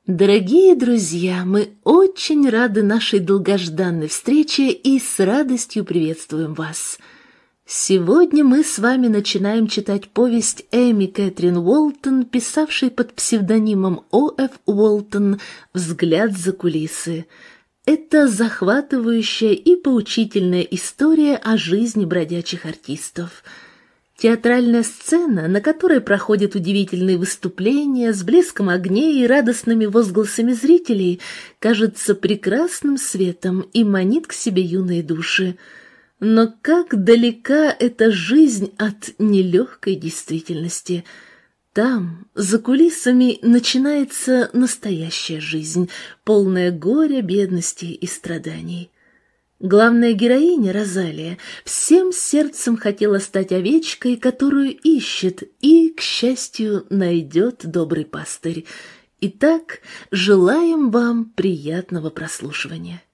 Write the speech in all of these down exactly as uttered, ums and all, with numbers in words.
Дорогие друзья, мы очень рады нашей долгожданной встрече и с радостью приветствуем вас. Сегодня мы с вами начинаем читать повесть Эми Кэтрин Уолтон, писавшей под псевдонимом О Ф Уолтон «Взгляд за кулисы». Это захватывающая и поучительная история о жизни бродячих артистов. Театральная сцена, на которой проходят удивительные выступления с блеском огней и радостными возгласами зрителей, кажется прекрасным светом и манит к себе юные души. Но как далека эта жизнь от нелегкой действительности. Там, за кулисами, начинается настоящая жизнь, полная горя, бедности и страданий. Главная героиня, Розалия, всем сердцем хотела стать овечкой, которую ищет и, к счастью, найдет добрый пастырь. Итак, желаем вам приятного прослушивания.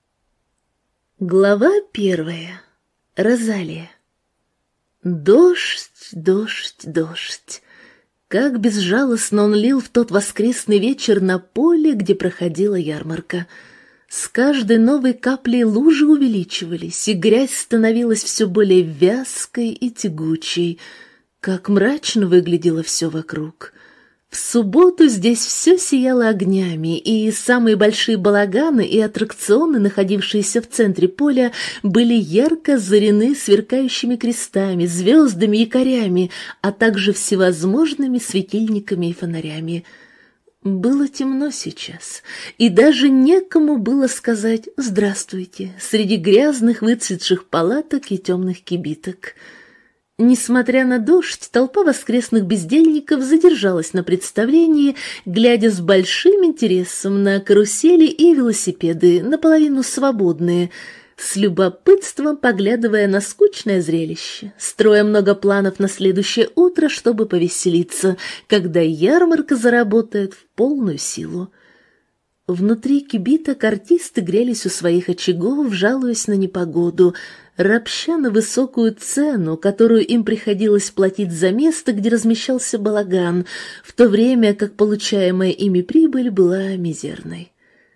Глава первая. Розалия. Дождь, дождь, дождь. Как безжалостно он лил в тот воскресный вечер на поле, где проходила ярмарка. С каждой новой каплей лужи увеличивались, и грязь становилась все более вязкой и тягучей. Как мрачно выглядело все вокруг. В субботу здесь все сияло огнями, и самые большие балаганы и аттракционы, находившиеся в центре поля, были ярко озарены сверкающими крестами, звездами, якорями, а также всевозможными светильниками и фонарями. Было темно сейчас, и даже некому было сказать «здравствуйте» среди грязных выцветших палаток и темных кибиток. Несмотря на дождь, толпа воскресных бездельников задержалась на представлении, глядя с большим интересом на карусели и велосипеды, наполовину свободные, с любопытством поглядывая на скучное зрелище, строя много планов на следующее утро, чтобы повеселиться, когда ярмарка заработает в полную силу. Внутри кибиток артисты грелись у своих очагов, жалуясь на непогоду, ропща на высокую цену, которую им приходилось платить за место, где размещался балаган, в то время как получаемая ими прибыль была мизерной.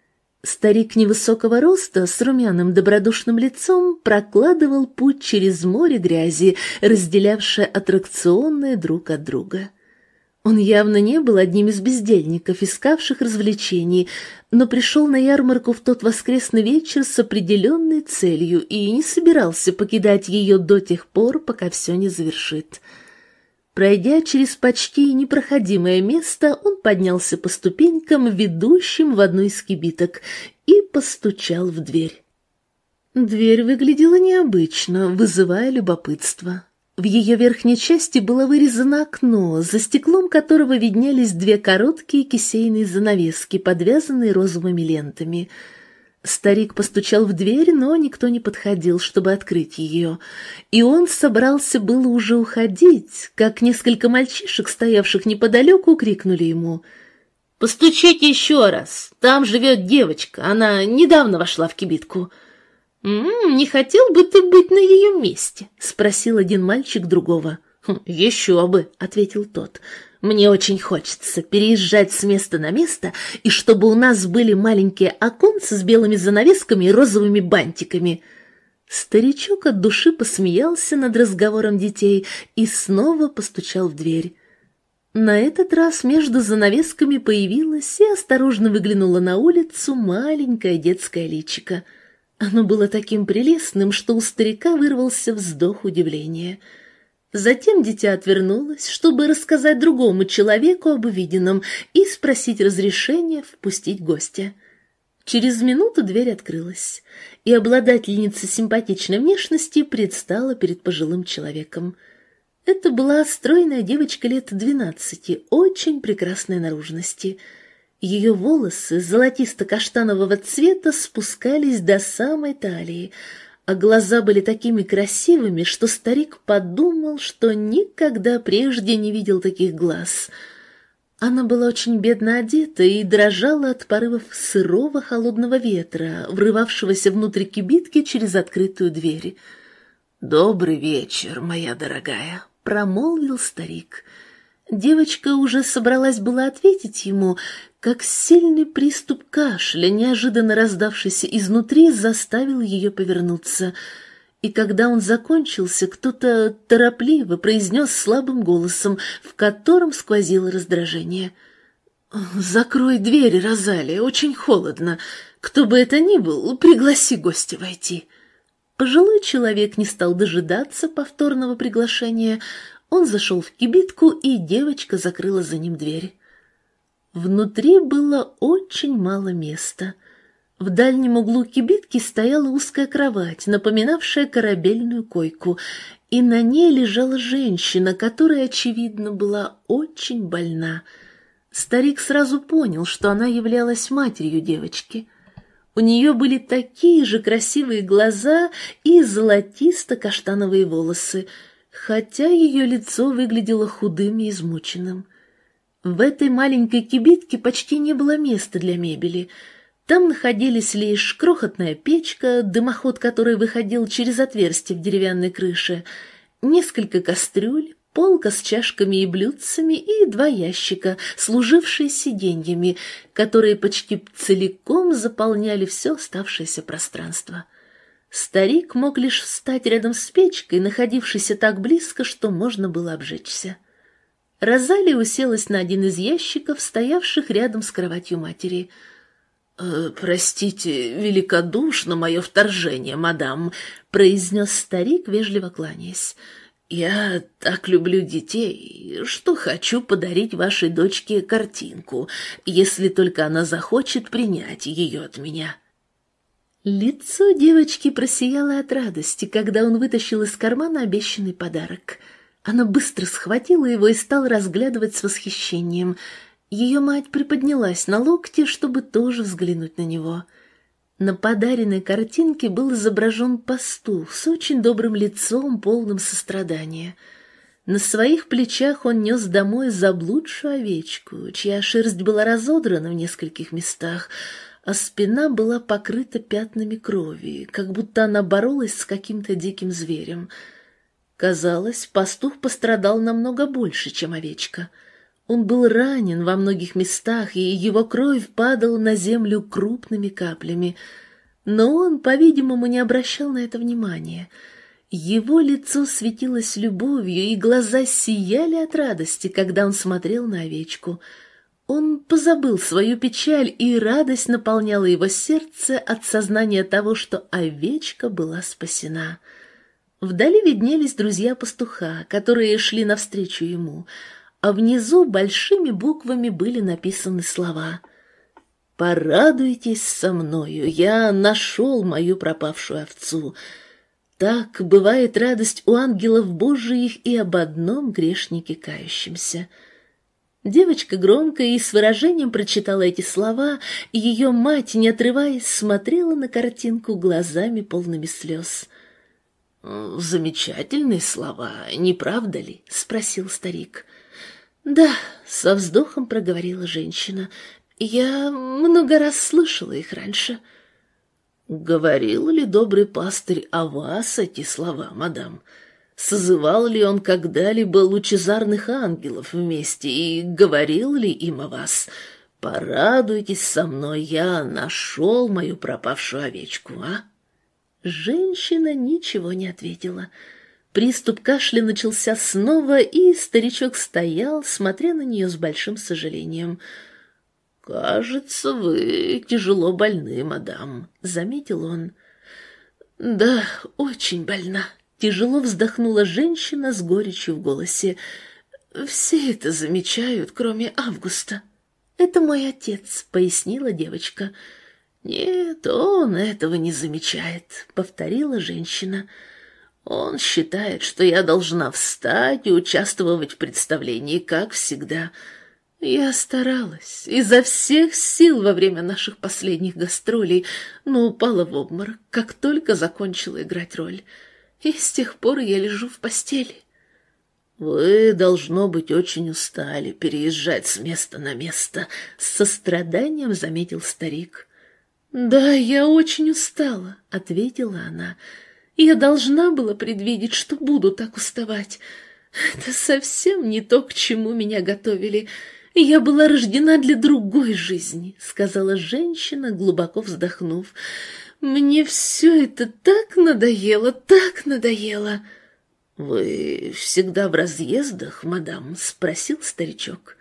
Старик невысокого роста с румяным добродушным лицом прокладывал путь через море грязи, разделявшее аттракционные друг от друга. Он явно не был одним из бездельников, искавших развлечений, но пришел на ярмарку в тот воскресный вечер с определенной целью и не собирался покидать ее до тех пор, пока все не завершит. Пройдя через почти непроходимое место, он поднялся по ступенькам, ведущим в одну из кибиток, и постучал в дверь. Дверь выглядела необычно, вызывая любопытство. В ее верхней части было вырезано окно, за стеклом которого виднелись две короткие кисейные занавески, подвязанные розовыми лентами. Старик постучал в дверь, но никто не подходил, чтобы открыть ее, и он собрался было уже уходить, как несколько мальчишек, стоявших неподалеку, крикнули ему: «Постучите еще раз, там живет девочка, она недавно вошла в кибитку». «М-м, не хотел бы ты быть на ее месте?» — спросил один мальчик другого. «Хм, «Еще бы», — ответил тот. «Мне очень хочется переезжать с места на место, и чтобы у нас были маленькие оконца с белыми занавесками и розовыми бантиками». Старичок от души посмеялся над разговором детей и снова постучал в дверь. На этот раз между занавесками появилась и осторожно выглянула на улицу маленькое детское личико. Оно было таким прелестным, что у старика вырвался вздох удивления. Затем дитя отвернулось, чтобы рассказать другому человеку об увиденном и спросить разрешения впустить гостя. Через минуту дверь открылась, и обладательница симпатичной внешности предстала перед пожилым человеком. Это была стройная девочка лет двенадцати, очень прекрасной наружности. Ее волосы золотисто-каштанового цвета спускались до самой талии, а глаза были такими красивыми, что старик подумал, что никогда прежде не видел таких глаз. Она была очень бедно одета и дрожала от порывов сырого холодного ветра, врывавшегося внутрь кибитки через открытую дверь. «Добрый вечер, моя дорогая», — промолвил старик. Девочка уже собралась была ответить ему, как сильный приступ кашля, неожиданно раздавшийся изнутри, заставил ее повернуться. И когда он закончился, кто-то торопливо произнес слабым голосом, в котором сквозило раздражение: «Закрой двери, Розалия, очень холодно. Кто бы это ни был, пригласи гостя войти». Пожилой человек не стал дожидаться повторного приглашения. Он зашел в кибитку, и девочка закрыла за ним дверь. Внутри было очень мало места. В дальнем углу кибитки стояла узкая кровать, напоминавшая корабельную койку, и на ней лежала женщина, которая, очевидно, была очень больна. Старик сразу понял, что она являлась матерью девочки. У нее были такие же красивые глаза и золотисто-каштановые волосы, хотя ее лицо выглядело худым и измученным. В этой маленькой кибитке почти не было места для мебели. Там находились лишь крохотная печка, дымоход которой выходил через отверстие в деревянной крыше, несколько кастрюль, полка с чашками и блюдцами и два ящика, служившие сиденьями, которые почти целиком заполняли все оставшееся пространство. Старик мог лишь встать рядом с печкой, находившейся так близко, что можно было обжечься. Розалия уселась на один из ящиков, стоявших рядом с кроватью матери. «Э, «Простите великодушно мое вторжение, мадам», — произнес старик, вежливо кланяясь. «Я так люблю детей, что хочу подарить вашей дочке картинку, если только она захочет принять ее от меня». Лицо девочки просияло от радости, когда он вытащил из кармана обещанный подарок. Она быстро схватила его и стала разглядывать с восхищением. Ее мать приподнялась на локте, чтобы тоже взглянуть на него. На подаренной картинке был изображен пастух с очень добрым лицом, полным сострадания. На своих плечах он нес домой заблудшую овечку, чья шерсть была разодрана в нескольких местах, а спина была покрыта пятнами крови, как будто она боролась с каким-то диким зверем. Казалось, пастух пострадал намного больше, чем овечка. Он был ранен во многих местах, и его кровь падала на землю крупными каплями. Но он, по-видимому, не обращал на это внимания. Его лицо светилось любовью, и глаза сияли от радости, когда он смотрел на овечку. Он позабыл свою печаль, и радость наполняла его сердце от сознания того, что овечка была спасена. Вдали виднелись друзья пастуха, которые шли навстречу ему, а внизу большими буквами были написаны слова: «Порадуйтесь со мною, я нашел мою пропавшую овцу. Так бывает радость у ангелов Божиих и об одном грешнике кающемся». Девочка громко и с выражением прочитала эти слова, и ее мать, не отрываясь, смотрела на картинку глазами полными слез. «Замечательные слова, не правда ли?» — спросил старик. «Да», — со вздохом проговорила женщина, — «я много раз слышала их раньше». «Говорил ли добрый пастырь о вас эти слова, мадам? Созывал ли он когда-либо лучезарных ангелов вместе и говорил ли им о вас? Порадуйтесь со мной, я нашел мою пропавшую овечку, а?» Женщина ничего не ответила. Приступ кашля начался снова, и старичок стоял, смотря на нее с большим сожалением. «Кажется, вы тяжело больны, мадам», — заметил он. «Да, очень больна», — тяжело вздохнула женщина с горечью в голосе. «Все это замечают, кроме Августа». «Это мой отец», — пояснила девочка. «Нет, он этого не замечает», — повторила женщина. «Он считает, что я должна встать и участвовать в представлении, как всегда. Я старалась изо всех сил во время наших последних гастролей, но упала в обморок, как только закончила играть роль. И с тех пор я лежу в постели». «Вы, должно быть, очень устали переезжать с места на место», — с состраданием заметил старик. «Да, я очень устала», — ответила она. «Я должна была предвидеть, что буду так уставать. Это совсем не то, к чему меня готовили. Я была рождена для другой жизни, сказала женщина, глубоко вздохнув. Мне все это так надоело, так надоело. Вы всегда в разъездах, мадам? Спросил старичок.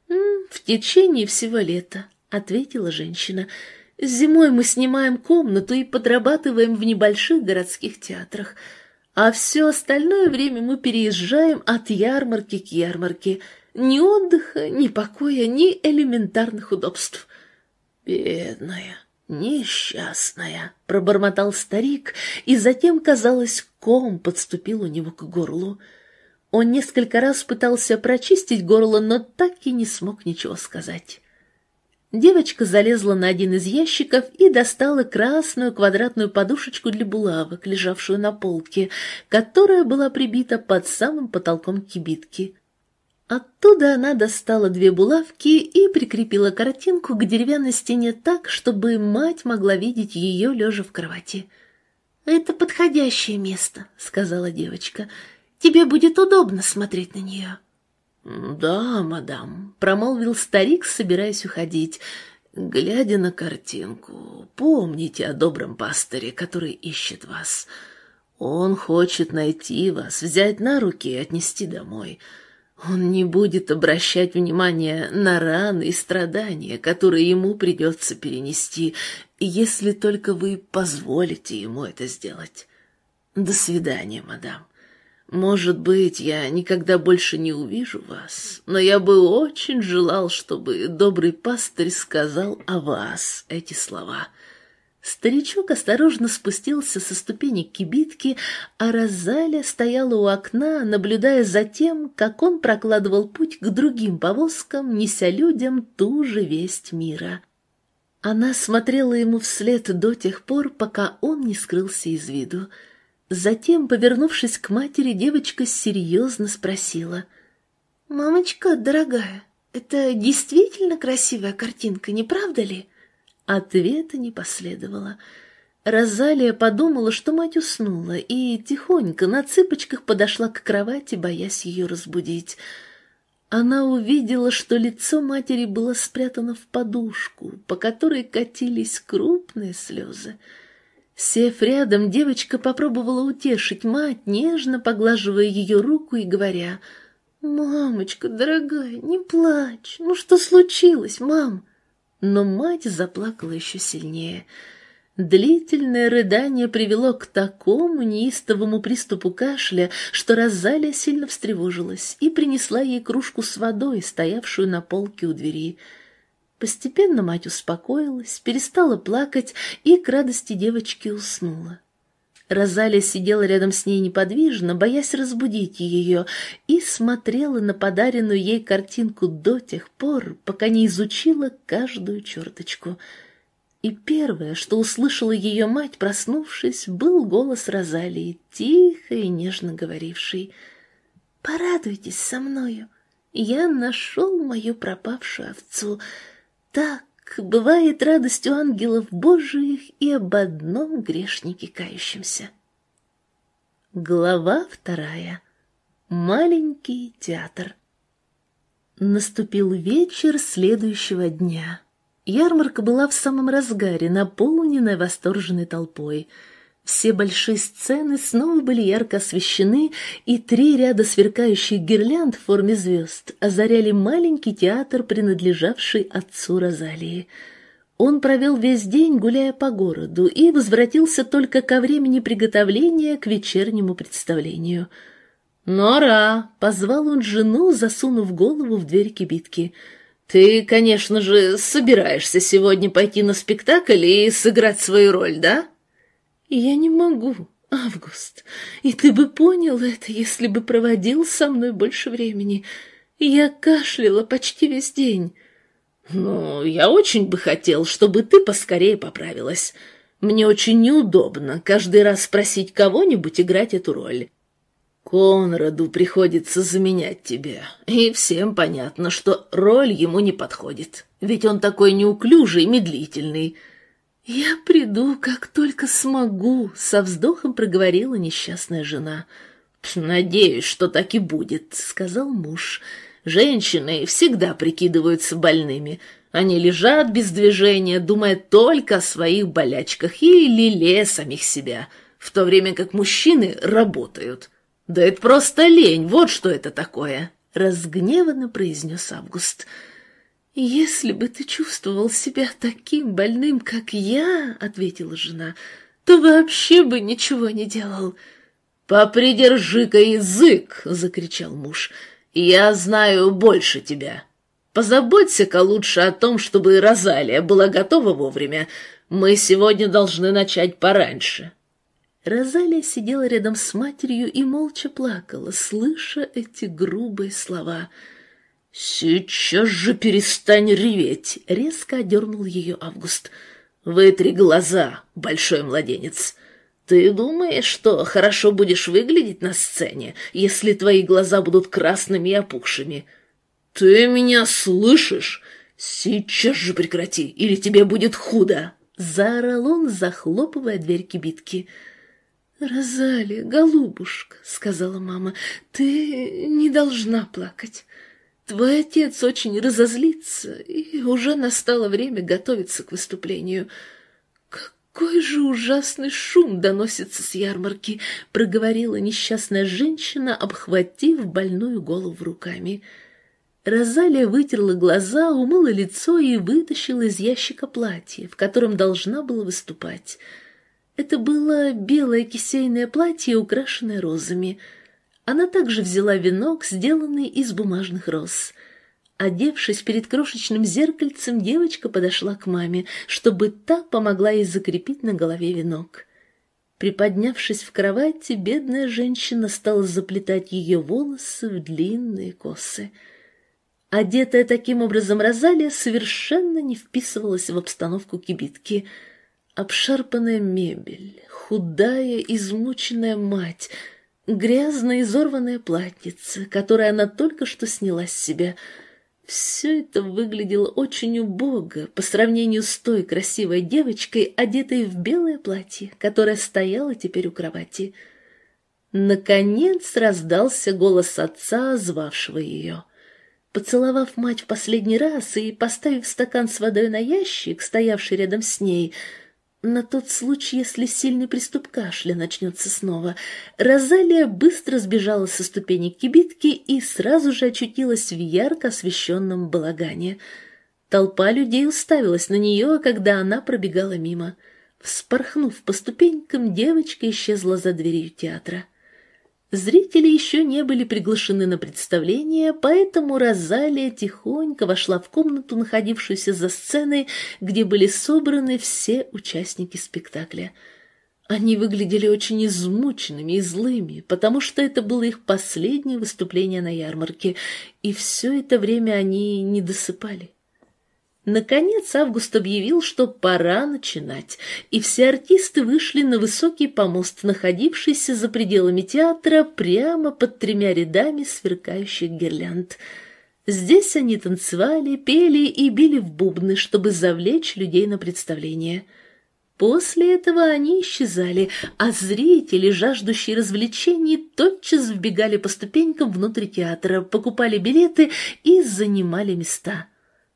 В течение всего лета, ответила женщина. Зимой мы снимаем комнату и подрабатываем в небольших городских театрах, а все остальное время мы переезжаем от ярмарки к ярмарке. Ни отдыха, ни покоя, ни элементарных удобств. Бедная, несчастная, пробормотал старик, и затем, казалось, ком подступил у него к горлу. Он несколько раз пытался прочистить горло, но так и не смог ничего сказать. Девочка залезла на один из ящиков и достала красную квадратную подушечку для булавок, лежавшую на полке, которая была прибита под самым потолком кибитки. Оттуда она достала две булавки и прикрепила картинку к деревянной стене так, чтобы мать могла видеть ее, лежа в кровати. «Это подходящее место», — сказала девочка. «Тебе будет удобно смотреть на нее». «Да, мадам», — промолвил старик, собираясь уходить. «Глядя на картинку, помните о добром пастыре, который ищет вас. Он хочет найти вас, взять на руки и отнести домой. Он не будет обращать внимания на раны и страдания, которые ему придется перенести, если только вы позволите ему это сделать. До свидания, мадам. Может быть, я никогда больше не увижу вас, но я бы очень желал, чтобы добрый пастырь сказал о вас эти слова». Старичок осторожно спустился со ступенек кибитки, а Розалия стояла у окна, наблюдая за тем, как он прокладывал путь к другим повозкам, неся людям ту же весть мира. Она смотрела ему вслед до тех пор, пока он не скрылся из виду. Затем, повернувшись к матери, девочка серьезно спросила: «Мамочка, дорогая, это действительно красивая картинка, не правда ли?» Ответа не последовало. Розалия подумала, что мать уснула, и тихонько на цыпочках подошла к кровати, боясь ее разбудить. Она увидела, что лицо матери было спрятано в подушку, по которой катились крупные слезы. Сев рядом, девочка попробовала утешить мать, нежно поглаживая ее руку и говоря: «Мамочка, дорогая, не плачь, ну что случилось, мам?» Но мать заплакала еще сильнее. Длительное рыдание привело к такому неистовому приступу кашля, что Розалия сильно встревожилась и принесла ей кружку с водой, стоявшую на полке у двери. Постепенно мать успокоилась, перестала плакать и к радости девочки уснула. Розалия сидела рядом с ней неподвижно, боясь разбудить ее, и смотрела на подаренную ей картинку до тех пор, пока не изучила каждую черточку. И первое, что услышала ее мать, проснувшись, был голос Розалии, тихо и нежно говоривший: «Порадуйтесь со мною, я нашел мою пропавшую овцу. Так бывает радость у ангелов Божиих и об одном грешнике кающемся». Глава вторая. Маленький театр. Наступил вечер следующего дня. Ярмарка была в самом разгаре, наполненная восторженной толпой. Все большие сцены снова были ярко освещены, и три ряда сверкающих гирлянд в форме звезд озаряли маленький театр, принадлежавший отцу Розалии. Он провел весь день, гуляя по городу, и возвратился только ко времени приготовления к вечернему представлению. «Нора!» — позвал он жену, засунув голову в дверь кибитки. «Ты, конечно же, собираешься сегодня пойти на спектакль и сыграть свою роль, да?» «Я не могу, Август, и ты бы понял это, если бы проводил со мной больше времени. Я кашляла почти весь день». «Ну, я очень бы хотел, чтобы ты поскорее поправилась. Мне очень неудобно каждый раз просить кого-нибудь играть эту роль. Конраду приходится заменять тебя, и всем понятно, что роль ему не подходит, ведь он такой неуклюжий и медлительный». «Я приду, как только смогу», — со вздохом проговорила несчастная жена. «Надеюсь, что так и будет», — сказал муж. «Женщины всегда прикидываются больными. Они лежат без движения, думая только о своих болячках и лелея самих себя, в то время как мужчины работают. Да это просто лень, вот что это такое», — разгневанно произнес Август. «Если бы ты чувствовал себя таким больным, как я, — ответила жена, — то вообще бы ничего не делал». «Попридержи-ка язык!» — закричал муж. «Я знаю больше тебя. Позаботься-ка лучше о том, чтобы Розалия была готова вовремя. Мы сегодня должны начать пораньше». Розалия сидела рядом с матерью и молча плакала, слыша эти грубые слова. «Сейчас же перестань реветь!» — резко одернул ее Август. «Вытри глаза, большой младенец. Ты думаешь, что хорошо будешь выглядеть на сцене, если твои глаза будут красными и опухшими? Ты меня слышишь? Сейчас же прекрати, или тебе будет худо!» — заорал он, захлопывая дверь кибитки. «Розалия, голубушка, — сказала мама, — ты не должна плакать. Твой отец очень разозлится, и уже настало время готовиться к выступлению. Какой же ужасный шум доносится с ярмарки!» — проговорила несчастная женщина, обхватив больную голову руками. Розалия вытерла глаза, умыла лицо и вытащила из ящика платье, в котором должна была выступать. Это было белое кисейное платье, украшенное розами. Она также взяла венок, сделанный из бумажных роз. Одевшись перед крошечным зеркальцем, девочка подошла к маме, чтобы та помогла ей закрепить на голове венок. Приподнявшись в кровати, бедная женщина стала заплетать ее волосы в длинные косы. Одетая таким образом, Розалия совершенно не вписывалась в обстановку кибитки. Обшарпанная мебель, худая, измученная мать, грязное изорванное платьице, которое она только что сняла с себя — все это выглядело очень убого по сравнению с той красивой девочкой, одетой в белое платье, которая стояла теперь у кровати. Наконец раздался голос отца, звавшего ее. Поцеловав мать в последний раз и поставив стакан с водой на ящик, стоявший рядом с ней, на тот случай, если сильный приступ кашля начнется снова, Розалия быстро сбежала со ступенек кибитки и сразу же очутилась в ярко освещенном балагане. Толпа людей уставилась на нее, когда она пробегала мимо. Вспорхнув по ступенькам, девочка исчезла за дверью театра. Зрители еще не были приглашены на представление, поэтому Розалия тихонько вошла в комнату, находившуюся за сценой, где были собраны все участники спектакля. Они выглядели очень измученными и злыми, потому что это было их последнее выступление на ярмарке, и все это время они не досыпали. Наконец Август объявил, что пора начинать, и все артисты вышли на высокий помост, находившийся за пределами театра, прямо под тремя рядами сверкающих гирлянд. Здесь они танцевали, пели и били в бубны, чтобы завлечь людей на представление. После этого они исчезали, а зрители, жаждущие развлечений, тотчас вбегали по ступенькам внутрь театра, покупали билеты и занимали места.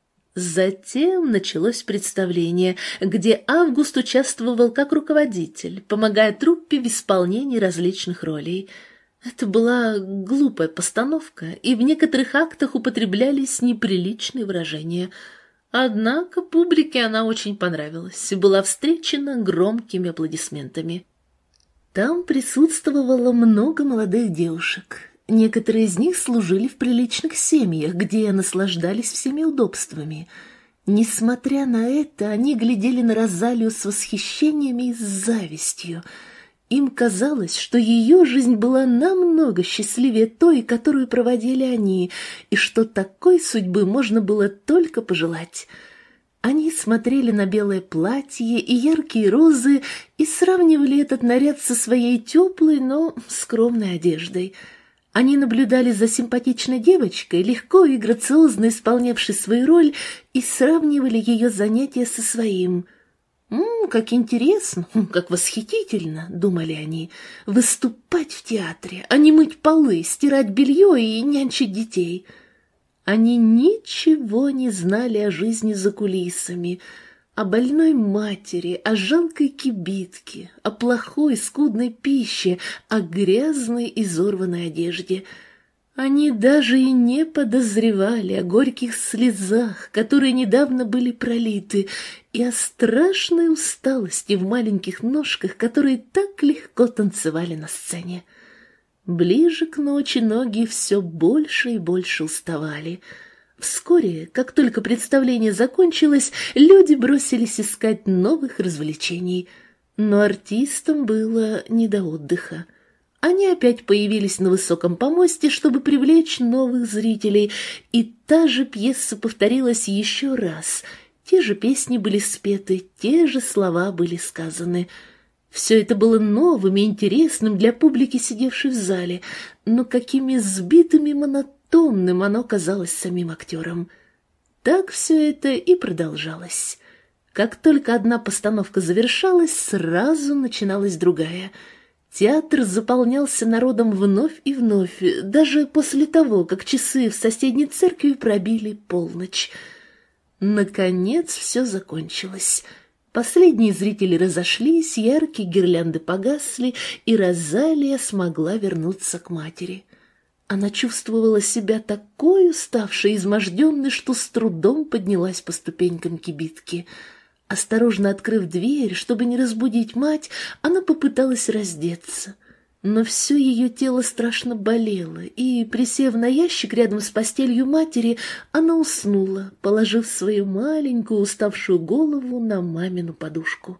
Затем началось представление, где Август участвовал как руководитель, помогая труппе в исполнении различных ролей. Это была глупая постановка, и в некоторых актах употреблялись неприличные выражения. Однако публике она очень понравилась и была встречена громкими аплодисментами. Там присутствовало много молодых девушек. Некоторые из них служили в приличных семьях, где наслаждались всеми удобствами. Несмотря на это, они глядели на Розалию с восхищением и с завистью. Им казалось, что ее жизнь была намного счастливее той, которую проводили они, и что такой судьбы можно было только пожелать. Они смотрели на белое платье и яркие розы и сравнивали этот наряд со своей теплой, но скромной одеждой. Они наблюдали за симпатичной девочкой, легко и грациозно исполнявшей свою роль, и сравнивали ее занятия со своим. «М, как интересно, м, как восхитительно», — думали они, — «выступать в театре, а не мыть полы, стирать белье и нянчить детей». Они ничего не знали о жизни за кулисами, о больной матери, о жалкой кибитке, о плохой скудной пище, о грязной изорванной одежде. Они даже и не подозревали о горьких слезах, которые недавно были пролиты, и о страшной усталости в маленьких ножках, которые так легко танцевали на сцене. Ближе к ночи ноги все больше и больше уставали. Вскоре, как только представление закончилось, люди бросились искать новых развлечений. Но артистам было не до отдыха. Они опять появились на высоком помосте, чтобы привлечь новых зрителей, и та же пьеса повторилась еще раз. Те же песни были спеты, те же слова были сказаны. Все это было новым и интересным для публики, сидевшей в зале, но какими сбитым и монотонным оно казалось самим актерам. Так все это и продолжалось. Как только одна постановка завершалась, сразу начиналась другая — театр заполнялся народом вновь и вновь, даже после того, как часы в соседней церкви пробили полночь. Наконец все закончилось. Последние зрители разошлись, яркие гирлянды погасли, и Розалия смогла вернуться к матери. Она чувствовала себя такой уставшей и изможденной, что с трудом поднялась по ступенькам кибитки. Осторожно открыв дверь, чтобы не разбудить мать, она попыталась раздеться. Но все ее тело страшно болело, и, присев на ящик рядом с постелью матери, она уснула, положив свою маленькую уставшую голову на мамину подушку.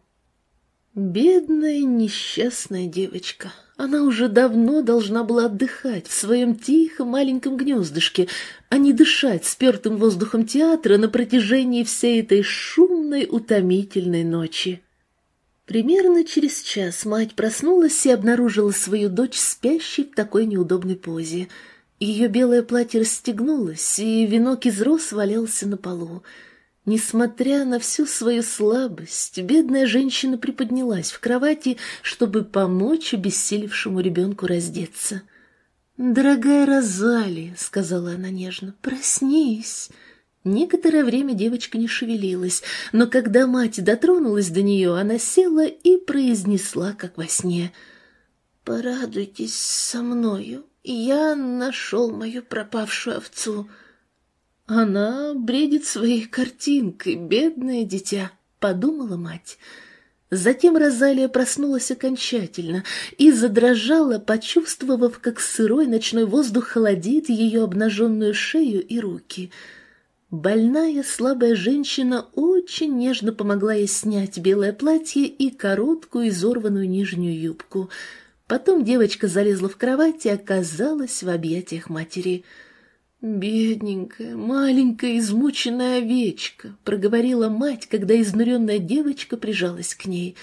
Бедная несчастная девочка. Она уже давно должна была отдыхать в своем тихом маленьком гнездышке, а не дышать спертым воздухом театра на протяжении всей этой шумной, утомительной ночи. Примерно через час мать проснулась и обнаружила свою дочь спящей в такой неудобной позе. Ее белое платье расстегнулось, и венок из роз валялся на полу. Несмотря на всю свою слабость, бедная женщина приподнялась в кровати, чтобы помочь обессилевшему ребенку раздеться. «Дорогая Розалия», — сказала она нежно, — «проснись». Некоторое время девочка не шевелилась, но когда мать дотронулась до нее, она села и произнесла, как во сне: «Порадуйтесь со мною, я нашел мою пропавшую овцу». «Она бредит своей картинкой, бедное дитя», — подумала мать. Затем Розалия проснулась окончательно и задрожала, почувствовав, как сырой ночной воздух холодит ее обнаженную шею и руки. Больная, слабая женщина очень нежно помогла ей снять белое платье и короткую изорванную нижнюю юбку. Потом девочка залезла в кровать и оказалась в объятиях матери. «Бедненькая, маленькая, измученная овечка», — проговорила мать, когда изнуренная девочка прижалась к ней.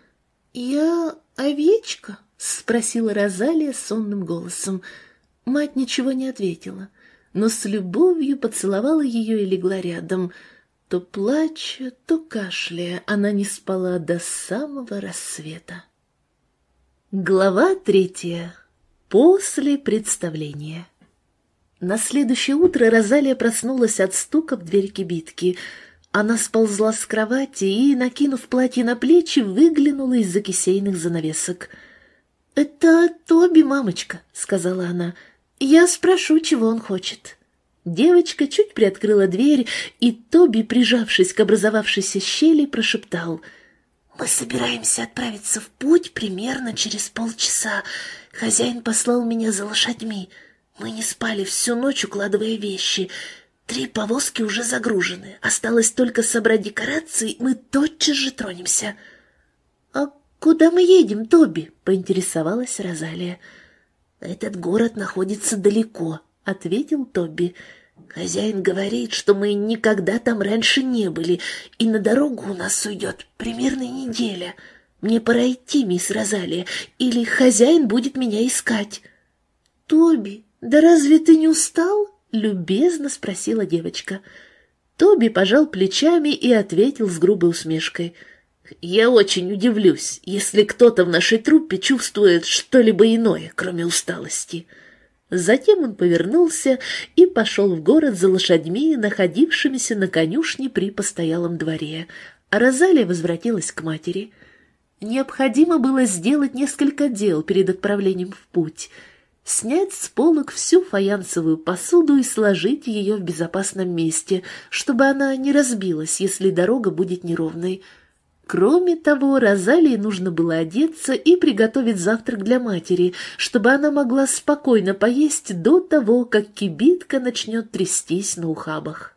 «Я овечка?» — спросила Розалия сонным голосом. Мать ничего не ответила, но с любовью поцеловала ее и легла рядом. То плача, то кашляя, она не спала до самого рассвета. Глава третья. После представления. На следующее утро Розалия проснулась от стука в дверь кибитки. Она сползла с кровати и, накинув платье на плечи, выглянула из-за кисейных занавесок. «Это Тоби, мамочка», — сказала она. «Я спрошу, чего он хочет». Девочка чуть приоткрыла дверь, и Тоби, прижавшись к образовавшейся щели, прошептал: «Мы собираемся отправиться в путь примерно через полчаса. Хозяин послал меня за лошадьми. Мы не спали всю ночь, укладывая вещи. Три повозки уже загружены. Осталось только собрать декорации, мы тотчас же тронемся». «А куда мы едем, Тоби?» — поинтересовалась Розалия. «Этот город находится далеко», — ответил Тоби. «Хозяин говорит, что мы никогда там раньше не были, и на дорогу у нас уйдет примерно неделя. Мне пора идти, мисс Розалия, или хозяин будет меня искать». «Тоби, да разве ты не устал?» — любезно спросила девочка. Тоби пожал плечами и ответил с грубой усмешкой: Я очень удивлюсь, если кто-то в нашей труппе чувствует что-либо иное, кроме усталости». Затем он повернулся и пошел в город за лошадьми, находившимися на конюшне при постоялом дворе, а Розалия возвратилась к матери. Необходимо было сделать несколько дел перед отправлением в путь. Снять с полок всю фаянсовую посуду и сложить ее в безопасном месте, чтобы она не разбилась, если дорога будет неровной. Кроме того, Розалии нужно было одеться и приготовить завтрак для матери, чтобы она могла спокойно поесть до того, как кибитка начнет трястись на ухабах.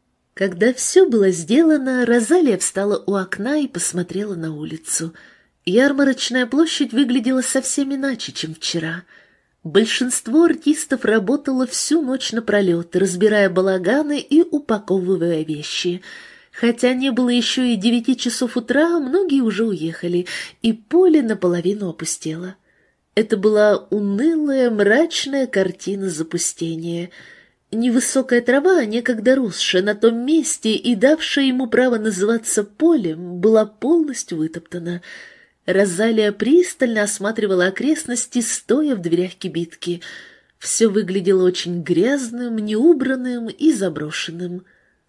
Когда все было сделано, Розалия встала у окна и посмотрела на улицу. Ярмарочная площадь выглядела совсем иначе, чем вчера. Большинство артистов работало всю ночь напролет, разбирая балаганы и упаковывая вещи. Хотя не было еще и девяти часов утра, многие уже уехали, и поле наполовину опустело. Это была унылая, мрачная картина запустения. Невысокая трава, некогда росшая на том месте и давшая ему право называться полем, была полностью вытоптана. Розалия пристально осматривала окрестности, стоя в дверях кибитки. Все выглядело очень грязным, неубранным и заброшенным.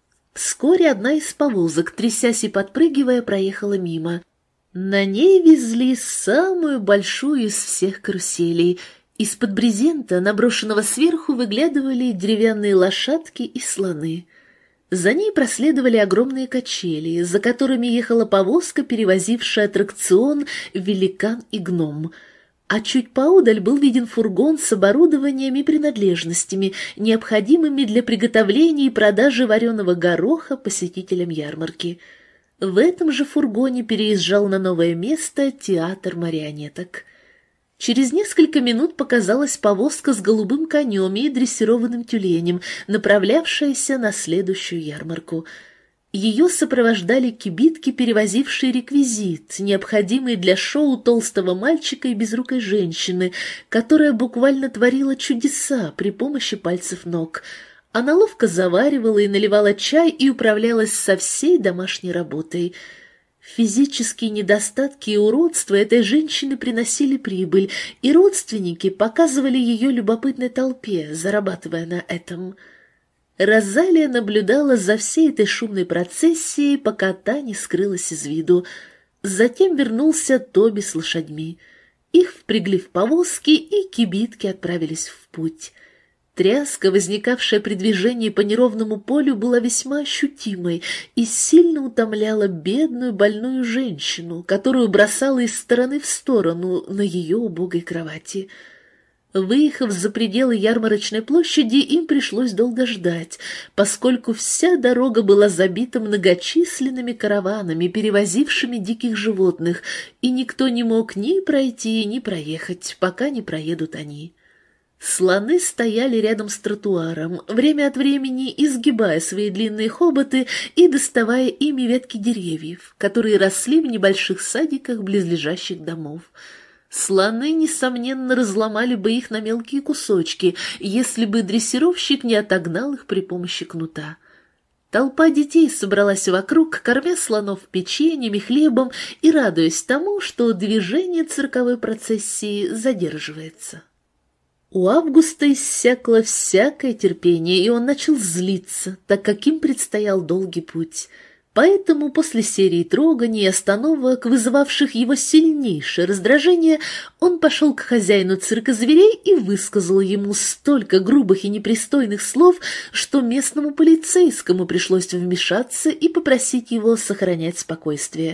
Вскоре одна из повозок, трясясь и подпрыгивая, проехала мимо. На ней везли самую большую из всех каруселей. Из-под брезента, наброшенного сверху, выглядывали деревянные лошадки и слоны. За ней проследовали огромные качели, за которыми ехала повозка, перевозившая аттракцион «Великан и гном». А чуть поодаль был виден фургон с оборудованием и принадлежностями, необходимыми для приготовления и продажи вареного гороха посетителям ярмарки. В этом же фургоне переезжал на новое место театр марионеток. Через несколько минут показалась повозка с голубым конем и дрессированным тюленем, направлявшаяся на следующую ярмарку. Ее сопровождали кибитки, перевозившие реквизит, необходимый для шоу толстого мальчика и безрукой женщины, которая буквально творила чудеса при помощи пальцев ног. Она ловко заваривала и наливала чай и управлялась со всей домашней работой. Физические недостатки и уродства этой женщины приносили прибыль, и родственники показывали ее любопытной толпе, зарабатывая на этом. Розалия наблюдала за всей этой шумной процессией, пока та не скрылась из виду. Затем вернулся Тоби с лошадьми. Их впрягли в повозки, и кибитки отправились в путь. Тряска, возникавшая при движении по неровному полю, была весьма ощутимой и сильно утомляла бедную больную женщину, которую бросала из стороны в сторону на ее убогой кровати. Выехав за пределы ярмарочной площади, им пришлось долго ждать, поскольку вся дорога была забита многочисленными караванами, перевозившими диких животных, и никто не мог ни пройти, ни проехать, пока не проедут они. Слоны стояли рядом с тротуаром, время от времени изгибая свои длинные хоботы и доставая ими ветки деревьев, которые росли в небольших садиках близлежащих домов. Слоны, несомненно, разломали бы их на мелкие кусочки, если бы дрессировщик не отогнал их при помощи кнута. Толпа детей собралась вокруг, кормя слонов печеньем и хлебом и радуясь тому, что движение цирковой процессии задерживается. У Августа иссякло всякое терпение, и он начал злиться, так как им предстоял долгий путь. Поэтому после серии троганий и остановок, вызывавших его сильнейшее раздражение, он пошел к хозяину цирка зверей и высказал ему столько грубых и непристойных слов, что местному полицейскому пришлось вмешаться и попросить его сохранять спокойствие.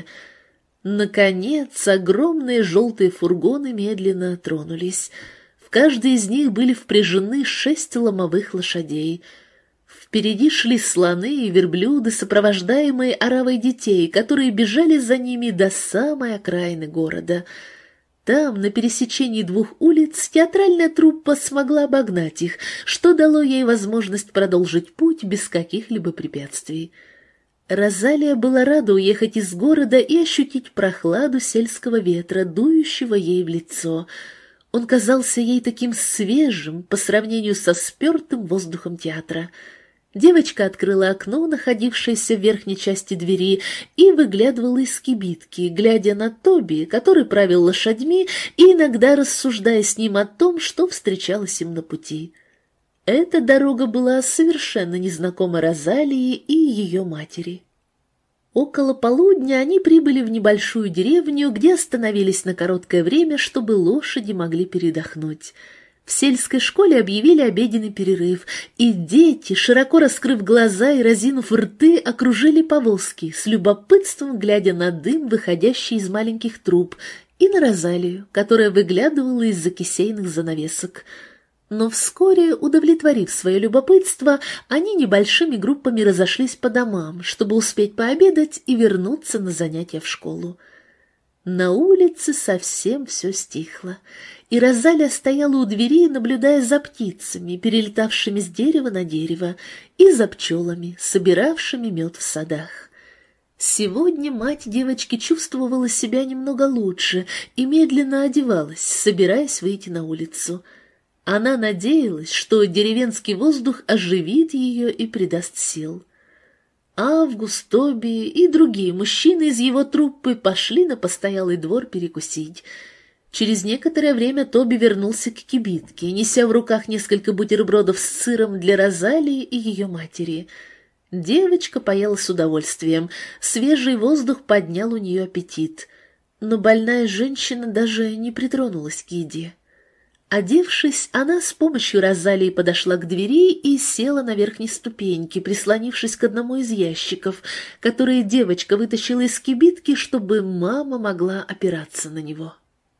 Наконец, огромные желтые фургоны медленно тронулись. В каждой из них были впряжены шесть ломовых лошадей. Впереди шли слоны и верблюды, сопровождаемые оравой детей, которые бежали за ними до самой окраины города. Там, на пересечении двух улиц, театральная труппа смогла обогнать их, что дало ей возможность продолжить путь без каких-либо препятствий. Розалия была рада уехать из города и ощутить прохладу сельского ветра, дующего ей в лицо. Он казался ей таким свежим по сравнению со спертым воздухом театра. Девочка открыла окно, находившееся в верхней части двери, и выглядывала из кибитки, глядя на Тоби, который правил лошадьми, и иногда рассуждая с ним о том, что встречалось им на пути. Эта дорога была совершенно незнакома Розалии и ее матери. Около полудня они прибыли в небольшую деревню, где остановились на короткое время, чтобы лошади могли передохнуть. В сельской школе объявили обеденный перерыв, и дети, широко раскрыв глаза и разинув рты, окружили повозки, с любопытством глядя на дым, выходящий из маленьких труб, и на Розалию, которая выглядывала из-за кисейных занавесок. Но вскоре, удовлетворив свое любопытство, они небольшими группами разошлись по домам, чтобы успеть пообедать и вернуться на занятия в школу. На улице совсем все стихло, и Розалия стояла у двери, наблюдая за птицами, перелетавшими с дерева на дерево, и за пчелами, собиравшими мед в садах. Сегодня мать девочки чувствовала себя немного лучше и медленно одевалась, собираясь выйти на улицу. Она надеялась, что деревенский воздух оживит ее и придаст сил. Август, Тоби и другие мужчины из его труппы пошли на постоялый двор перекусить. Через некоторое время Тоби вернулся к кибитке, неся в руках несколько бутербродов с сыром для Розалии и ее матери. Девочка поела с удовольствием, свежий воздух поднял у нее аппетит, но больная женщина даже не притронулась к еде. Одевшись, она с помощью Розалии подошла к двери и села на верхней ступеньке, прислонившись к одному из ящиков, которые девочка вытащила из кибитки, чтобы мама могла опираться на него.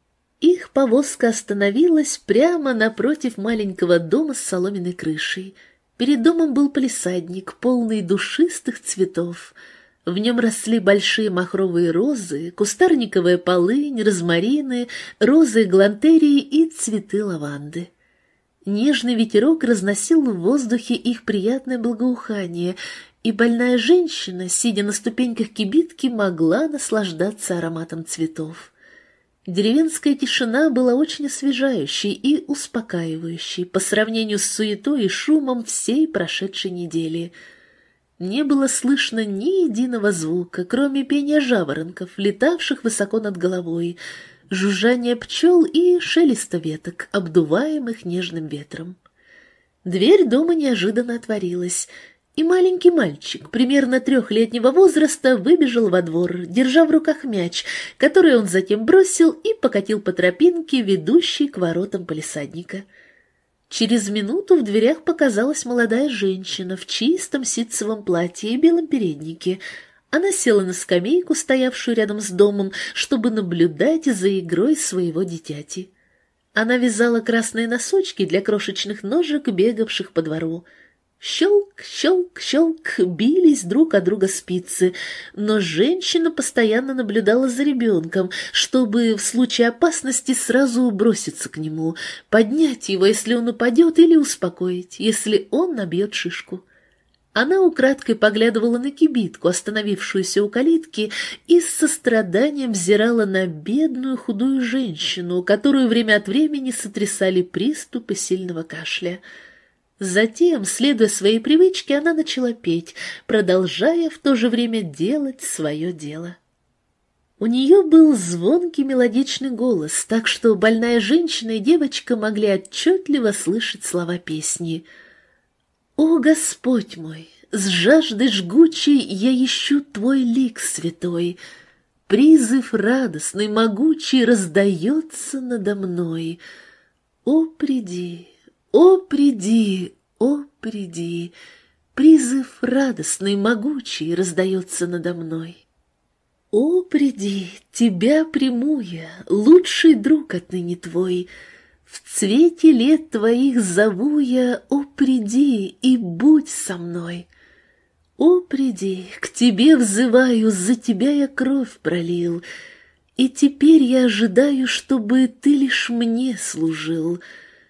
Их повозка остановилась прямо напротив маленького дома с соломенной крышей. Перед домом был палисадник, полный душистых цветов. В нем росли большие махровые розы, кустарниковая полынь, розмарины, розы эглантерии и цветы лаванды. Нежный ветерок разносил в воздухе их приятное благоухание, и больная женщина, сидя на ступеньках кибитки, могла наслаждаться ароматом цветов. Деревенская тишина была очень освежающей и успокаивающей по сравнению с суетой и шумом всей прошедшей недели. Не было слышно ни единого звука, кроме пения жаворонков, летавших высоко над головой, жужжания пчел и шелеста веток, обдуваемых нежным ветром. Дверь дома неожиданно отворилась, и маленький мальчик, примерно трехлетнего возраста, выбежал во двор, держа в руках мяч, который он затем бросил и покатил по тропинке, ведущей к воротам палисадника. Через минуту в дверях показалась молодая женщина в чистом ситцевом платье и белом переднике. Она села на скамейку, стоявшую рядом с домом, чтобы наблюдать за игрой своего дитяти. Она вязала красные носочки для крошечных ножек, бегавших по двору. Щелк, щелк, щелк, бились друг от друга спицы, но женщина постоянно наблюдала за ребенком, чтобы в случае опасности сразу броситься к нему, поднять его, если он упадет, или успокоить, если он набьет шишку. Она украдкой поглядывала на кибитку, остановившуюся у калитки, и с состраданием взирала на бедную худую женщину, которую время от времени сотрясали приступы сильного кашля. Затем, следуя своей привычке, она начала петь, продолжая в то же время делать свое дело. У нее был звонкий мелодичный голос, так что больная женщина и девочка могли отчетливо слышать слова песни. «О, Господь мой, с жаждой жгучей я ищу Твой лик святой, призыв радостный, могучий раздается надо мной. О, приди! О, приди, о, приди, призыв радостный, могучий раздается надо мной. О, приди, тебя приму я, лучший друг отныне твой, в цвете лет твоих зову я, о, приди и будь со мной. О, приди, к тебе взываю, за тебя я кровь пролил, и теперь я ожидаю, чтобы ты лишь мне служил.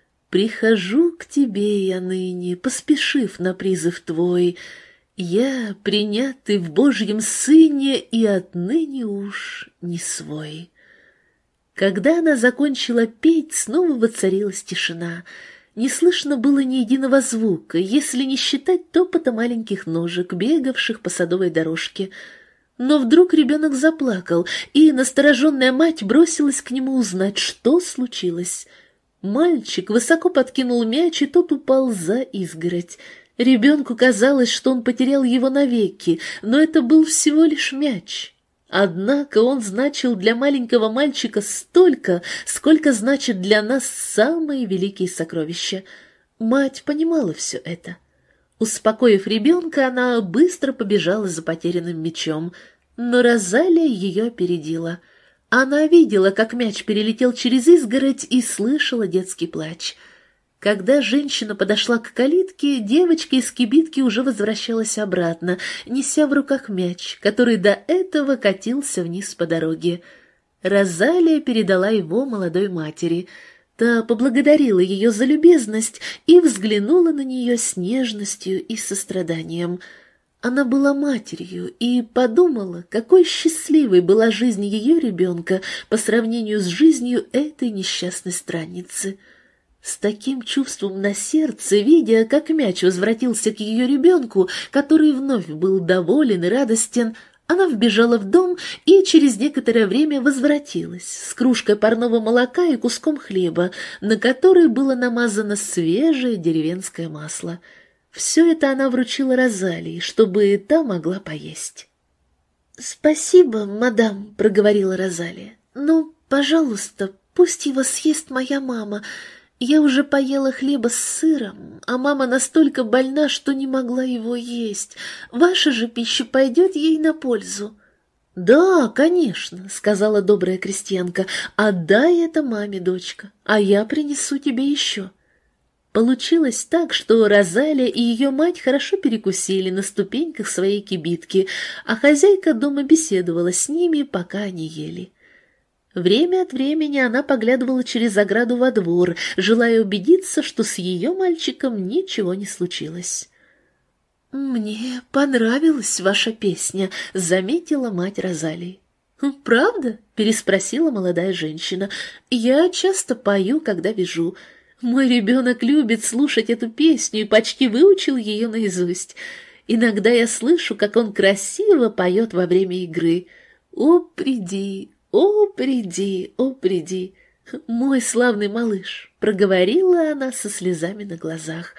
Прихожу к тебе я ныне, поспешив на призыв твой, я, принятый в Божьем Сыне, и отныне уж не свой. Когда она закончила петь, снова воцарилась тишина. Не слышно было ни единого звука, если не считать топота маленьких ножек, бегавших по садовой дорожке. Но вдруг ребенок заплакал, и настороженная мать бросилась к нему узнать, что случилось. Мальчик высоко подкинул мяч, и тот упал за изгородь. Ребенку казалось, что он потерял его навеки, но это был всего лишь мяч. Однако он значил для маленького мальчика столько, сколько значит для нас самые великие сокровища. Мать понимала все это. Успокоив ребенка, она быстро побежала за потерянным мячом, но Розалия ее опередила. Она видела, как мяч перелетел через изгородь, и слышала детский плач. Когда женщина подошла к калитке, девочка из кибитки уже возвращалась обратно, неся в руках мяч, который до этого катился вниз по дороге. Розалия передала его молодой матери. Та поблагодарила ее за любезность и взглянула на нее с нежностью и состраданием. Она была матерью и подумала, какой счастливой была жизнь ее ребенка по сравнению с жизнью этой несчастной странницы. С таким чувством на сердце, видя, как мяч возвратился к ее ребенку, который вновь был доволен и радостен, она вбежала в дом и через некоторое время возвратилась с кружкой парного молока и куском хлеба, на который было намазано свежее деревенское масло. Все это она вручила Розалии, чтобы та могла поесть. «Спасибо, мадам», — проговорила Розалия. «Но, пожалуйста, пусть его съест моя мама. Я уже поела хлеба с сыром, а мама настолько больна, что не могла его есть. Ваша же пища пойдет ей на пользу». «Да, конечно», — сказала добрая крестьянка, — «отдай это маме, дочка, а я принесу тебе еще». Получилось так, что Розалия и ее мать хорошо перекусили на ступеньках своей кибитки, а хозяйка дома беседовала с ними, пока они ели. Время от времени она поглядывала через ограду во двор, желая убедиться, что с ее мальчиком ничего не случилось. «Мне понравилась ваша песня», — заметила мать Розалии. «Правда?» — переспросила молодая женщина. «Я часто пою, когда вижу. Мой ребенок любит слушать эту песню и почти выучил ее наизусть. Иногда я слышу, как он красиво поет во время игры. О, приди, о, приди, о, приди, мой славный малыш», — проговорила она со слезами на глазах.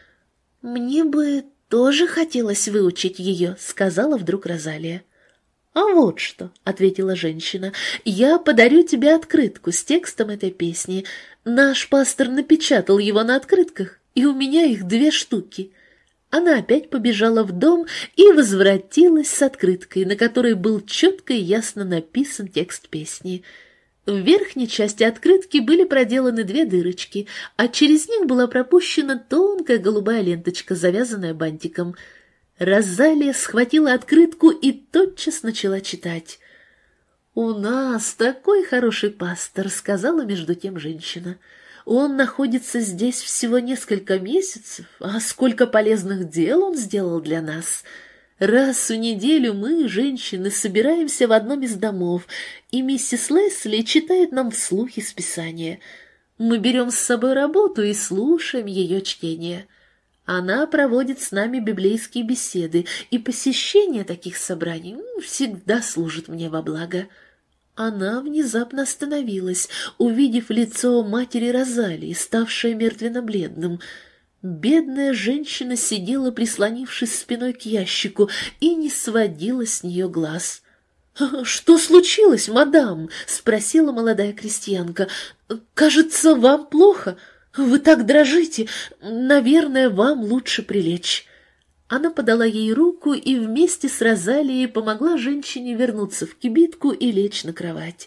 «Мне бы тоже хотелось выучить ее», — сказала вдруг Розалия. «А вот что», — ответила женщина, — «я подарю тебе открытку с текстом этой песни. Наш пастор напечатал его на открытках, и у меня их две штуки». Она опять побежала в дом и возвратилась с открыткой, на которой был четко и ясно написан текст песни. В верхней части открытки были проделаны две дырочки, а через них была пропущена тонкая голубая ленточка, завязанная бантиком. Розалия схватила открытку и тотчас начала читать. «У нас такой хороший пастор», — сказала между тем женщина. «Он находится здесь всего несколько месяцев, а сколько полезных дел он сделал для нас. Раз в неделю мы, женщины, собираемся в одном из домов, и миссис Лесли читает нам вслух из Писания. Мы берем с собой работу и слушаем ее чтение. Она проводит с нами библейские беседы, и посещение таких собраний всегда служит мне во благо». Она внезапно остановилась, увидев лицо матери Розалии, ставшее мертвенно-бледным. Бедная женщина сидела, прислонившись спиной к ящику, и не сводила с нее глаз. «Что случилось, мадам?» — спросила молодая крестьянка. «Кажется, вам плохо? Вы так дрожите. Наверное, вам лучше прилечь». Она подала ей руку и вместе с Розалией помогла женщине вернуться в кибитку и лечь на кровать.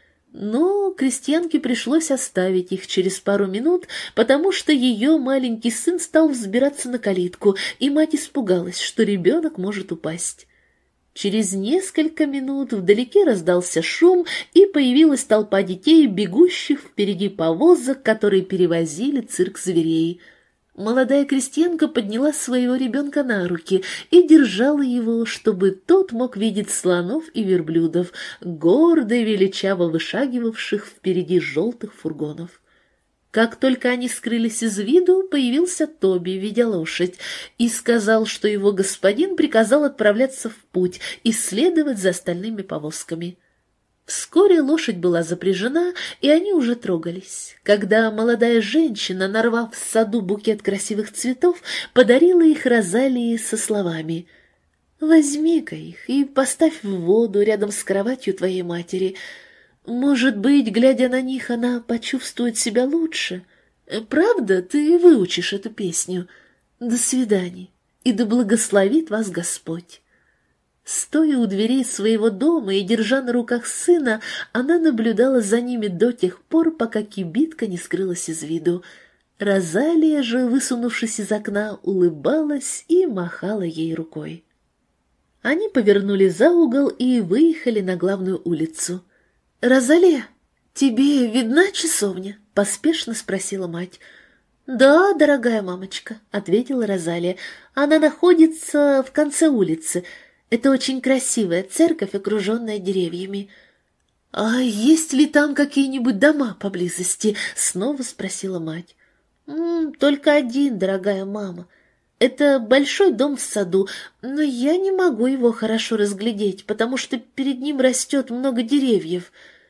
Но крестьянке пришлось оставить их через пару минут, потому что ее маленький сын стал взбираться на калитку, и мать испугалась, что ребенок может упасть. Через несколько минут вдалеке раздался шум, и появилась толпа детей, бегущих впереди повозок, которые перевозили цирк зверей. Молодая крестьянка подняла своего ребенка на руки и держала его, чтобы тот мог видеть слонов и верблюдов, гордо и величаво вышагивавших впереди желтых фургонов. Как только они скрылись из виду, появился Тоби, ведя лошадь, и сказал, что его господин приказал отправляться в путь и следовать за остальными повозками. Вскоре лошадь была запряжена, и они уже трогались, когда молодая женщина, нарвав в саду букет красивых цветов, подарила их Розалии со словами: «Возьми-ка их и поставь в воду рядом с кроватью твоей матери. Может быть, глядя на них, она почувствует себя лучше. Правда, ты выучишь эту песню? До свидания, и да благословит вас Господь». Стоя у дверей своего дома и держа на руках сына, она наблюдала за ними до тех пор, пока кибитка не скрылась из виду. Розалия же, высунувшись из окна, улыбалась и махала ей рукой. Они повернули за угол и выехали на главную улицу. «Розалия, тебе видна часовня?» — поспешно спросила мать. «Да, дорогая мамочка», — ответила Розалия. «Она находится в конце улицы. Это очень красивая церковь, окруженная деревьями». «А есть ли там какие-нибудь дома поблизости?» — снова спросила мать. «М, «Только один, дорогая мама. Это большой дом в саду, но я не могу его хорошо разглядеть, потому что перед ним растет много деревьев».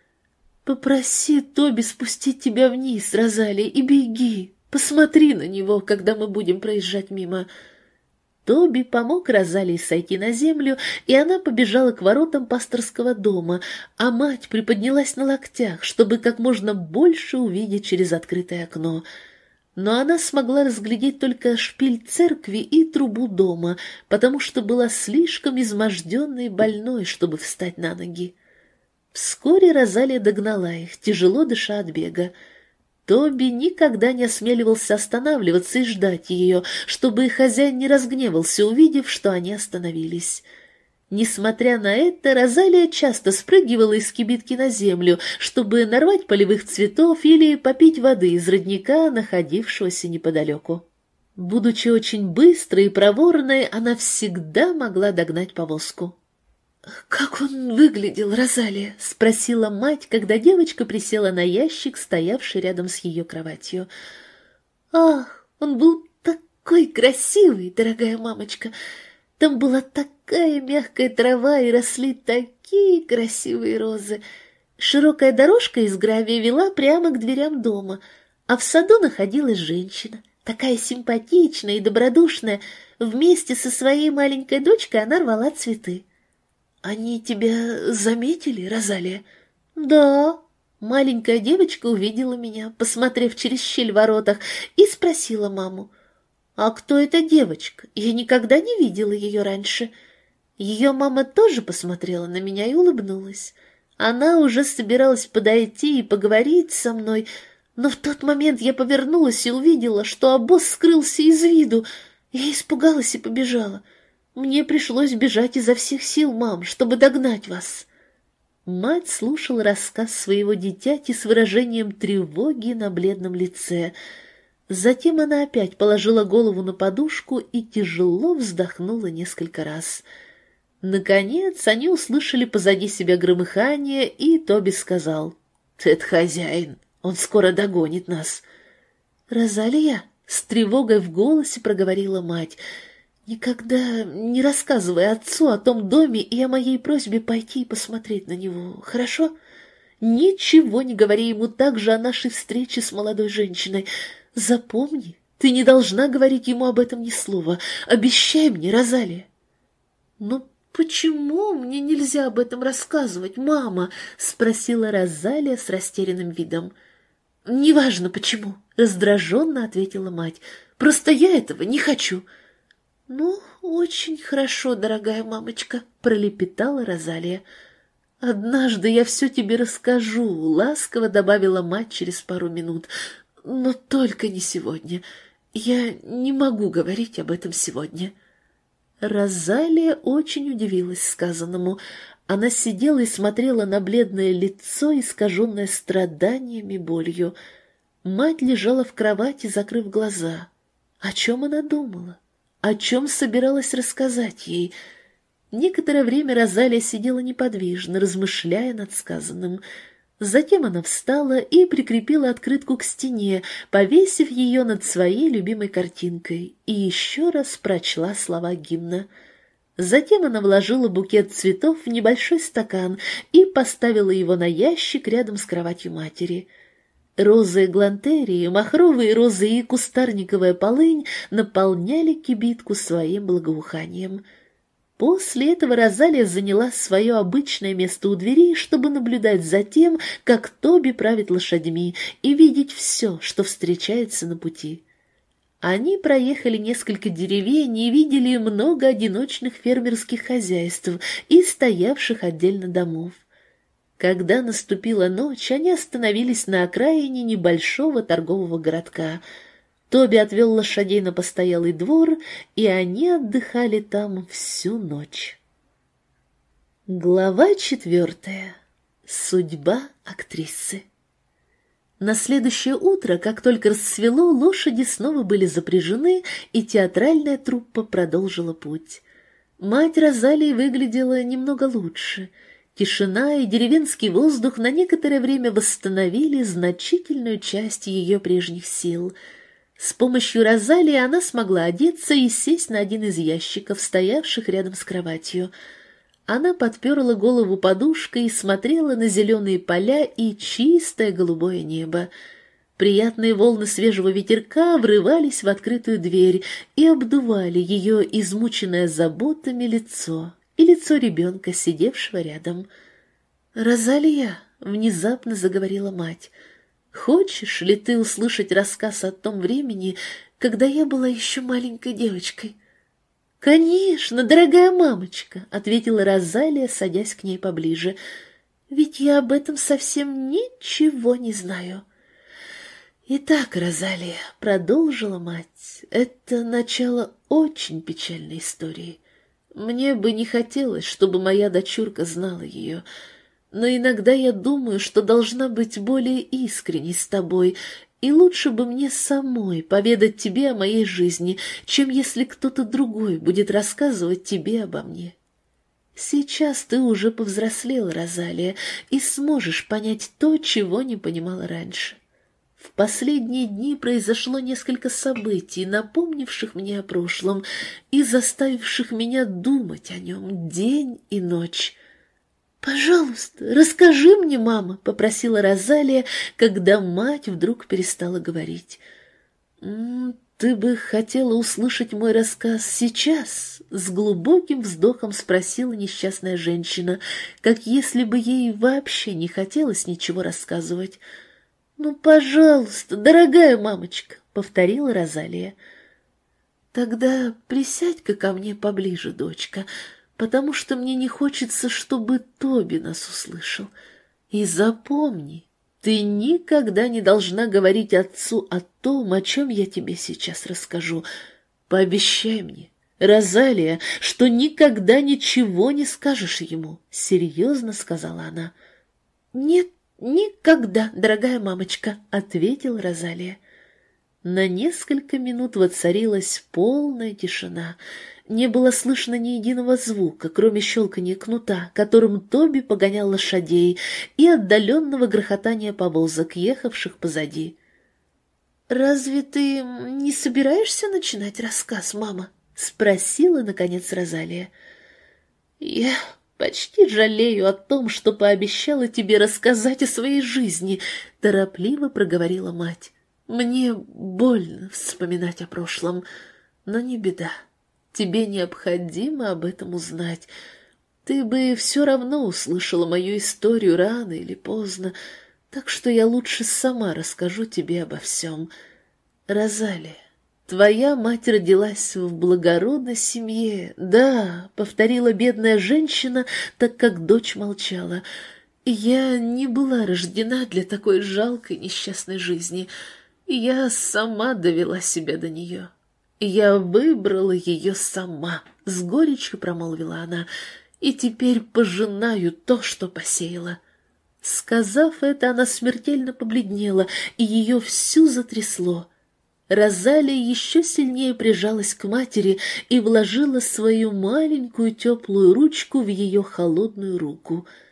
«Попроси Тоби спустить тебя вниз, Розалия, и беги. Посмотри на него, когда мы будем проезжать мимо». Тоби помог Розалии сойти на землю, и она побежала к воротам пасторского дома, а мать приподнялась на локтях, чтобы как можно больше увидеть через открытое окно. Но она смогла разглядеть только шпиль церкви и трубу дома, потому что была слишком изможденной и больной, чтобы встать на ноги. Вскоре Розалия догнала их, тяжело дыша от бега. Тоби никогда не осмеливался останавливаться и ждать ее, чтобы хозяин не разгневался, увидев, что они остановились. Несмотря на это, Розалия часто спрыгивала из кибитки на землю, чтобы нарвать полевых цветов или попить воды из родника, находившегося неподалеку. Будучи очень быстрой и проворной, она всегда могла догнать повозку. «Как он выглядел, Розалия?» — спросила мать, когда девочка присела на ящик, стоявший рядом с ее кроватью. «Ах, он был такой красивый, дорогая мамочка! Там была такая мягкая трава и росли такие красивые розы. Широкая дорожка из гравия вела прямо к дверям дома, а в саду находилась женщина, такая симпатичная и добродушная. Вместе со своей маленькой дочкой она рвала цветы». «Они тебя заметили, Розалия?» «Да». Маленькая девочка увидела меня, посмотрев через щель в воротах, и спросила маму: «А кто эта девочка? Я никогда не видела ее раньше». Ее мама тоже посмотрела на меня и улыбнулась. Она уже собиралась подойти и поговорить со мной, но в тот момент я повернулась и увидела, что обоз скрылся из виду. Я испугалась и побежала. Мне пришлось бежать изо всех сил, мам, чтобы догнать вас». Мать слушала рассказ своего дитяти с выражением тревоги на бледном лице. Затем она опять положила голову на подушку и тяжело вздохнула несколько раз. Наконец они услышали позади себя громыхание, и Тоби сказал: «Это хозяин, он скоро догонит нас». «Розалия?» — с тревогой в голосе проговорила мать. «Никогда не рассказывай отцу о том доме и о моей просьбе пойти и посмотреть на него, хорошо? Ничего не говори ему также о нашей встрече с молодой женщиной. Запомни, ты не должна говорить ему об этом ни слова. Обещай мне, Розалия». «Но почему мне нельзя об этом рассказывать, мама?» — спросила Розалия с растерянным видом. «Неважно почему», — раздраженно ответила мать. «Просто я этого не хочу». «Ну, очень хорошо, дорогая мамочка», — пролепетала Розалия. «Однажды я все тебе расскажу», — ласково добавила мать через пару минут. «Но только не сегодня. Я не могу говорить об этом сегодня». Розалия очень удивилась сказанному. Она сидела и смотрела на бледное лицо, искаженное страданиями и болью. Мать лежала в кровати, закрыв глаза. О чем она думала? О чем собиралась рассказать ей? Некоторое время Розалия сидела неподвижно, размышляя над сказанным. Затем она встала и прикрепила открытку к стене, повесив ее над своей любимой картинкой, и еще раз прочла слова гимна. Затем она вложила букет цветов в небольшой стакан и поставила его на ящик рядом с кроватью матери. Розы эглантерии, махровые розы и кустарниковая полынь наполняли кибитку своим благоуханием. После этого Розалия заняла свое обычное место у двери, чтобы наблюдать за тем, как Тоби правит лошадьми, и видеть все, что встречается на пути. Они проехали несколько деревень и видели много одиночных фермерских хозяйств и стоявших отдельно домов. Когда наступила ночь, они остановились на окраине небольшого торгового городка. Тоби отвел лошадей на постоялый двор, и они отдыхали там всю ночь. Глава четвертая. Судьба актрисы. На следующее утро, как только рассвело, лошади снова были запряжены, и театральная труппа продолжила путь. Мать Розалии выглядела немного лучше. Тишина и деревенский воздух на некоторое время восстановили значительную часть ее прежних сил. С помощью Розалии она смогла одеться и сесть на один из ящиков, стоявших рядом с кроватью. Она подперла голову подушкой и смотрела на зеленые поля и чистое голубое небо. Приятные волны свежего ветерка врывались в открытую дверь и обдували ее измученное заботами лицо и лицо ребенка, сидевшего рядом. «Розалия», — внезапно заговорила мать, — «хочешь ли ты услышать рассказ о том времени, когда я была еще маленькой девочкой?» «Конечно, дорогая мамочка», — ответила Розалия, садясь к ней поближе, — «ведь я об этом совсем ничего не знаю». «Итак, Розалия», — продолжила мать, — «это начало очень печальной истории. Мне бы не хотелось, чтобы моя дочурка знала ее, но иногда я думаю, что должна быть более искренней с тобой, и лучше бы мне самой поведать тебе о моей жизни, чем если кто-то другой будет рассказывать тебе обо мне. Сейчас ты уже повзрослела, Розалия, и сможешь понять то, чего не понимала раньше. В последние дни произошло несколько событий, напомнивших мне о прошлом и заставивших меня думать о нем день и ночь. «Пожалуйста, расскажи мне, мама», — попросила Розалия, когда мать вдруг перестала говорить. «М, «Ты бы хотела услышать мой рассказ сейчас?» — с глубоким вздохом спросила несчастная женщина, как если бы ей вообще не хотелось ничего рассказывать. «Ну, пожалуйста, дорогая мамочка», — повторила Розалия. «Тогда присядь-ка ко мне поближе, дочка, потому что мне не хочется, чтобы Тоби нас услышал. И запомни, ты никогда не должна говорить отцу о том, о чем я тебе сейчас расскажу. Пообещай мне, Розалия, что никогда ничего не скажешь ему», — серьезно сказала она. «Нет, никогда, дорогая мамочка», — ответила Розалия. На несколько минут воцарилась полная тишина. Не было слышно ни единого звука, кроме щелканья кнута, которым Тоби погонял лошадей, и отдаленного грохотания повозок, ехавших позади. «Разве ты не собираешься начинать рассказ, мама?» — спросила, наконец, Розалия. «Я почти жалею о том, что пообещала тебе рассказать о своей жизни», — торопливо проговорила мать. «Мне больно вспоминать о прошлом, но не беда. Тебе необходимо об этом узнать. Ты бы все равно услышала мою историю рано или поздно, так что я лучше сама расскажу тебе обо всем. Розалия, твоя мать родилась в благородной семье. Да, — повторила бедная женщина, так как дочь молчала. Я не была рождена для такой жалкой несчастной жизни. Я сама довела себя до нее. Я выбрала ее сама, — с горечью промолвила она, — и теперь пожинаю то, что посеяла». Сказав это, она смертельно побледнела, и ее всю затрясло. Розалия еще сильнее прижалась к матери и вложила свою маленькую теплую ручку в ее холодную руку.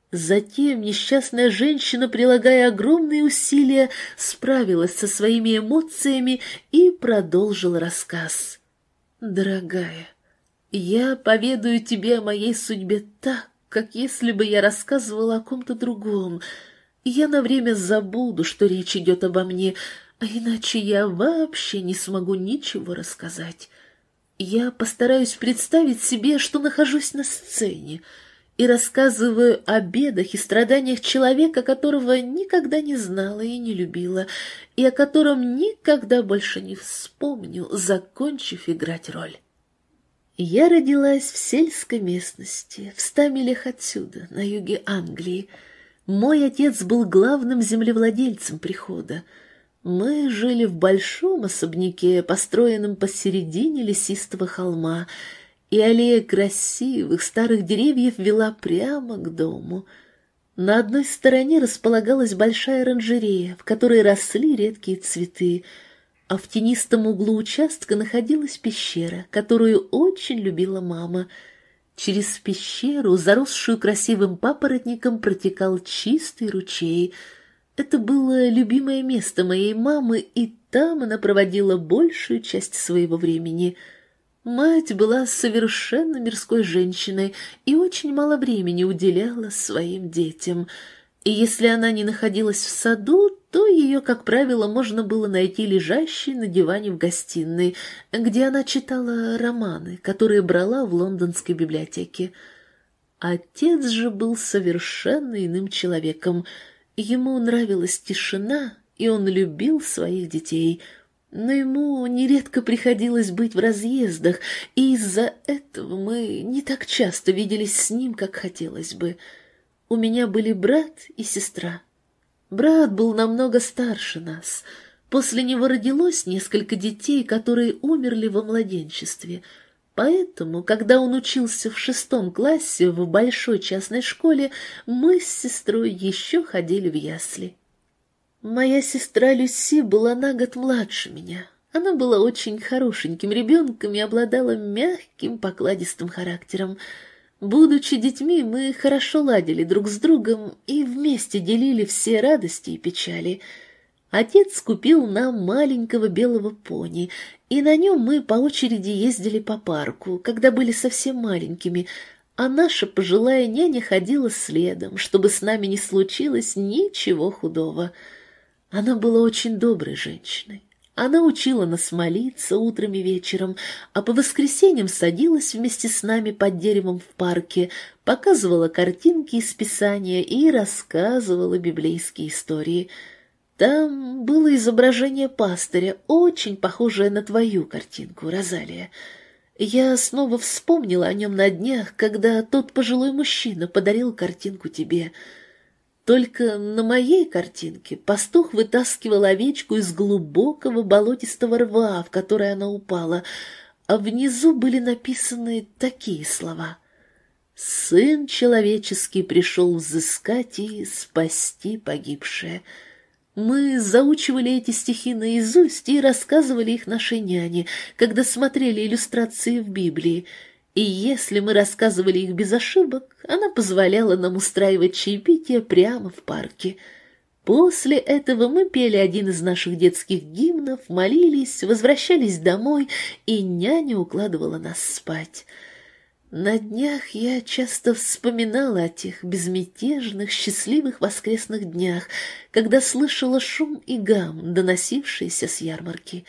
Затем несчастная женщина, прилагая огромные усилия, справилась со своими эмоциями и продолжила рассказ. «Дорогая, я поведаю тебе о моей судьбе так, как если бы я рассказывала о ком-то другом. Я на время забуду, что речь идет обо мне, а иначе я вообще не смогу ничего рассказать. Я постараюсь представить себе, что нахожусь на сцене, и рассказываю о бедах и страданиях человека, которого никогда не знала и не любила, и о котором никогда больше не вспомню, закончив играть роль. Я родилась в сельской местности, в ста милях отсюда, на юге Англии. Мой отец был главным землевладельцем прихода. Мы жили в большом особняке, построенном посередине лесистого холма, и аллея красивых старых деревьев вела прямо к дому. На одной стороне располагалась большая оранжерея, в которой росли редкие цветы, а в тенистом углу участка находилась пещера, которую очень любила мама. Через пещеру, заросшую красивым папоротником, протекал чистый ручей. Это было любимое место моей мамы, и там она проводила большую часть своего времени. Мать была совершенно мирской женщиной и очень мало времени уделяла своим детям. И если она не находилась в саду, то ее, как правило, можно было найти лежащей на диване в гостиной, где она читала романы, которые брала в лондонской библиотеке. Отец же был совершенно иным человеком. Ему нравилась тишина, и он любил своих детей — но ему нередко приходилось быть в разъездах, и из-за этого мы не так часто виделись с ним, как хотелось бы. У меня были брат и сестра. Брат был намного старше нас. После него родилось несколько детей, которые умерли во младенчестве. Поэтому, когда он учился в шестом классе в большой частной школе, мы с сестрой еще ходили в ясли. Моя сестра Люси была на год младше меня. Она была очень хорошеньким ребенком и обладала мягким, покладистым характером. Будучи детьми, мы хорошо ладили друг с другом и вместе делили все радости и печали. Отец купил нам маленького белого пони, и на нем мы по очереди ездили по парку, когда были совсем маленькими, а наша пожилая няня ходила следом, чтобы с нами не случилось ничего худого. Она была очень доброй женщиной. Она учила нас молиться утром и вечером, а по воскресеньям садилась вместе с нами под деревом в парке, показывала картинки из Писания и рассказывала библейские истории. Там было изображение пастыря, очень похожее на твою картинку, Розалия. Я снова вспомнила о нем на днях, когда тот пожилой мужчина подарил картинку тебе. Только на моей картинке пастух вытаскивал овечку из глубокого болотистого рва, в который она упала, а внизу были написаны такие слова: «Сын человеческий пришел взыскать и спасти погибшее». Мы заучивали эти стихи наизусть и рассказывали их нашей няне, когда смотрели иллюстрации в Библии. И если мы рассказывали их без ошибок, она позволяла нам устраивать чаепитие прямо в парке. После этого мы пели один из наших детских гимнов, молились, возвращались домой, и няня укладывала нас спать. На днях я часто вспоминала о тех безмятежных, счастливых воскресных днях, когда слышала шум и гам, доносившиеся с ярмарки.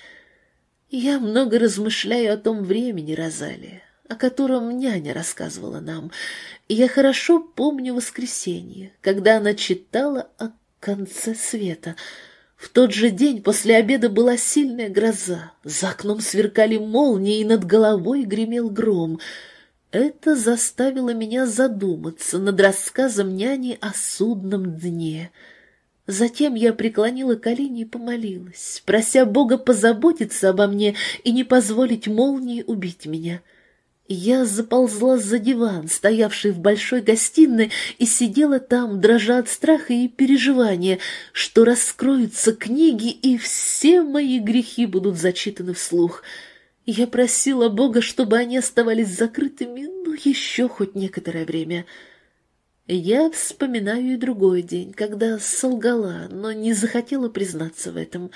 Я много размышляю о том времени, Розалия, о котором няня рассказывала нам. Я хорошо помню воскресенье, когда она читала о конце света. В тот же день после обеда была сильная гроза, за окном сверкали молнии, и над головой гремел гром. Это заставило меня задуматься над рассказом няни о судном дне. Затем я преклонила колени и помолилась, прося Бога позаботиться обо мне и не позволить молнии убить меня. Я заползла за диван, стоявший в большой гостиной, и сидела там, дрожа от страха и переживания, что раскроются книги, и все мои грехи будут зачитаны вслух. Я просила Бога, чтобы они оставались закрытыми, ну, еще хоть некоторое время. Я вспоминаю и другой день, когда солгала, но не захотела признаться в этом.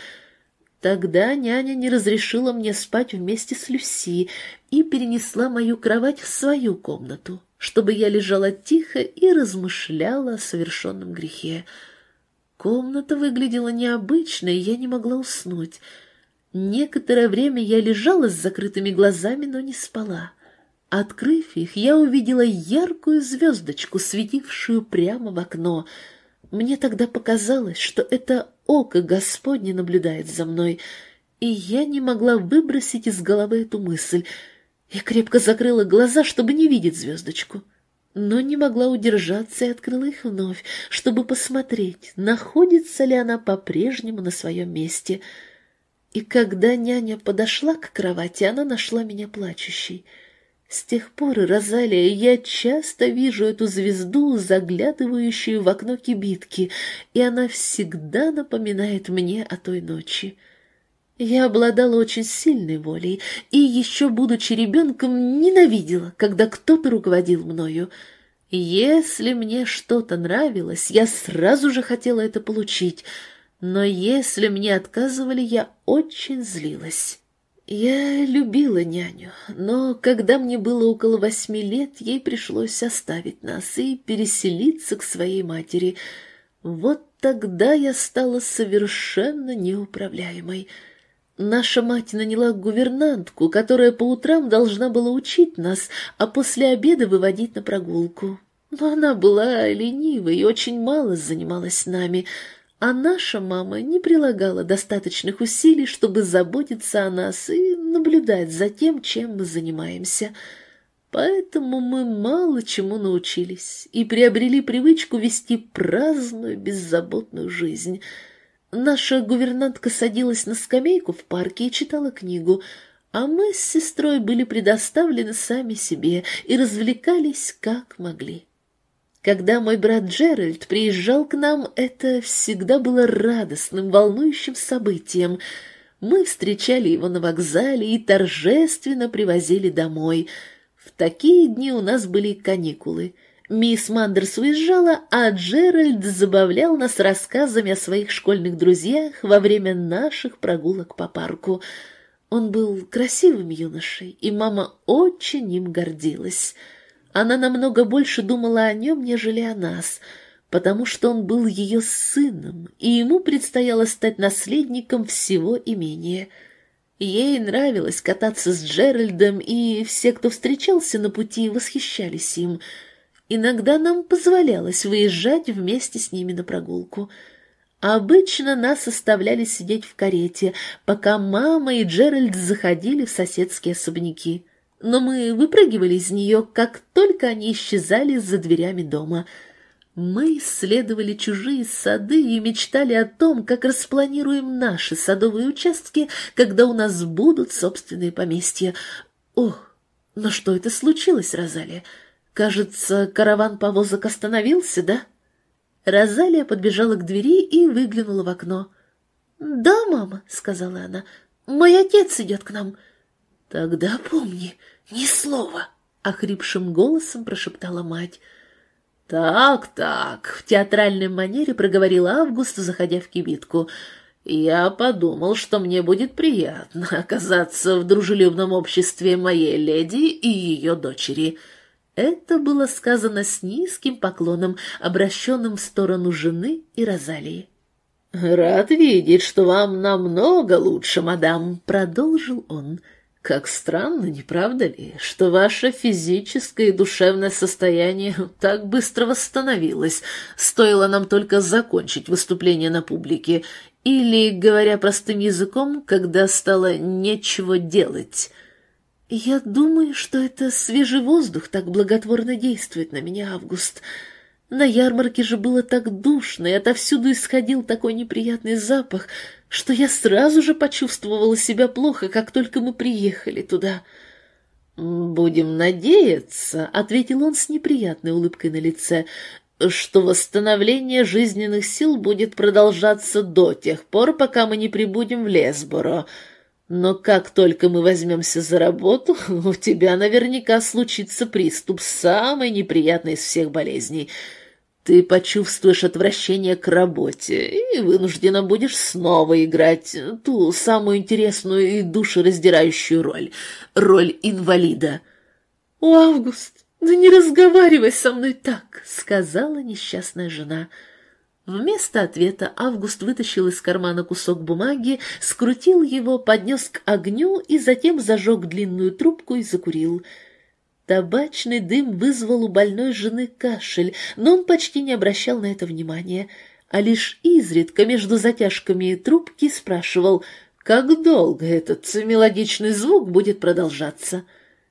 Тогда няня не разрешила мне спать вместе с Люси и перенесла мою кровать в свою комнату, чтобы я лежала тихо и размышляла о совершенном грехе. Комната выглядела необычно, и я не могла уснуть. Некоторое время я лежала с закрытыми глазами, но не спала. Открыв их, я увидела яркую звездочку, светившую прямо в окно. Мне тогда показалось, что это око Господне наблюдает за мной, и я не могла выбросить из головы эту мысль. Я крепко закрыла глаза, чтобы не видеть звездочку, но не могла удержаться и открыла их вновь, чтобы посмотреть, находится ли она по-прежнему на своем месте. И когда няня подошла к кровати, она нашла меня плачущей. С тех пор, Розалия, я часто вижу эту звезду, заглядывающую в окно кибитки, и она всегда напоминает мне о той ночи. Я обладала очень сильной волей, и еще, будучи ребенком, ненавидела, когда кто-то руководил мною. Если мне что-то нравилось, я сразу же хотела это получить, но если мне отказывали, я очень злилась. Я любила няню, но когда мне было около восьми лет, ей пришлось оставить нас и переселиться к своей матери. Вот тогда я стала совершенно неуправляемой. Наша мать наняла гувернантку, которая по утрам должна была учить нас, а после обеда выводить на прогулку. Но она была ленивой и очень мало занималась с нами, а наша мама не прилагала достаточных усилий, чтобы заботиться о нас и наблюдать за тем, чем мы занимаемся. Поэтому мы мало чему научились и приобрели привычку вести праздную, беззаботную жизнь. Наша гувернантка садилась на скамейку в парке и читала книгу, а мы с сестрой были предоставлены сами себе и развлекались как могли. Когда мой брат Джеральд приезжал к нам, это всегда было радостным, волнующим событием. Мы встречали его на вокзале и торжественно привозили домой. В такие дни у нас были каникулы. Мисс Мандерс уезжала, а Джеральд забавлял нас рассказами о своих школьных друзьях во время наших прогулок по парку. Он был красивым юношей, и мама очень им гордилась. Она намного больше думала о нем, нежели о нас, потому что он был ее сыном, и ему предстояло стать наследником всего имения. Ей нравилось кататься с Джеральдом, и все, кто встречался на пути, восхищались им. Иногда нам позволялось выезжать вместе с ними на прогулку. Обычно нас оставляли сидеть в карете, пока мама и Джеральд заходили в соседские особняки. Но мы выпрыгивали из нее, как только они исчезали за дверями дома. Мы исследовали чужие сады и мечтали о том, как распланируем наши садовые участки, когда у нас будут собственные поместья. Ох, но что это случилось, Розалия? Кажется, караван повозок остановился, да? Розалия подбежала к двери и выглянула в окно. «Да, мама», — сказала она, — «мой отец идет к нам». «Тогда помни, ни слова», — охрипшим голосом прошептала мать. «Так-так», — в театральной манере проговорила Август, заходя в кибитку. «Я подумал, что мне будет приятно оказаться в дружелюбном обществе моей леди и ее дочери». Это было сказано с низким поклоном, обращенным в сторону жены и Розалии. «Рад видеть, что вам намного лучше, мадам», — продолжил он. «Как странно, не правда ли, что ваше физическое и душевное состояние так быстро восстановилось, стоило нам только закончить выступление на публике, или, говоря простым языком, когда стало нечего делать». «Я думаю, что это свежий воздух так благотворно действует на меня, Август. На ярмарке же было так душно, и отовсюду исходил такой неприятный запах, что я сразу же почувствовала себя плохо, как только мы приехали туда». «Будем надеяться», — ответил он с неприятной улыбкой на лице, «что восстановление жизненных сил будет продолжаться до тех пор, пока мы не прибудем в Лесборо. Но как только мы возьмемся за работу, у тебя наверняка случится приступ самой неприятной из всех болезней. Ты почувствуешь отвращение к работе и вынуждена будешь снова играть ту самую интересную и душераздирающую роль — роль инвалида». «О, Август, да не разговаривай со мной так», — сказала несчастная жена. Вместо ответа Август вытащил из кармана кусок бумаги, скрутил его, поднес к огню и затем зажег длинную трубку и закурил. Табачный дым вызвал у больной жены кашель, но он почти не обращал на это внимания, а лишь изредка между затяжками трубки спрашивал, как долго этот мелодичный звук будет продолжаться.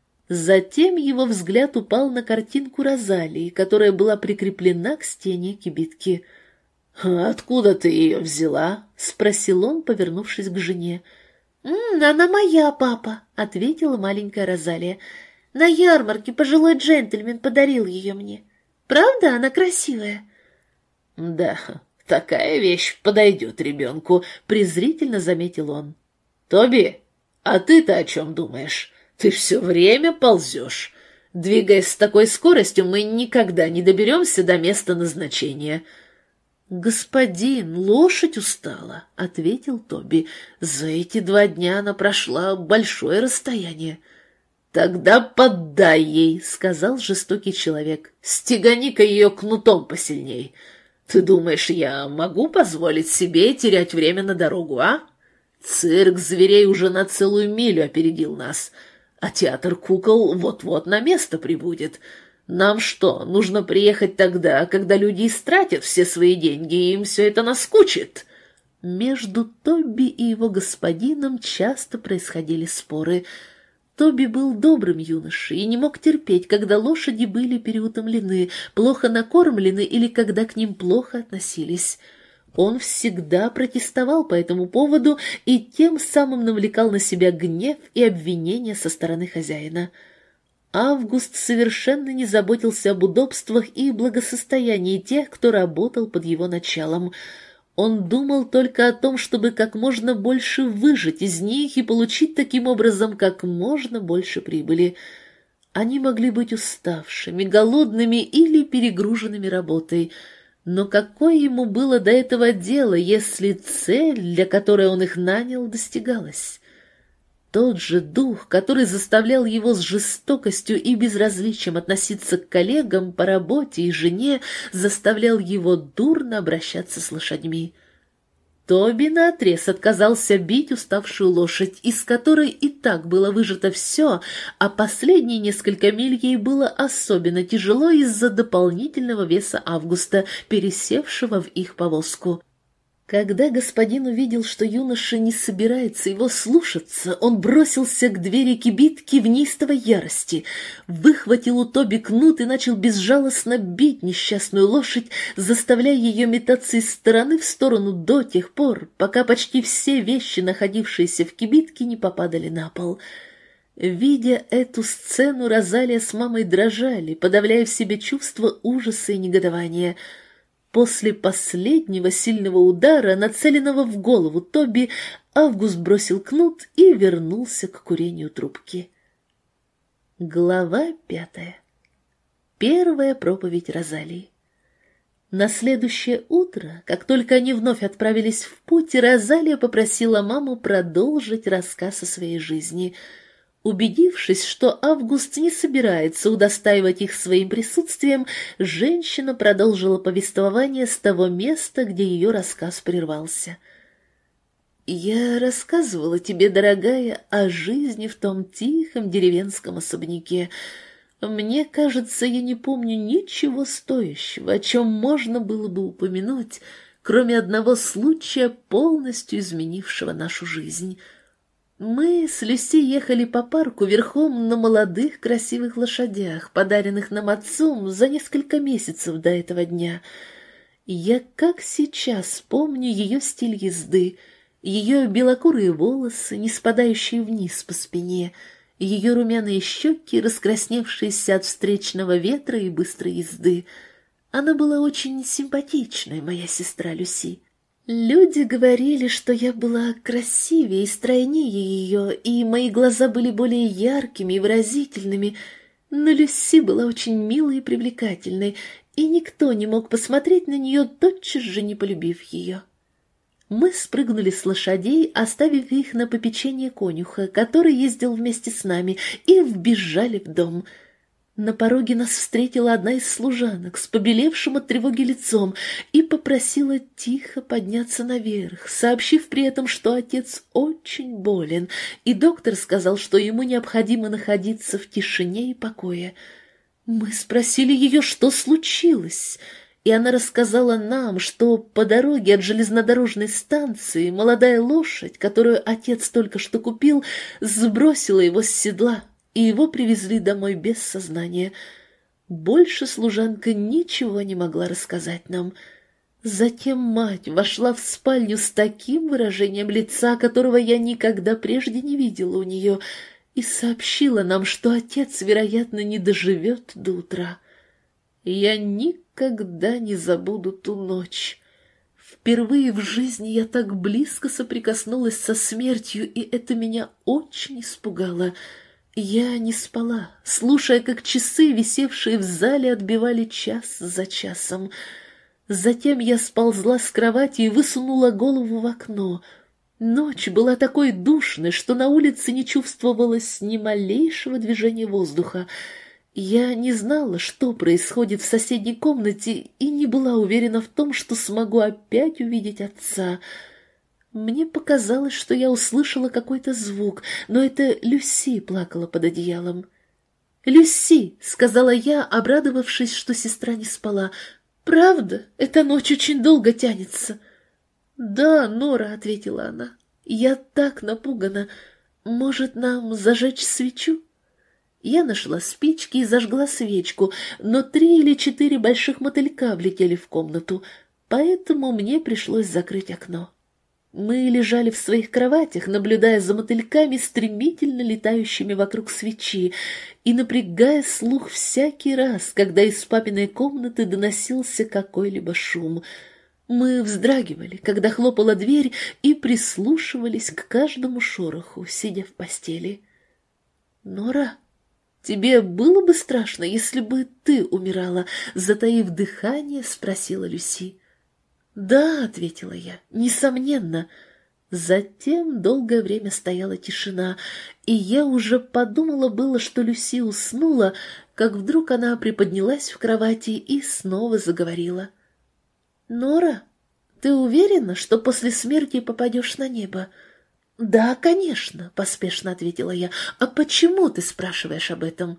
Затем его взгляд упал на картинку Розалии, которая была прикреплена к стене кибитки. «Откуда ты ее взяла?» — спросил он, повернувшись к жене. «М, «Она моя, папа», — ответила маленькая Розалия. «На ярмарке пожилой джентльмен подарил ее мне. Правда, она красивая?» «Да, такая вещь подойдет ребенку», — презрительно заметил он. «Тоби, а ты-то о чем думаешь? Ты все время ползешь. Двигаясь с такой скоростью, мы никогда не доберемся до места назначения». «Господин, лошадь устала», — ответил Тоби. «За эти два дня она прошла большое расстояние». «Тогда поддай ей», — сказал жестокий человек. «Стегани-ка ее кнутом посильней. Ты думаешь, я могу позволить себе терять время на дорогу, а? Цирк зверей уже на целую милю опередил нас, а театр кукол вот-вот на место прибудет. Нам что, нужно приехать тогда, когда люди истратят все свои деньги, и им все это наскучит?» Между Тоби и его господином часто происходили споры. Тоби был добрым юношей и не мог терпеть, когда лошади были переутомлены, плохо накормлены или когда к ним плохо относились. Он всегда протестовал по этому поводу и тем самым навлекал на себя гнев и обвинения со стороны хозяина. Август совершенно не заботился об удобствах и благосостоянии тех, кто работал под его началом. Он думал только о том, чтобы как можно больше выжать из них и получить таким образом как можно больше прибыли. Они могли быть уставшими, голодными или перегруженными работой, но какое ему было до этого дело, если цель, для которой он их нанял, достигалась? Тот же дух, который заставлял его с жестокостью и безразличием относиться к коллегам по работе и жене, заставлял его дурно обращаться с лошадьми. Тоби наотрез отказался бить уставшую лошадь, из которой и так было выжато все, а последние несколько миль ей было особенно тяжело из-за дополнительного веса Августа, пересевшего в их повозку. Когда господин увидел, что юноша не собирается его слушаться, он бросился к двери кибитки в неистовой ярости, выхватил у Тоби кнут и начал безжалостно бить несчастную лошадь, заставляя ее метаться из стороны в сторону до тех пор, пока почти все вещи, находившиеся в кибитке, не попадали на пол. Видя эту сцену, Розалия с мамой дрожали, подавляя в себе чувство ужаса и негодования. После последнего сильного удара, нацеленного в голову Тоби, Август бросил кнут и вернулся к курению трубки. Глава пятая. Первая проповедь Розалии. На следующее утро, как только они вновь отправились в путь, Розалия попросила маму продолжить рассказ о своей жизни. Убедившись, что Август не собирается удостаивать их своим присутствием, женщина продолжила повествование с того места, где ее рассказ прервался. «Я рассказывала тебе, дорогая, о жизни в том тихом деревенском особняке. Мне кажется, я не помню ничего стоящего, о чем можно было бы упомянуть, кроме одного случая, полностью изменившего нашу жизнь». Мы с Люси ехали по парку верхом на молодых красивых лошадях, подаренных нам отцом за несколько месяцев до этого дня. Я как сейчас помню ее стиль езды, ее белокурые волосы, не спадающие вниз по спине, ее румяные щеки, раскрасневшиеся от встречного ветра и быстрой езды. Она была очень симпатичной, моя сестра Люси. Люди говорили, что я была красивее и стройнее ее, и мои глаза были более яркими и выразительными, но Люси была очень милой и привлекательной, и никто не мог посмотреть на нее, тотчас же не полюбив ее. Мы спрыгнули с лошадей, оставив их на попечение конюха, который ездил вместе с нами, и вбежали в дом. На пороге нас встретила одна из служанок с побелевшим от тревоги лицом и попросила тихо подняться наверх, сообщив при этом, что отец очень болен, и доктор сказал, что ему необходимо находиться в тишине и покое. Мы спросили ее, что случилось, и она рассказала нам, что по дороге от железнодорожной станции молодая лошадь, которую отец только что купил, сбросила его с седла, и его привезли домой без сознания. Больше служанка ничего не могла рассказать нам. Затем мать вошла в спальню с таким выражением лица, которого я никогда прежде не видела у нее, и сообщила нам, что отец, вероятно, не доживет до утра. Я никогда не забуду ту ночь. Впервые в жизни я так близко соприкоснулась со смертью, и это меня очень испугало. Я не спала, слушая, как часы, висевшие в зале, отбивали час за часом. Затем я сползла с кровати и высунула голову в окно. Ночь была такой душной, что на улице не чувствовалось ни малейшего движения воздуха. Я не знала, что происходит в соседней комнате, и не была уверена в том, что смогу опять увидеть отца. Мне показалось, что я услышала какой-то звук, но это Люси плакала под одеялом. «Люси!» — сказала я, обрадовавшись, что сестра не спала. «Правда? Эта ночь очень долго тянется». «Да, Нора», — ответила она. «Я так напугана. Может, нам зажечь свечу?» Я нашла спички и зажгла свечку, но три или четыре больших мотылька влетели в комнату, поэтому мне пришлось закрыть окно. Мы лежали в своих кроватях, наблюдая за мотыльками, стремительно летающими вокруг свечи, и напрягая слух всякий раз, когда из папиной комнаты доносился какой-либо шум. Мы вздрагивали, когда хлопала дверь, и прислушивались к каждому шороху, сидя в постели. «Нора, тебе было бы страшно, если бы ты умирала?» — затаив дыхание, спросила Люси. «Да», — ответила я, — «несомненно». Затем долгое время стояла тишина, и я уже подумала было, что Люси уснула, как вдруг она приподнялась в кровати и снова заговорила. «Нора, ты уверена, что после смерти попадешь на небо?» «Да, конечно», — поспешно ответила я. «А почему ты спрашиваешь об этом?»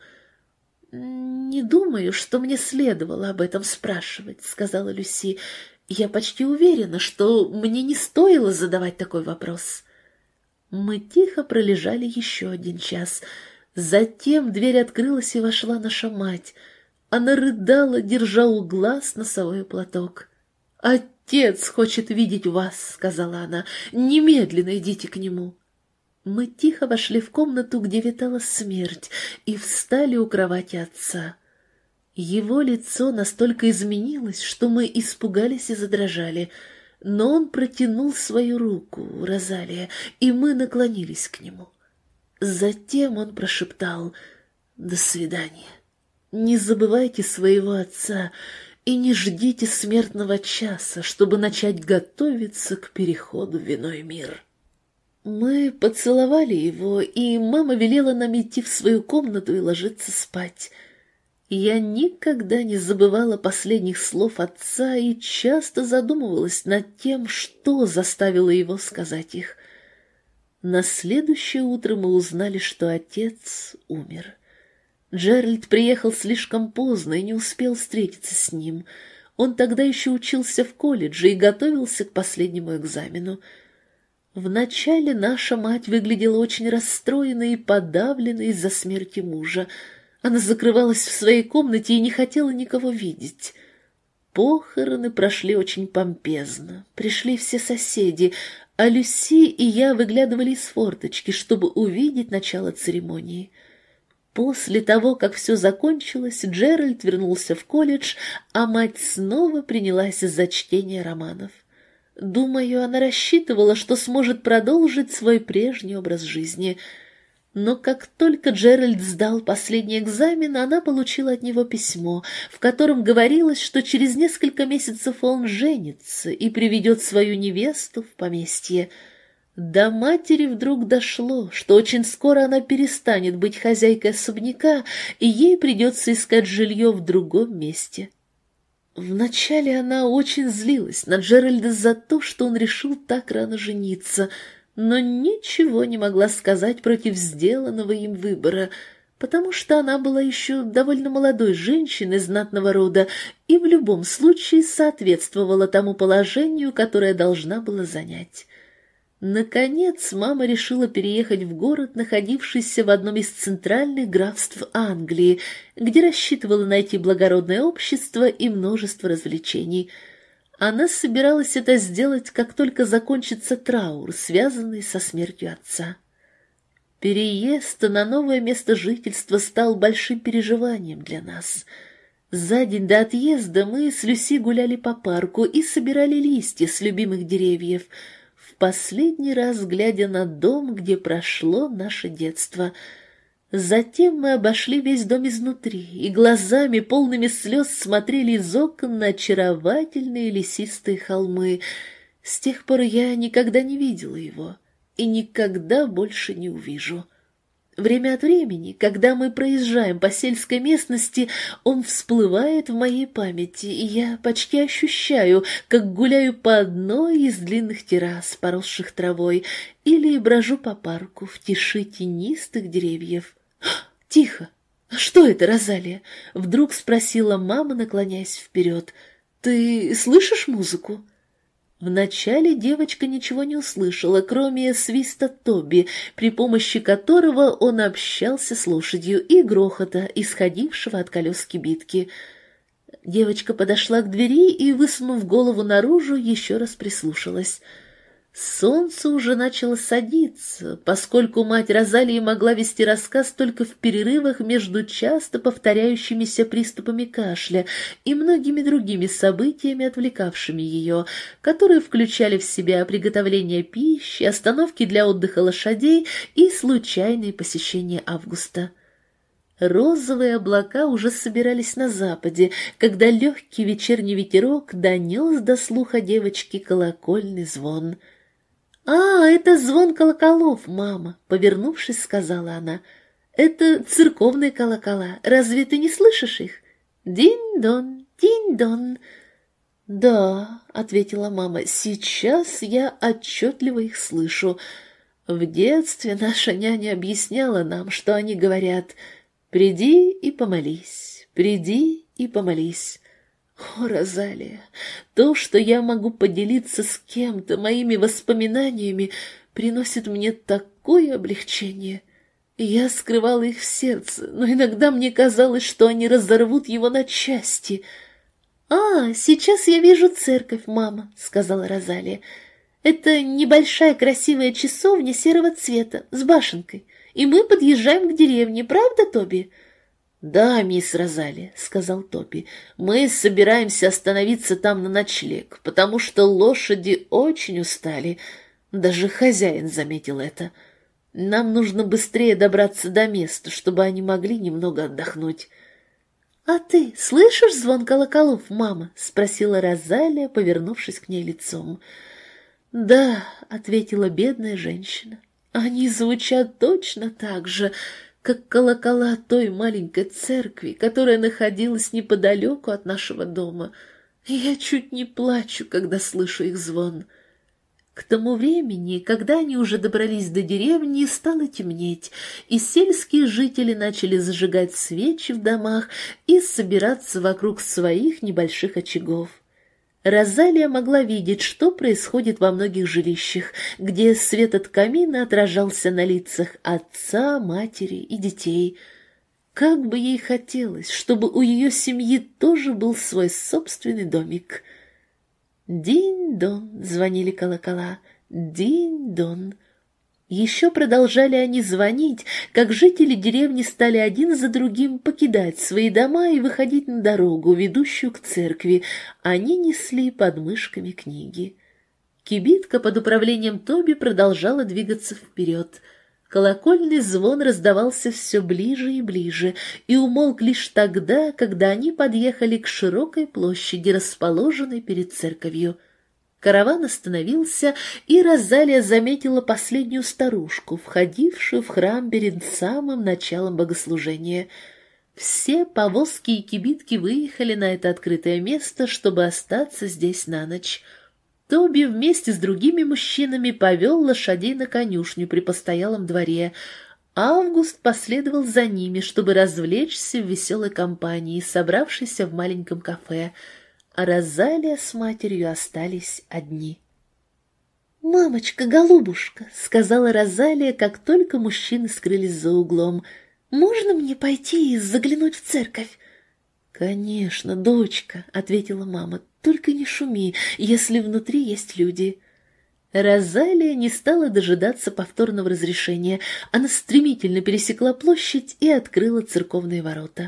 «Не думаю, что мне следовало об этом спрашивать», — сказала Люси. «Я почти уверена, что мне не стоило задавать такой вопрос». Мы тихо пролежали еще один час. Затем дверь открылась, и вошла наша мать. Она рыдала, держа у глаз носовой платок. «Отец хочет видеть вас», — сказала она. «Немедленно идите к нему». Мы тихо вошли в комнату, где витала смерть, и встали у кровати отца. Его лицо настолько изменилось, что мы испугались и задрожали, но он протянул свою руку, Розалия, и мы наклонились к нему. Затем он прошептал: «До свидания. Не забывайте своего отца и не ждите смертного часа, чтобы начать готовиться к переходу в иной мир». Мы поцеловали его, и мама велела нам идти в свою комнату и ложиться спать. Я никогда не забывала последних слов отца и часто задумывалась над тем, что заставило его сказать их. На следующее утро мы узнали, что отец умер. Джеральд приехал слишком поздно и не успел встретиться с ним. Он тогда еще учился в колледже и готовился к последнему экзамену. Вначале наша мать выглядела очень расстроенной и подавленной из-за смерти мужа. Она закрывалась в своей комнате и не хотела никого видеть. Похороны прошли очень помпезно. Пришли все соседи, а Люси и я выглядывали из форточки, чтобы увидеть начало церемонии. После того, как все закончилось, Джеральд вернулся в колледж, а мать снова принялась за чтение романов. Думаю, она рассчитывала, что сможет продолжить свой прежний образ жизни. Но как только Джеральд сдал последний экзамен, она получила от него письмо, в котором говорилось, что через несколько месяцев он женится и приведет свою невесту в поместье. До матери вдруг дошло, что очень скоро она перестанет быть хозяйкой особняка, и ей придется искать жилье в другом месте. Вначале она очень злилась на Джеральда за то, что он решил так рано жениться, но ничего не могла сказать против сделанного им выбора, потому что она была еще довольно молодой женщиной знатного рода и в любом случае соответствовала тому положению, которое должна была занять. Наконец, мама решила переехать в город, находившийся в одном из центральных графств Англии, где рассчитывала найти благородное общество и множество развлечений. Она собиралась это сделать, как только закончится траур, связанный со смертью отца. Переезд на новое место жительства стал большим переживанием для нас. За день до отъезда мы с Люси гуляли по парку и собирали листья с любимых деревьев, в последний раз глядя на дом, где прошло наше детство. Затем мы обошли весь дом изнутри и глазами, полными слез, смотрели из окон на очаровательные лесистые холмы. С тех пор я никогда не видела его и никогда больше не увижу. Время от времени, когда мы проезжаем по сельской местности, он всплывает в моей памяти, и я почти ощущаю, как гуляю по одной из длинных террас, поросших травой, или брожу по парку в тиши тенистых деревьев. «Тихо! Что это, Розалия?» — вдруг спросила мама, наклоняясь вперед. «Ты слышишь музыку?» Вначале девочка ничего не услышала, кроме свиста Тоби, при помощи которого он общался с лошадью, и грохота, исходившего от колес кибитки. Девочка подошла к двери и, высунув голову наружу, еще раз прислушалась. Солнце уже начало садиться, поскольку мать Розалии могла вести рассказ только в перерывах между часто повторяющимися приступами кашля и многими другими событиями, отвлекавшими ее, которые включали в себя приготовление пищи, остановки для отдыха лошадей и случайные посещения Августа. Розовые облака уже собирались на западе, когда легкий вечерний ветерок донес до слуха девочки колокольный звон. «А, это звон колоколов, мама», — повернувшись, сказала она. «Это церковные колокола. Разве ты не слышишь их? Динь-дон, динь-дон». «Да», — ответила мама, — «сейчас я отчетливо их слышу. В детстве наша няня объясняла нам, что они говорят: «Приди и помолись, приди и помолись». О, Розалия, то, что я могу поделиться с кем-то моими воспоминаниями, приносит мне такое облегчение. Я скрывала их в сердце, но иногда мне казалось, что они разорвут его на части. «А, сейчас я вижу церковь, мама», — сказала Розалия. «Это небольшая красивая часовня серого цвета с башенкой, и мы подъезжаем к деревне, правда, Тоби?» «Да, мисс Розалия», — сказал Тоби, — «мы собираемся остановиться там на ночлег, потому что лошади очень устали. Даже хозяин заметил это. Нам нужно быстрее добраться до места, чтобы они могли немного отдохнуть». «А ты слышишь звон колоколов, мама?» — спросила Розалия, повернувшись к ней лицом. «Да», — ответила бедная женщина, — «они звучат точно так же, как колокола той маленькой церкви, которая находилась неподалеку от нашего дома. Я чуть не плачу, когда слышу их звон». К тому времени, когда они уже добрались до деревни, стало темнеть, и сельские жители начали зажигать свечи в домах и собираться вокруг своих небольших очагов. Розалия могла видеть, что происходит во многих жилищах, где свет от камина отражался на лицах отца, матери и детей. Как бы ей хотелось, чтобы у ее семьи тоже был свой собственный домик. «Динь-дон!» — звонили колокола. «Динь-дон!» Еще продолжали они звонить, как жители деревни стали один за другим покидать свои дома и выходить на дорогу, ведущую к церкви. Они несли под мышками книги. Кибитка под управлением Тоби продолжала двигаться вперед. Колокольный звон раздавался все ближе и ближе и умолк лишь тогда, когда они подъехали к широкой площади, расположенной перед церковью. Караван остановился, и Розалия заметила последнюю старушку, входившую в храм перед самым началом богослужения. Все повозки и кибитки выехали на это открытое место, чтобы остаться здесь на ночь. Тоби вместе с другими мужчинами повел лошадей на конюшню при постоялом дворе. Август последовал за ними, чтобы развлечься в веселой компании, собравшейся в маленьком кафе, а Розалия с матерью остались одни. «Мамочка, голубушка», — сказала Розалия, как только мужчины скрылись за углом, — «можно мне пойти и заглянуть в церковь?» «Конечно, дочка», — ответила мама, — «только не шуми, если внутри есть люди». Розалия не стала дожидаться повторного разрешения. Она стремительно пересекла площадь и открыла церковные ворота.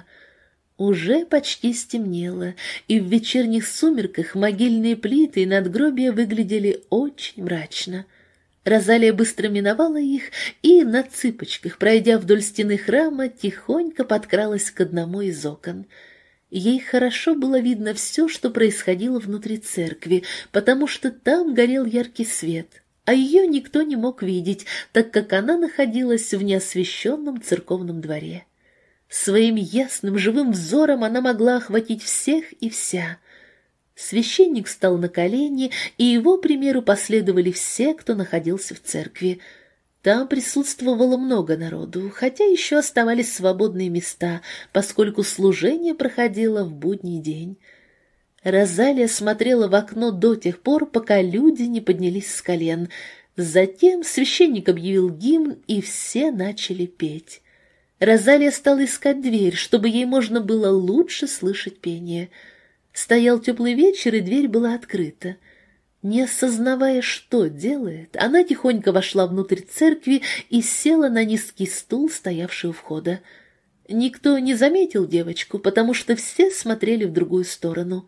Уже почти стемнело, и в вечерних сумерках могильные плиты и надгробия выглядели очень мрачно. Розалия быстро миновала их и, на цыпочках, пройдя вдоль стены храма, тихонько подкралась к одному из окон. Ей хорошо было видно все, что происходило внутри церкви, потому что там горел яркий свет, а ее никто не мог видеть, так как она находилась в неосвещенном церковном дворе. Своим ясным живым взором она могла охватить всех и вся. Священник встал на колени, и его примеру последовали все, кто находился в церкви. Там присутствовало много народу, хотя еще оставались свободные места, поскольку служение проходило в будний день. Розалия смотрела в окно до тех пор, пока люди не поднялись с колен. Затем священник объявил гимн, и все начали петь. Розалия стала искать дверь, чтобы ей можно было лучше слышать пение. Стоял теплый вечер, и дверь была открыта. Не осознавая, что делает, она тихонько вошла внутрь церкви и села на низкий стул, стоявший у входа. Никто не заметил девочку, потому что все смотрели в другую сторону.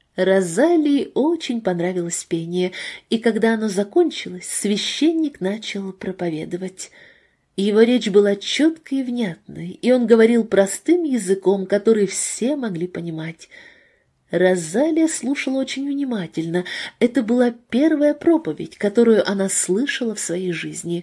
Розалии очень понравилось пение, и когда оно закончилось, священник начал проповедовать. Его речь была четкой и внятной, и он говорил простым языком, который все могли понимать. Розалия слушала очень внимательно. Это была первая проповедь, которую она слышала в своей жизни.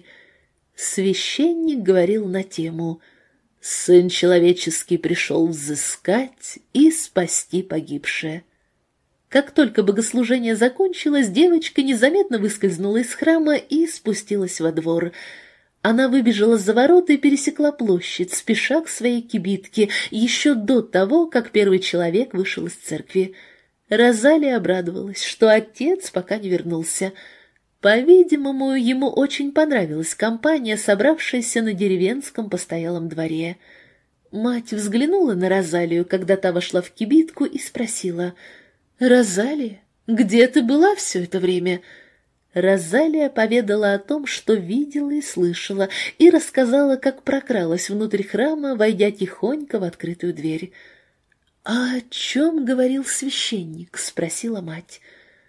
Священник говорил на тему «Сын человеческий пришел взыскать и спасти погибшее». Как только богослужение закончилось, девочка незаметно выскользнула из храма и спустилась во двор. Она выбежала за ворота и пересекла площадь, спеша к своей кибитке, еще до того, как первый человек вышел из церкви. Розалия обрадовалась, что отец пока не вернулся. По-видимому, ему очень понравилась компания, собравшаяся на деревенском постоялом дворе. Мать взглянула на Розалию, когда та вошла в кибитку, и спросила: «Розалия, где ты была все это время?» Розалия поведала о том, что видела и слышала, и рассказала, как прокралась внутрь храма, войдя тихонько в открытую дверь. «А о чем говорил священник?» — спросила мать.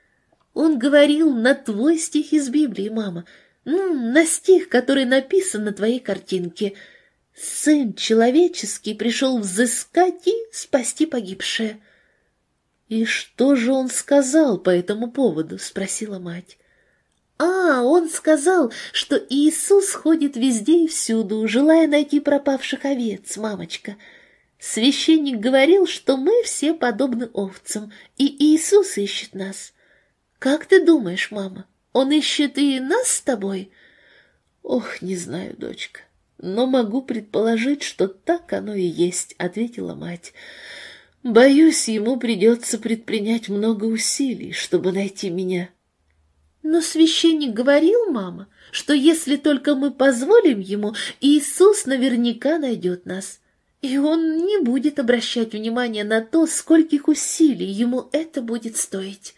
«Он говорил на твой стих из Библии, мама, ну, на стих, который написан на твоей картинке. Сын человеческий пришел взыскать и спасти погибшее». «И что же он сказал по этому поводу?» — спросила мать. «А, он сказал, что Иисус ходит везде и всюду, желая найти пропавших овец, мамочка. Священник говорил, что мы все подобны овцам, и Иисус ищет нас. Как ты думаешь, мама, он ищет и нас с тобой?» «Ох, не знаю, дочка, но могу предположить, что так оно и есть», — ответила мать. «Боюсь, ему придется предпринять много усилий, чтобы найти меня». «Но священник говорил, мама, что если только мы позволим ему, Иисус наверняка найдет нас, и он не будет обращать внимания на то, скольких усилий ему это будет стоить».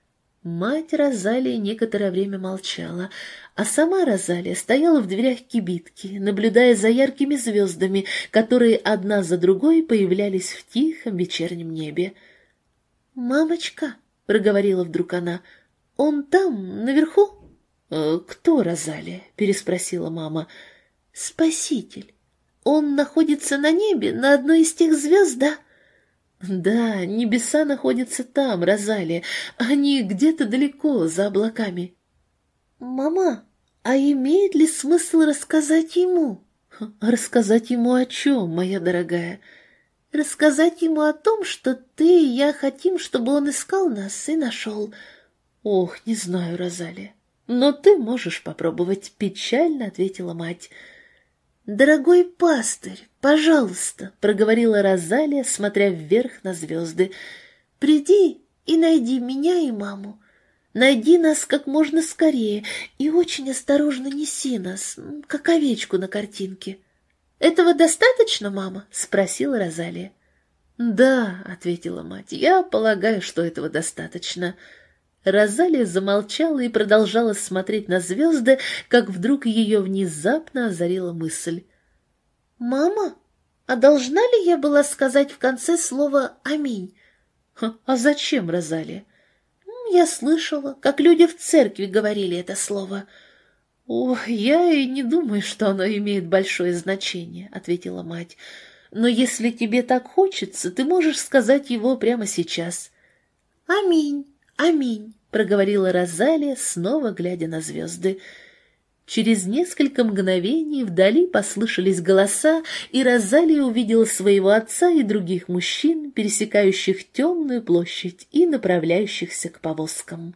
Мать Розалии некоторое время молчала, а сама Розалия стояла в дверях кибитки, наблюдая за яркими звездами, которые одна за другой появлялись в тихом вечернем небе. «Мамочка», — проговорила вдруг она, — «он там, наверху?» «Кто, Розалия?» — переспросила мама. Спаситель. Он находится на небе, на одной из тех звезд, да? Да, небеса находятся там, Розалия. Они где-то далеко, за облаками. Мама, а имеет ли смысл рассказать ему? Рассказать ему о чем, моя дорогая? Рассказать ему о том, что ты и я хотим, чтобы он искал нас и нашел. Ох, не знаю, Розалия. Но ты можешь попробовать, печально ответила мать. «Дорогой пастырь, пожалуйста», — проговорила Розалия, смотря вверх на звезды, — «приди и найди меня и маму. Найди нас как можно скорее и очень осторожно неси нас, как овечку на картинке». «Этого достаточно, мама?» — спросила Розалия. «Да», — ответила мать, — «я полагаю, что этого достаточно». Розалия замолчала и продолжала смотреть на звезды, как вдруг ее внезапно озарила мысль. «Мама, а должна ли я была сказать в конце слово «Аминь»?» «А зачем, Розалия?» «Я слышала, как люди в церкви говорили это слово». «О, я и не думаю, что оно имеет большое значение», — ответила мать. «Но если тебе так хочется, ты можешь сказать его прямо сейчас». «Аминь». «Аминь», — проговорила Розалия, снова глядя на звезды. Через несколько мгновений вдали послышались голоса, и Розалия увидела своего отца и других мужчин, пересекающих темную площадь и направляющихся к повозкам.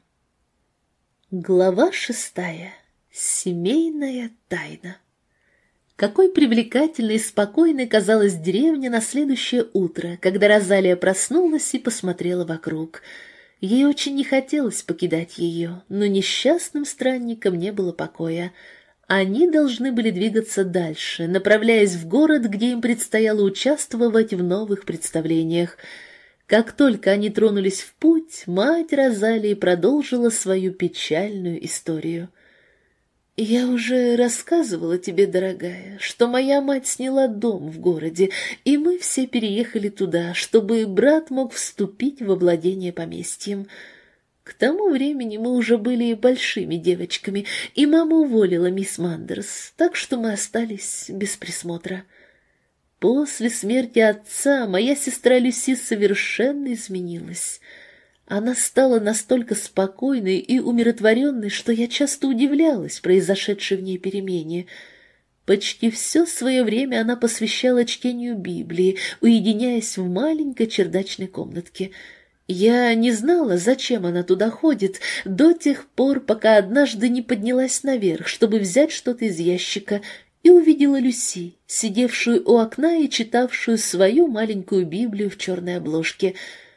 Глава шестая. Семейная тайна. Какой привлекательной и спокойной казалась деревня на следующее утро, когда Розалия проснулась и посмотрела вокруг. Ей очень не хотелось покидать ее, но несчастным странникам не было покоя. Они должны были двигаться дальше, направляясь в город, где им предстояло участвовать в новых представлениях. Как только они тронулись в путь, мать Розалии продолжила свою печальную историю. «Я уже рассказывала тебе, дорогая, что моя мать сняла дом в городе, и мы все переехали туда, чтобы брат мог вступить во владение поместьем. К тому времени мы уже были большими девочками, и мама уволила мисс Мандерс, так что мы остались без присмотра. После смерти отца моя сестра Люси совершенно изменилась». Она стала настолько спокойной и умиротворенной, что я часто удивлялась произошедшей в ней перемене. Почти все свое время она посвящала чтению Библии, уединяясь в маленькой чердачной комнатке. Я не знала, зачем она туда ходит, до тех пор, пока однажды не поднялась наверх, чтобы взять что-то из ящика, и увидела Люси, сидевшую у окна и читавшую свою маленькую Библию в черной обложке.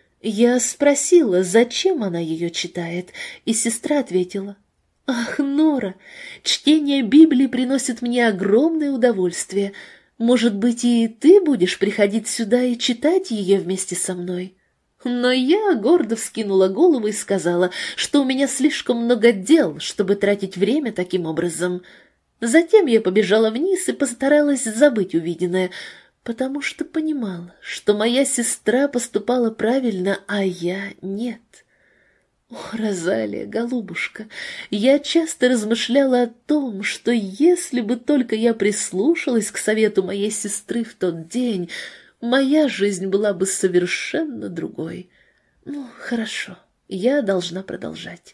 Я спросила, зачем она ее читает, и сестра ответила: «Ах, Нора, чтение Библии приносит мне огромное удовольствие. Может быть, и ты будешь приходить сюда и читать ее вместе со мной?» Но я гордо вскинула голову и сказала, что у меня слишком много дел, чтобы тратить время таким образом. Затем я побежала вниз и постаралась забыть увиденное, потому что понимала, что моя сестра поступала правильно, а я нет. О, Розалия, голубушка, я часто размышляла о том, что если бы только я прислушалась к совету моей сестры в тот день, моя жизнь была бы совершенно другой. Ну, хорошо, я должна продолжать.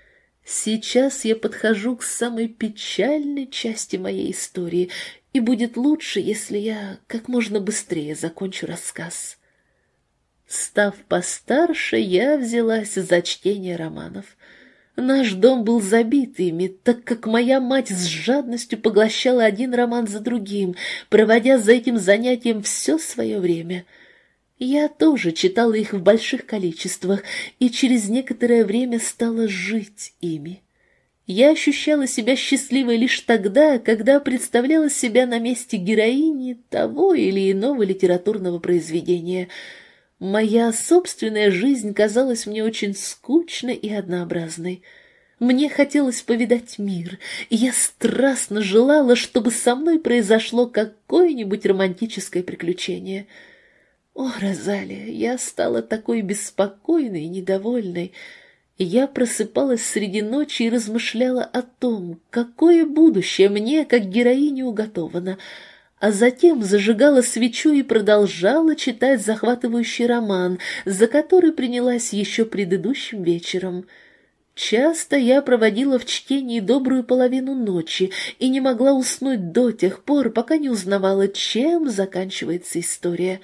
Сейчас я подхожу к самой печальной части моей истории, и будет лучше, если я как можно быстрее закончу рассказ. Став постарше, я взялась за чтение романов. Наш дом был забит ими, так как моя мать с жадностью поглощала один роман за другим, проводя за этим занятием все свое время. Я тоже читала их в больших количествах, и через некоторое время стала жить ими. Я ощущала себя счастливой лишь тогда, когда представляла себя на месте героини того или иного литературного произведения. Моя собственная жизнь казалась мне очень скучной и однообразной. Мне хотелось повидать мир, и я страстно желала, чтобы со мной произошло какое-нибудь романтическое приключение. О, Розалия, я стала такой беспокойной и недовольной. Я просыпалась среди ночи и размышляла о том, какое будущее мне, как героине, уготовано, а затем зажигала свечу и продолжала читать захватывающий роман, за который принялась еще предыдущим вечером. Часто я проводила в чтении добрую половину ночи и не могла уснуть до тех пор, пока не узнавала, чем заканчивается история.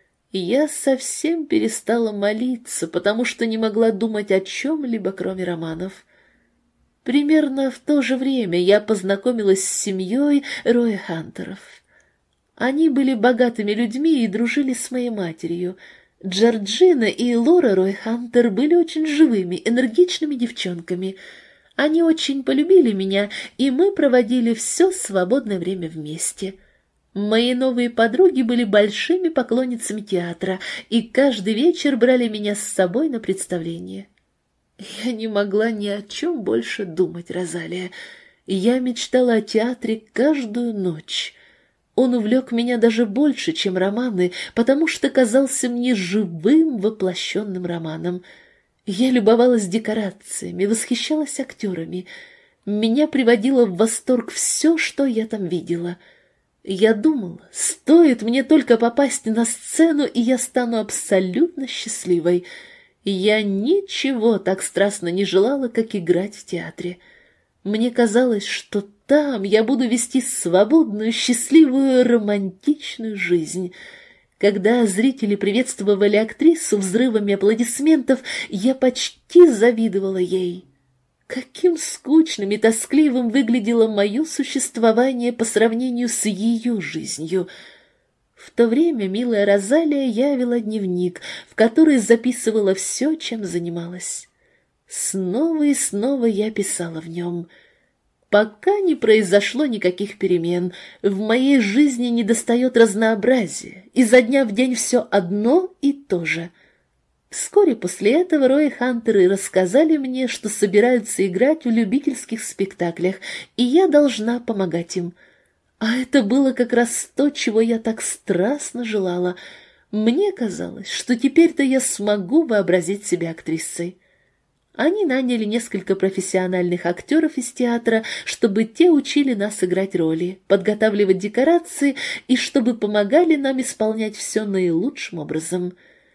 Я совсем перестала молиться, потому что не могла думать о чем-либо, кроме романов. Примерно в то же время я познакомилась с семьей Роя Хантеров. Они были богатыми людьми и дружили с моей матерью. Джорджина и Лора Рой Хантер были очень живыми, энергичными девчонками. Они очень полюбили меня, и мы проводили все свободное время вместе. Мои новые подруги были большими поклонницами театра, и каждый вечер брали меня с собой на представление. Я не могла ни о чем больше думать, Розалия. Я мечтала о театре каждую ночь. Он увлек меня даже больше, чем романы, потому что казался мне живым воплощенным романом. Я любовалась декорациями, восхищалась актерами. Меня приводило в восторг все, что я там видела. Я думала, стоит мне только попасть на сцену, и я стану абсолютно счастливой. Я ничего так страстно не желала, как играть в театре. Мне казалось, что там я буду вести свободную, счастливую, романтичную жизнь. Когда зрители приветствовали актрису взрывами аплодисментов, я почти завидовала ей. Каким скучным и тоскливым выглядело мое существование по сравнению с ее жизнью. В то время, милая Розалия, я вела дневник, в который записывала все, чем занималась. Снова и снова я писала в нем. Пока не произошло никаких перемен, в моей жизни недостает разнообразия, изо дня в день все одно и то же. Вскоре после этого Рой Хантеры рассказали мне, что собираются играть в любительских спектаклях, и я должна помогать им. А это было как раз то, чего я так страстно желала. Мне казалось, что теперь-то я смогу вообразить себя актрисой. Они наняли несколько профессиональных актеров из театра, чтобы те учили нас играть роли, подготавливать декорации и чтобы помогали нам исполнять все наилучшим образом.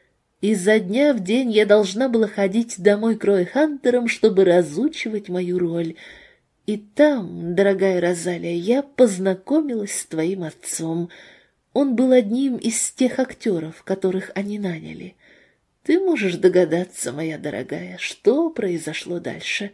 Изо дня в день я должна была ходить домой к Рой Хантерам, чтобы разучивать мою роль. И там, дорогая Розалия, я познакомилась с твоим отцом. Он был одним из тех актеров, которых они наняли. Ты можешь догадаться, моя дорогая, что произошло дальше.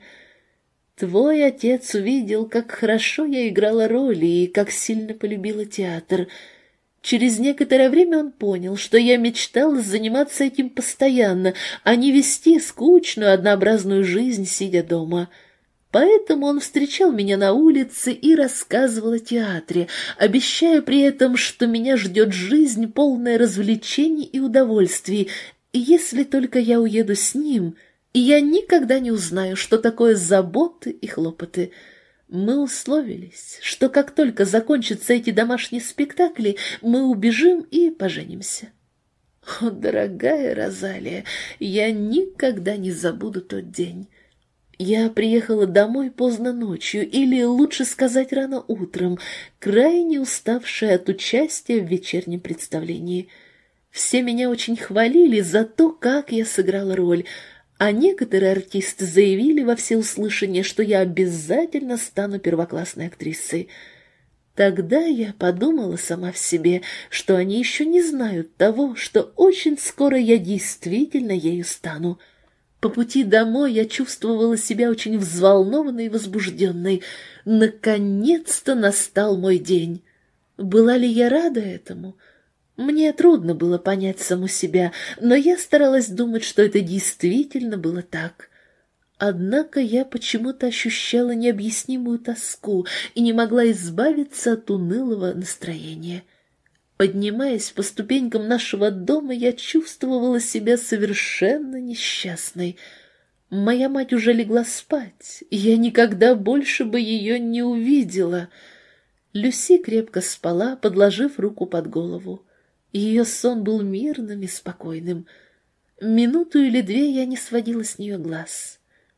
Твой отец увидел, как хорошо я играла роли и как сильно полюбила театр. Через некоторое время он понял, что я мечтала заниматься этим постоянно, а не вести скучную, однообразную жизнь, сидя дома. Поэтому он встречал меня на улице и рассказывал о театре, обещая при этом, что меня ждет жизнь, полная развлечений и удовольствий, если только я уеду с ним, и я никогда не узнаю, что такое заботы и хлопоты. Мы условились, что как только закончатся эти домашние спектакли, мы убежим и поженимся. О, дорогая Розалия, я никогда не забуду тот день. Я приехала домой поздно ночью, или, лучше сказать, рано утром, крайне уставшая от участия в вечернем представлении. Все меня очень хвалили за то, как я сыграла роль, а некоторые артисты заявили во всеуслышание, что я обязательно стану первоклассной актрисой. Тогда я подумала сама в себе, что они еще не знают того, что очень скоро я действительно ею стану. По пути домой я чувствовала себя очень взволнованной и возбужденной. Наконец-то настал мой день. Была ли я рада этому? Мне трудно было понять саму себя, но я старалась думать, что это действительно было так. Однако я почему-то ощущала необъяснимую тоску и не могла избавиться от унылого настроения. Поднимаясь по ступенькам нашего дома, я чувствовала себя совершенно несчастной. Моя мать уже легла спать, и я никогда больше бы ее не увидела. Люси крепко спала, подложив руку под голову. Ее сон был мирным и спокойным. Минуту или две я не сводила с нее глаз.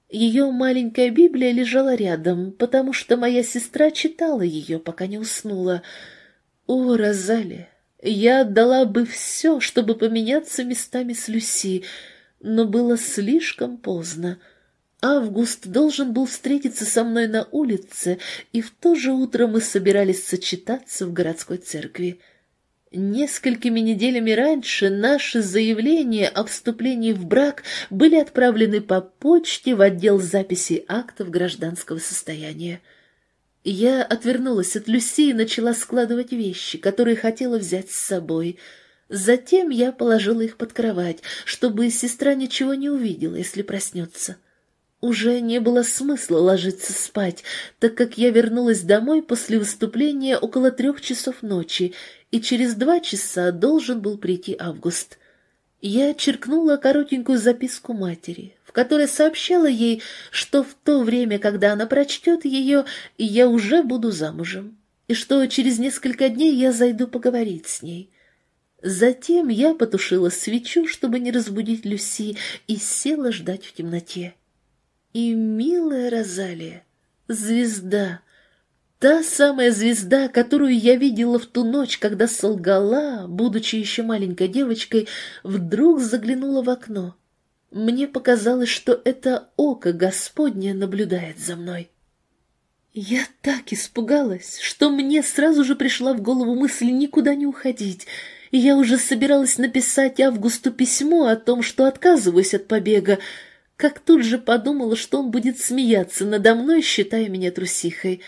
Ее маленькая Библия лежала рядом, потому что моя сестра читала ее, пока не уснула. О, Розали, я отдала бы все, чтобы поменяться местами с Люси, но было слишком поздно. Август должен был встретиться со мной на улице, и в то же утро мы собирались сочетаться в городской церкви. Несколькими неделями раньше наши заявления о вступлении в брак были отправлены по почте в отдел записи актов гражданского состояния. Я отвернулась от Люси и начала складывать вещи, которые хотела взять с собой. Затем я положила их под кровать, чтобы сестра ничего не увидела, если проснется. Уже не было смысла ложиться спать, так как я вернулась домой после выступления около трех часов ночи, и через два часа должен был прийти Август. Я черкнула коротенькую записку матери, в которой сообщала ей, что в то время, когда она прочтет ее, я уже буду замужем, и что через несколько дней я зайду поговорить с ней. Затем я потушила свечу, чтобы не разбудить Люси, и села ждать в темноте. И, милая Розалия, звезда, та самая звезда, которую я видела в ту ночь, когда солгала, будучи еще маленькой девочкой, вдруг заглянула в окно. Мне показалось, что это око Господне наблюдает за мной. Я так испугалась, что мне сразу же пришла в голову мысль никуда не уходить, и я уже собиралась написать Августу письмо о том, что отказываюсь от побега, как тут же подумала, что он будет смеяться надо мной, считая меня трусихой.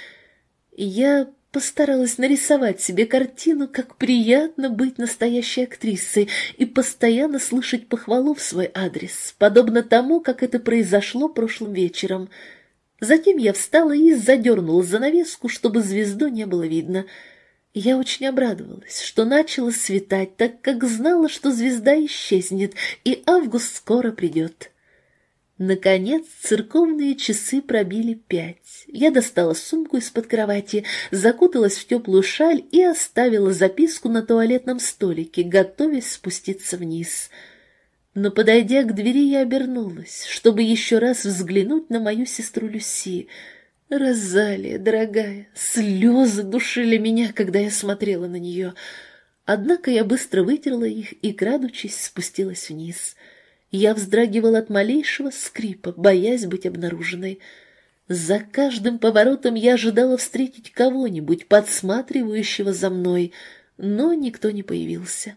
Я постаралась нарисовать себе картину, как приятно быть настоящей актрисой и постоянно слышать похвалу в свой адрес, подобно тому, как это произошло прошлым вечером. Затем я встала и задернула занавеску, чтобы звезду не было видно. Я очень обрадовалась, что начало светать, так как знала, что звезда исчезнет, и Август скоро придет. Наконец церковные часы пробили пять. Я достала сумку из-под кровати, закуталась в теплую шаль и оставила записку на туалетном столике, готовясь спуститься вниз. Но, подойдя к двери, я обернулась, чтобы еще раз взглянуть на мою сестру Люси. Розалия, дорогая, слезы душили меня, когда я смотрела на нее. Однако я быстро вытерла их и, крадучись, спустилась вниз. Я вздрагивала от малейшего скрипа, боясь быть обнаруженной. За каждым поворотом я ожидала встретить кого-нибудь, подсматривающего за мной, но никто не появился.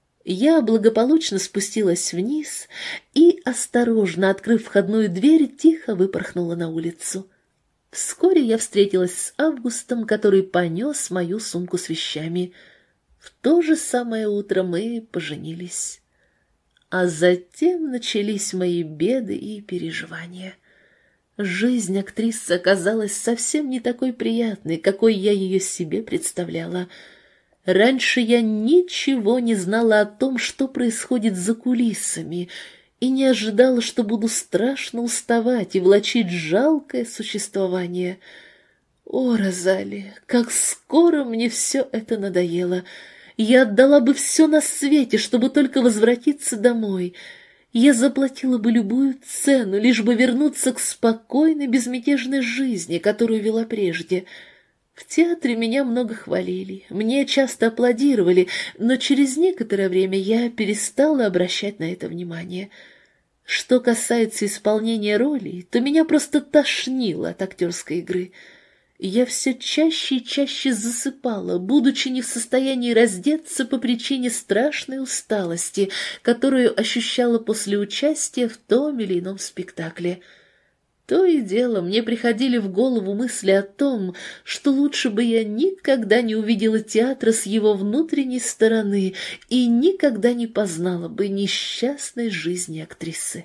Я благополучно спустилась вниз и, осторожно открыв входную дверь, тихо выпорхнула на улицу. Вскоре я встретилась с Августом, который понес мою сумку с вещами. В то же самое утро мы поженились. А затем начались мои беды и переживания. Жизнь актрисы оказалась совсем не такой приятной, какой я ее себе представляла. Раньше я ничего не знала о том, что происходит за кулисами, и не ожидала, что буду страшно уставать и влачить жалкое существование. О, Розалия, как скоро мне все это надоело! Я отдала бы все на свете, чтобы только возвратиться домой. Я заплатила бы любую цену, лишь бы вернуться к спокойной, безмятежной жизни, которую вела прежде. В театре меня много хвалили, мне часто аплодировали, но через некоторое время я перестала обращать на это внимание. Что касается исполнения ролей, то меня просто тошнило от актерской игры. Я все чаще и чаще засыпала, будучи не в состоянии раздеться по причине страшной усталости, которую ощущала после участия в том или ином спектакле. То и дело мне приходили в голову мысли о том, что лучше бы я никогда не увидела театра с его внутренней стороны и никогда не познала бы несчастной жизни актрисы.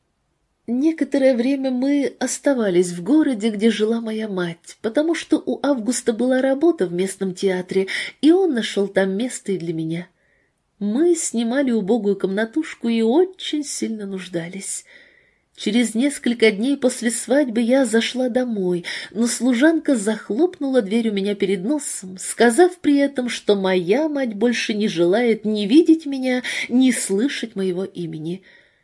Некоторое время мы оставались в городе, где жила моя мать, потому что у Августа была работа в местном театре, и он нашел там место и для меня. Мы снимали убогую комнатушку и очень сильно нуждались. Через несколько дней после свадьбы я зашла домой, но служанка захлопнула дверь у меня перед носом, сказав при этом, что моя мать больше не желает ни видеть меня, ни слышать моего имени.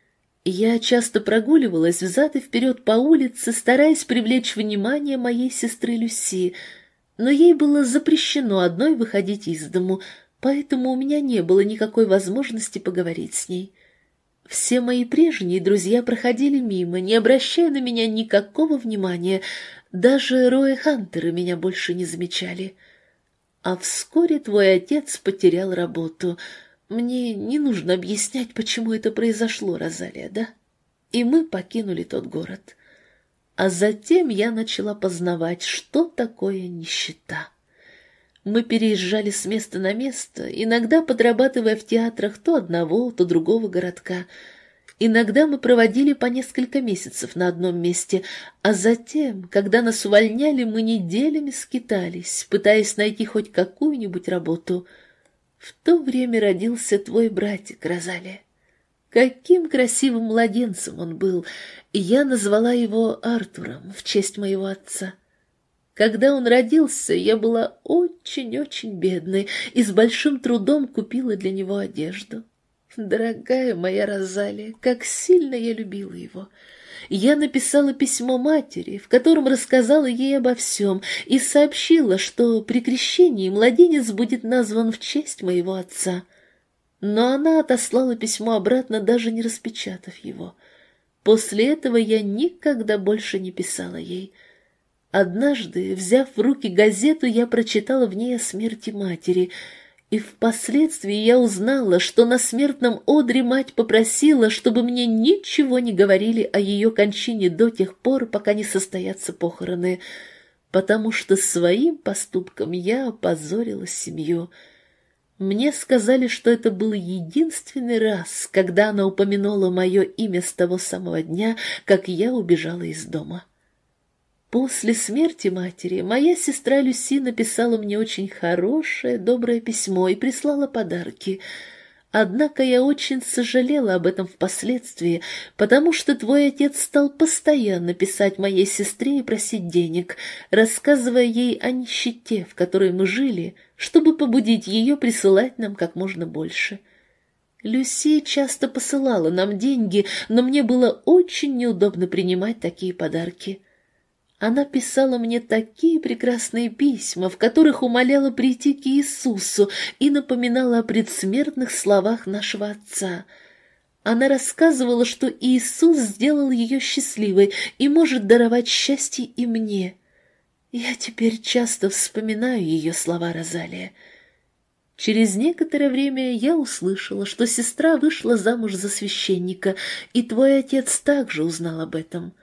Я часто прогуливалась взад и вперед по улице, стараясь привлечь внимание моей сестры Люси, но ей было запрещено одной выходить из дому, поэтому у меня не было никакой возможности поговорить с ней. Все мои прежние друзья проходили мимо, не обращая на меня никакого внимания, даже Рои Хантеры меня больше не замечали. А вскоре твой отец потерял работу. Мне не нужно объяснять, почему это произошло, Розалия, да? И мы покинули тот город. А затем я начала познавать, что такое нищета. Мы переезжали с места на место, иногда подрабатывая в театрах то одного, то другого городка. Иногда мы проводили по несколько месяцев на одном месте, а затем, когда нас увольняли, мы неделями скитались, пытаясь найти хоть какую-нибудь работу. В то время родился твой братик, Розалия. Каким красивым младенцем он был, и я назвала его Артуром в честь моего отца. Когда он родился, я была очень-очень бедной и с большим трудом купила для него одежду. Дорогая моя Розалия, как сильно я любила его. Я написала письмо матери, в котором рассказала ей обо всем и сообщила, что при крещении младенец будет назван в честь моего отца. Но она отослала письмо обратно, даже не распечатав его. После этого я никогда больше не писала ей. Однажды, взяв в руки газету, я прочитала в ней о смерти матери, и впоследствии я узнала, что на смертном одре мать попросила, чтобы мне ничего не говорили о ее кончине до тех пор, пока не состоятся похороны, потому что своим поступком я опозорила семью. Мне сказали, что это был единственный раз, когда она упомянула мое имя с того самого дня, как я убежала из дома. После смерти матери моя сестра Люси написала мне очень хорошее, доброе письмо и прислала подарки. Однако я очень сожалела об этом впоследствии, потому что твой отец стал постоянно писать моей сестре и просить денег, рассказывая ей о нищете, в которой мы жили, чтобы побудить ее присылать нам как можно больше. Люси часто посылала нам деньги, но мне было очень неудобно принимать такие подарки. Она писала мне такие прекрасные письма, в которых умоляла прийти к Иисусу и напоминала о предсмертных словах нашего Отца. Она рассказывала, что Иисус сделал ее счастливой и может даровать счастье и мне. Я теперь часто вспоминаю ее слова, Розалия. Через некоторое время я услышала, что сестра вышла замуж за священника, и твой отец также узнал об этом.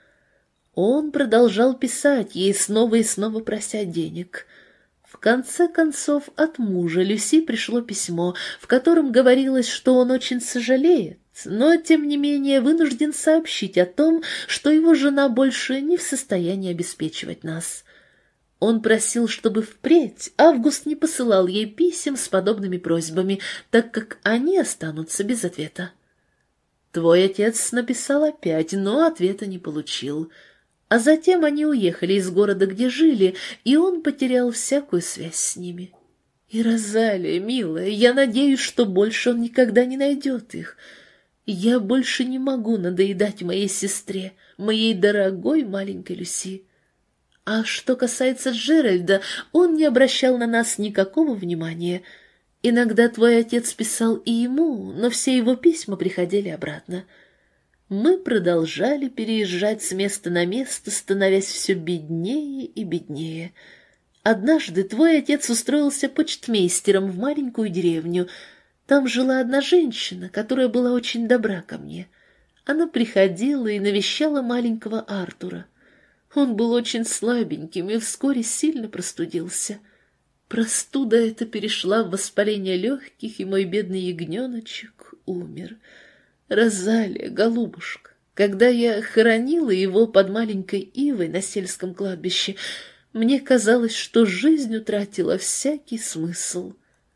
Он продолжал писать ей снова и снова, прося денег. В конце концов, от мужа Люси пришло письмо, в котором говорилось, что он очень сожалеет, но, тем не менее, вынужден сообщить о том, что его жена больше не в состоянии обеспечивать нас. Он просил, чтобы впредь Август не посылал ей писем с подобными просьбами, так как они останутся без ответа. Твой отец написал опять, но ответа не получил. А затем они уехали из города, где жили, и он потерял всякую связь с ними. И, Розалия, милая, я надеюсь, что больше он никогда не найдет их. Я больше не могу надоедать моей сестре, моей дорогой маленькой Люси. А что касается Джеральда, он не обращал на нас никакого внимания. Иногда твой отец писал и ему, но все его письма приходили обратно. Мы продолжали переезжать с места на место, становясь все беднее и беднее. Однажды твой отец устроился почтмейстером в маленькую деревню. Там жила одна женщина, которая была очень добра ко мне. Она приходила и навещала маленького Артура. Он был очень слабеньким и вскоре сильно простудился. Простуда эта перешла в воспаление легких, и мой бедный ягненочек умер. Розалия, голубушка, когда я хоронила его под маленькой ивой на сельском кладбище, мне казалось, что жизнь утратила всякий смысл.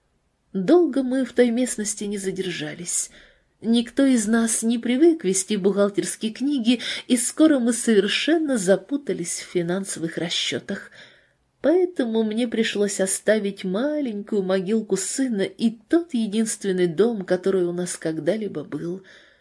Долго мы в той местности не задержались. Никто из нас не привык вести бухгалтерские книги, и скоро мы совершенно запутались в финансовых расчетах. Поэтому мне пришлось оставить маленькую могилку сына и тот единственный дом, который у нас когда-либо был.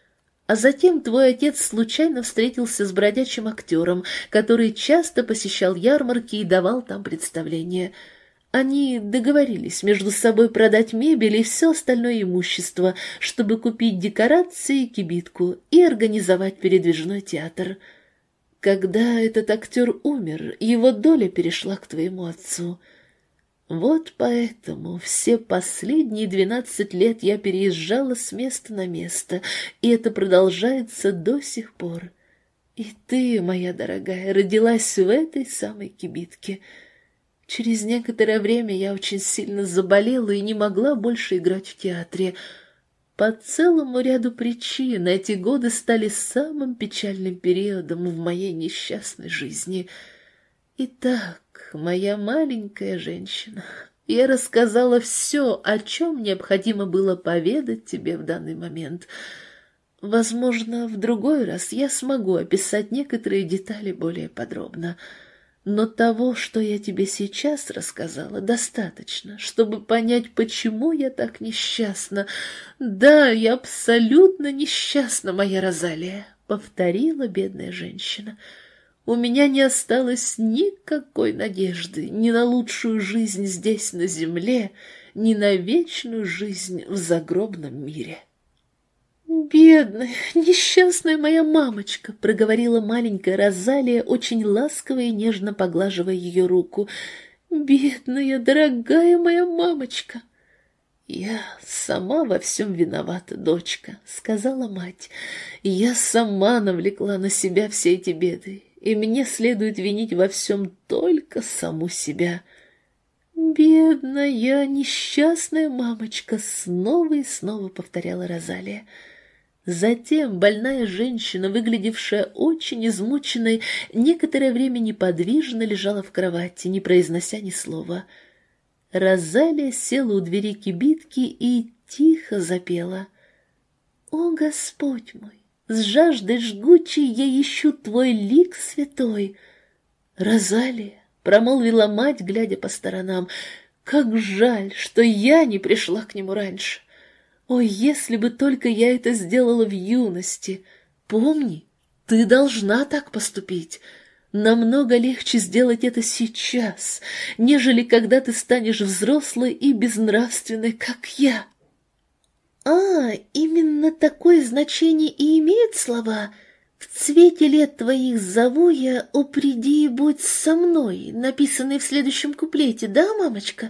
А затем твой отец случайно встретился с бродячим актером, который часто посещал ярмарки и давал там представления. Они договорились между собой продать мебель и все остальное имущество, чтобы купить декорации и кибитку и организовать передвижной театр. Когда этот актер умер, его доля перешла к твоему отцу. Вот поэтому все последние двенадцать лет я переезжала с места на место, и это продолжается до сих пор. И ты, моя дорогая, родилась в этой самой кибитке. Через некоторое время я очень сильно заболела и не могла больше играть в театре. По целому ряду причин эти годы стали самым печальным периодом в моей несчастной жизни. Итак, моя маленькая женщина, я рассказала все, о чем необходимо было поведать тебе в данный момент. Возможно, в другой раз я смогу описать некоторые детали более подробно. Но того, что я тебе сейчас рассказала, достаточно, чтобы понять, почему я так несчастна. Да, я абсолютно несчастна, моя Розалия, — повторила бедная женщина. У меня не осталось никакой надежды ни на лучшую жизнь здесь, на земле, ни на вечную жизнь в загробном мире. «Бедная, несчастная моя мамочка!» — проговорила маленькая Розалия, очень ласково и нежно поглаживая ее руку. «Бедная, дорогая моя мамочка!» «Я сама во всем виновата, дочка», — сказала мать. «Я сама навлекла на себя все эти беды, и мне следует винить во всем только саму себя». «Бедная, несчастная мамочка!» — снова и снова повторяла Розалия. Затем больная женщина, выглядевшая очень измученной, некоторое время неподвижно лежала в кровати, не произнося ни слова. Розалия села у двери кибитки и тихо запела. «О, Господь мой, с жаждой жгучей я ищу Твой лик святой!» «Розалия!» — промолвила мать, глядя по сторонам. «Как жаль, что я не пришла к нему раньше! Ой, если бы только я это сделала в юности! Помни, ты должна так поступить!» Намного легче сделать это сейчас, нежели когда ты станешь взрослой и безнравственной, как я. А, именно такое значение и имеют слова. В цвете лет твоих зову я, о, приди и будь со мной, написанные в следующем куплете, да, мамочка?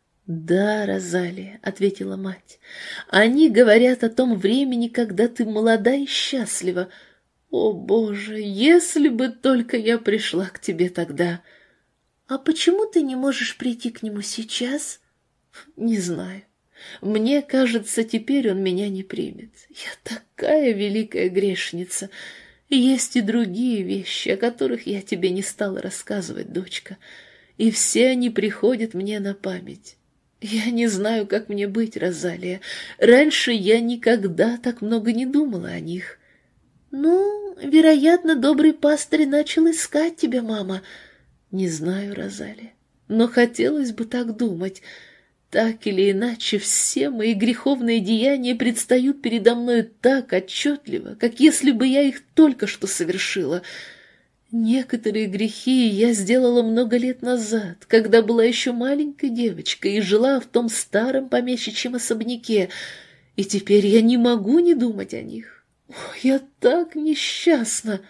Да, Розалия, — ответила мать, — они говорят о том времени, когда ты молода и счастлива. О, Боже, если бы только я пришла к тебе тогда! А почему ты не можешь прийти к нему сейчас? Не знаю. Мне кажется, теперь он меня не примет. Я такая великая грешница. Есть и другие вещи, о которых я тебе не стала рассказывать, дочка. И все они приходят мне на память. Я не знаю, как мне быть, Розалия. Раньше я никогда так много не думала о них. «Ну, вероятно, добрый пастырь начал искать тебя, мама». «Не знаю, Розалия, но хотелось бы так думать. Так или иначе, все мои греховные деяния предстают передо мной так отчетливо, как если бы я их только что совершила. Некоторые грехи я сделала много лет назад, когда была еще маленькой девочкой и жила в том старом помещичьем особняке, и теперь я не могу не думать о них. О, я так несчастна!»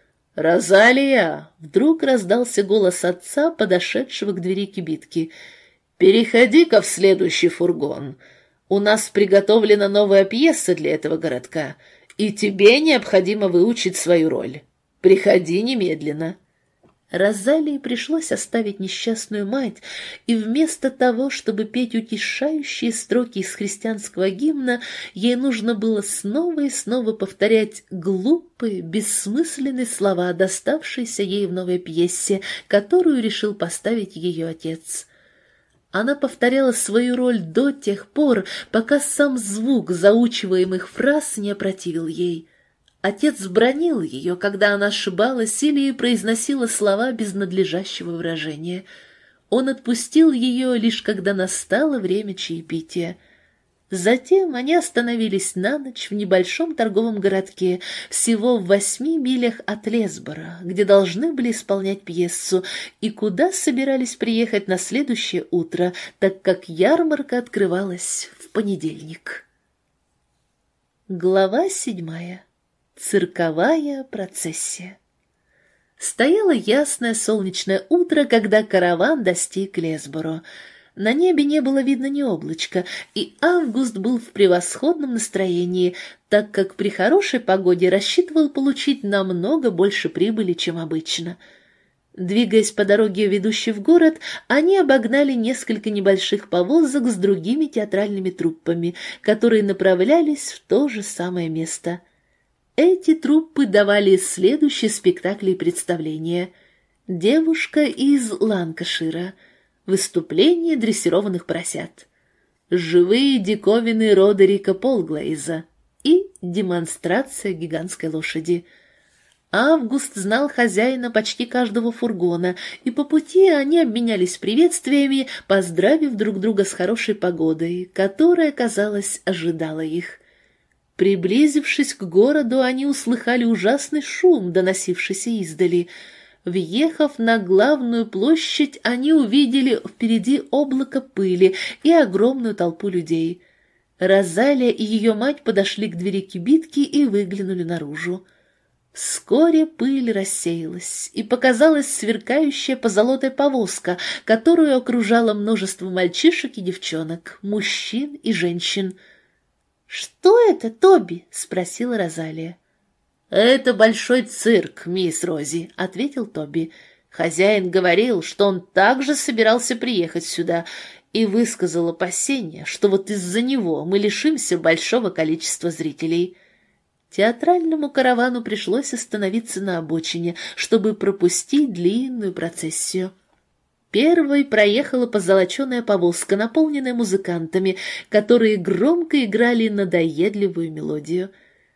«Розалия!» — вдруг раздался голос отца, подошедшего к двери кибитки. «Переходи-ка в следующий фургон. У нас приготовлена новая пьеса для этого городка, и тебе необходимо выучить свою роль. Приходи немедленно». Розалии пришлось оставить несчастную мать, и вместо того, чтобы петь утешающие строки из христианского гимна, ей нужно было снова и снова повторять глупые, бессмысленные слова, доставшиеся ей в новой пьесе, которую решил поставить ее отец. Она повторяла свою роль до тех пор, пока сам звук заучиваемых фраз не опротивил ей. Отец бранил ее, когда она ошибалась или произносила слова без надлежащего выражения. Он отпустил ее, лишь когда настало время чаепития. Затем они остановились на ночь в небольшом торговом городке, всего в восьми милях от Лесбора, где должны были исполнять пьесу, и куда собирались приехать на следующее утро, так как ярмарка открывалась в понедельник. Глава седьмая. Цирковая процессия. Стояло ясное солнечное утро, когда караван достиг Лесборо. На небе не было видно ни облачка, и Август был в превосходном настроении, так как при хорошей погоде рассчитывал получить намного больше прибыли, чем обычно. Двигаясь по дороге, ведущей в город, они обогнали несколько небольших повозок с другими театральными труппами, которые направлялись в то же самое место. Эти труппы давали следующие спектакли и представления: «Девушка из Ланкашира», «Выступление дрессированных поросят», «Живые диковины Родерика Полглейза» и «Демонстрация гигантской лошади». Август знал хозяина почти каждого фургона, и по пути они обменялись приветствиями, поздравив друг друга с хорошей погодой, которая, казалось, ожидала их. Приблизившись к городу, они услыхали ужасный шум, доносившийся издали. Въехав на главную площадь, они увидели впереди облако пыли и огромную толпу людей. Розалия и ее мать подошли к двери кибитки и выглянули наружу. Вскоре пыль рассеялась, и показалась сверкающая позолотой повозка, которую окружало множество мальчишек и девчонок, мужчин и женщин. «Что это, Тоби?» — спросила Розалия. «Это большой цирк, мисс Рози», — ответил Тоби. «Хозяин говорил, что он также собирался приехать сюда, и высказал опасение, что вот из-за него мы лишимся большого количества зрителей». Театральному каравану пришлось остановиться на обочине, чтобы пропустить длинную процессию. Первой проехала позолоченная повозка, наполненная музыкантами, которые громко играли надоедливую мелодию.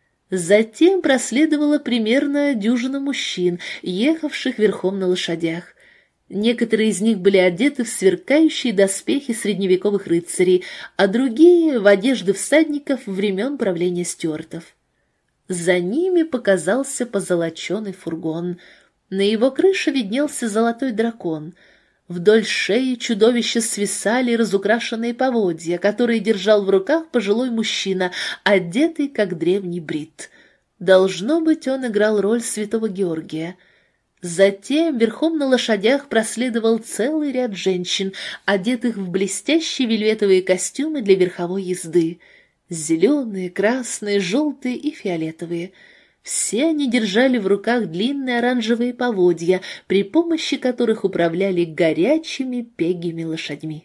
Затем проследовала примерно дюжина мужчин, ехавших верхом на лошадях. Некоторые из них были одеты в сверкающие доспехи средневековых рыцарей, а другие — в одежды всадников времен правления Стюартов. За ними показался позолоченный фургон. На его крыше виднелся золотой дракон. Вдоль шеи чудовища свисали разукрашенные поводья, которые держал в руках пожилой мужчина, одетый как древний брит. Должно быть, он играл роль святого Георгия. Затем верхом на лошадях проследовал целый ряд женщин, одетых в блестящие вельветовые костюмы для верховой езды. Зеленые, красные, желтые и фиолетовые. Все они держали в руках длинные оранжевые поводья, при помощи которых управляли горячими пегими лошадьми.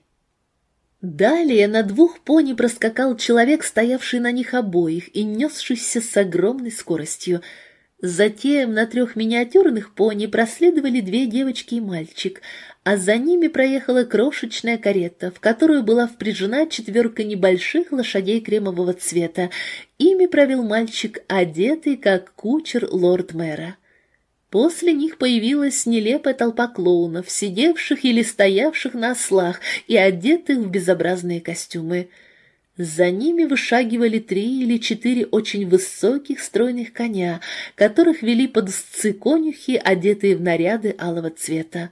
Далее на двух пони проскакал человек, стоявший на них обоих и несшийся с огромной скоростью. Затем на трех миниатюрных пони проследовали две девочки и мальчик, а за ними проехала крошечная карета, в которую была впряжена четверка небольших лошадей кремового цвета. Ими провел мальчик, одетый как кучер лорд-мэра. После них появилась нелепая толпа клоунов, сидевших или стоявших на ослах и одетых в безобразные костюмы. За ними вышагивали три или четыре очень высоких стройных коня, которых вели под узцы конюхи, одетые в наряды алого цвета.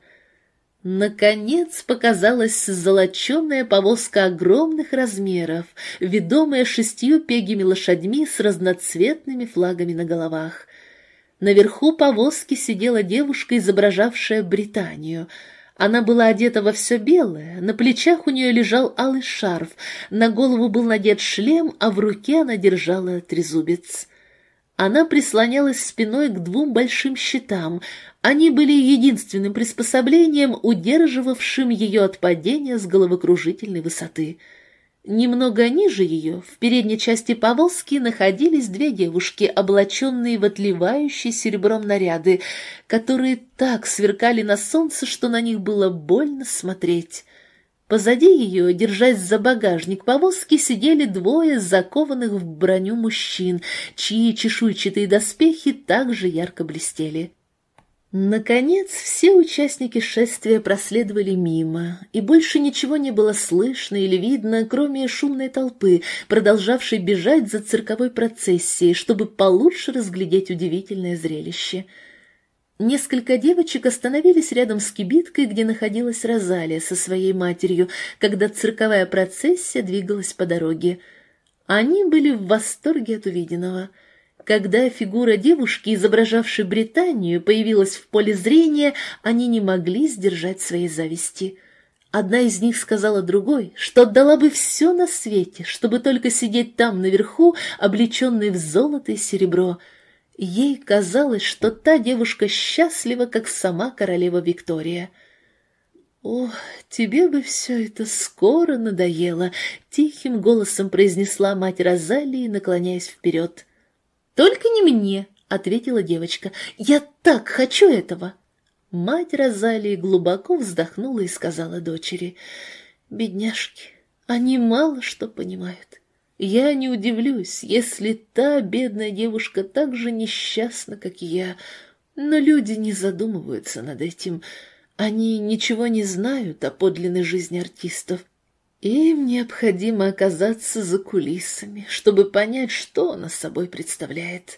Наконец показалась золоченая повозка огромных размеров, ведомая шестью пегими лошадьми с разноцветными флагами на головах. Наверху повозки сидела девушка, изображавшая Британию. Она была одета во все белое, на плечах у нее лежал алый шарф, на голову был надет шлем, а в руке она держала трезубец. Она прислонялась спиной к двум большим щитам. Они были единственным приспособлением, удерживавшим ее от падения с головокружительной высоты. Немного ниже ее, в передней части повозки, находились две девушки, облаченные в отливающие серебром наряды, которые так сверкали на солнце, что на них было больно смотреть. Позади ее, держась за багажник повозки, сидели двое закованных в броню мужчин, чьи чешуйчатые доспехи также ярко блестели. Наконец, все участники шествия проследовали мимо, и больше ничего не было слышно или видно, кроме шумной толпы, продолжавшей бежать за цирковой процессией, чтобы получше разглядеть удивительное зрелище. Несколько девочек остановились рядом с кибиткой, где находилась Розалия со своей матерью, когда цирковая процессия двигалась по дороге. Они были в восторге от увиденного. Когда фигура девушки, изображавшей Британию, появилась в поле зрения, они не могли сдержать своей зависти. Одна из них сказала другой, что отдала бы все на свете, чтобы только сидеть там наверху, облеченной в золото и серебро. Ей казалось, что та девушка счастлива, как сама королева Виктория. «О, тебе бы все это скоро надоело», — тихим голосом произнесла мать Розалии, наклоняясь вперед. «Только не мне», — ответила девочка. «Я так хочу этого». Мать Розалии глубоко вздохнула и сказала дочери: «Бедняжки, они мало что понимают. Я не удивлюсь, если та бедная девушка так же несчастна, как и я, но люди не задумываются над этим. Они ничего не знают о подлинной жизни артистов. Им необходимо оказаться за кулисами, чтобы понять, что она собой представляет».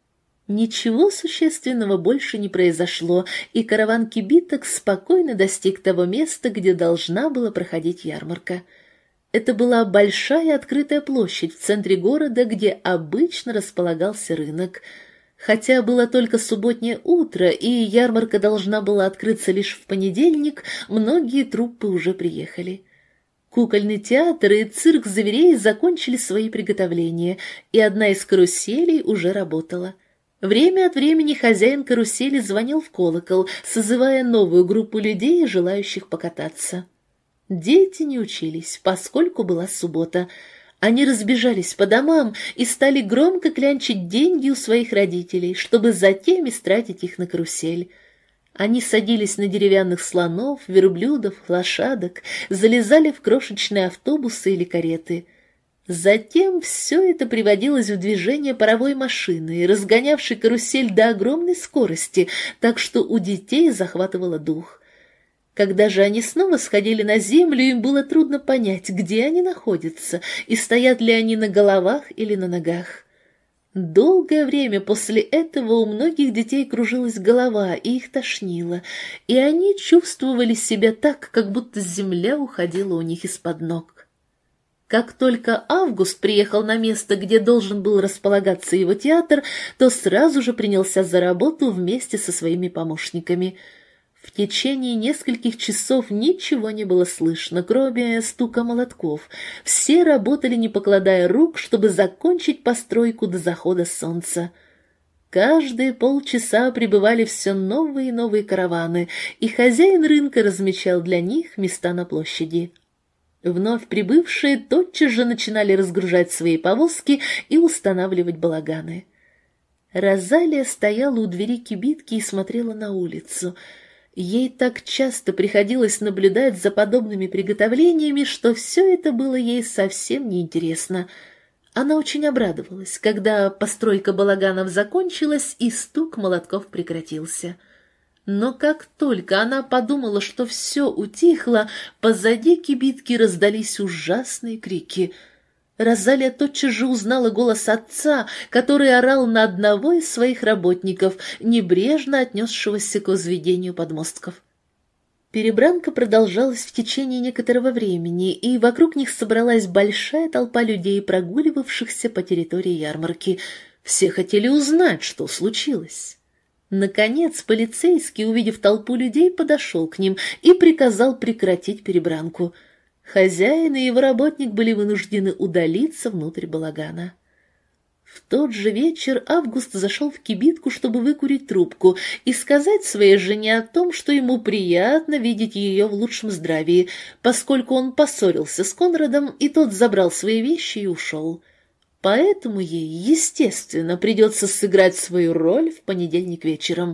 Ничего существенного больше не произошло, и караван кибиток спокойно достиг того места, где должна была проходить ярмарка. Это была большая открытая площадь в центре города, где обычно располагался рынок. Хотя было только субботнее утро, и ярмарка должна была открыться лишь в понедельник, многие труппы уже приехали. Кукольный театр и цирк зверей закончили свои приготовления, и одна из каруселей уже работала. Время от времени хозяин карусели звонил в колокол, созывая новую группу людей, желающих покататься. Дети не учились, поскольку была суббота. Они разбежались по домам и стали громко клянчить деньги у своих родителей, чтобы затем истратить их на карусель. Они садились на деревянных слонов, верблюдов, лошадок, залезали в крошечные автобусы или кареты. Затем все это приводилось в движение паровой машины, разгонявшей карусель до огромной скорости, так что у детей захватывало дух. Когда же они снова сходили на землю, им было трудно понять, где они находятся, и стоят ли они на головах или на ногах. Долгое время после этого у многих детей кружилась голова, и их тошнило, и они чувствовали себя так, как будто земля уходила у них из-под ног. Как только Август приехал на место, где должен был располагаться его театр, то сразу же принялся за работу вместе со своими помощниками. В течение нескольких часов ничего не было слышно, кроме стука молотков. Все работали, не покладая рук, чтобы закончить постройку до захода солнца. Каждые полчаса прибывали все новые и новые караваны, и хозяин рынка размечал для них места на площади. Вновь прибывшие тотчас же начинали разгружать свои повозки и устанавливать балаганы. Розалия стояла у двери кибитки и смотрела на улицу. Ей так часто приходилось наблюдать за подобными приготовлениями, что все это было ей совсем неинтересно. Она очень обрадовалась, когда постройка балаганов закончилась и стук молотков прекратился. Но как только она подумала, что все утихло, позади кибитки раздались ужасные крики. Розалия тотчас же узнала голос отца, который орал на одного из своих работников, небрежно отнесшегося к возведению подмостков. Перебранка продолжалась в течение некоторого времени, и вокруг них собралась большая толпа людей, прогуливавшихся по территории ярмарки. Все хотели узнать, что случилось. Наконец, полицейский, увидев толпу людей, подошел к ним и приказал прекратить перебранку. Хозяин и его работник были вынуждены удалиться внутрь балагана. В тот же вечер Август зашел в кибитку, чтобы выкурить трубку и сказать своей жене о том, что ему приятно видеть ее в лучшем здравии, поскольку он поссорился с Конрадом, и тот забрал свои вещи и ушел. Поэтому ей, естественно, придется сыграть свою роль в понедельник вечером.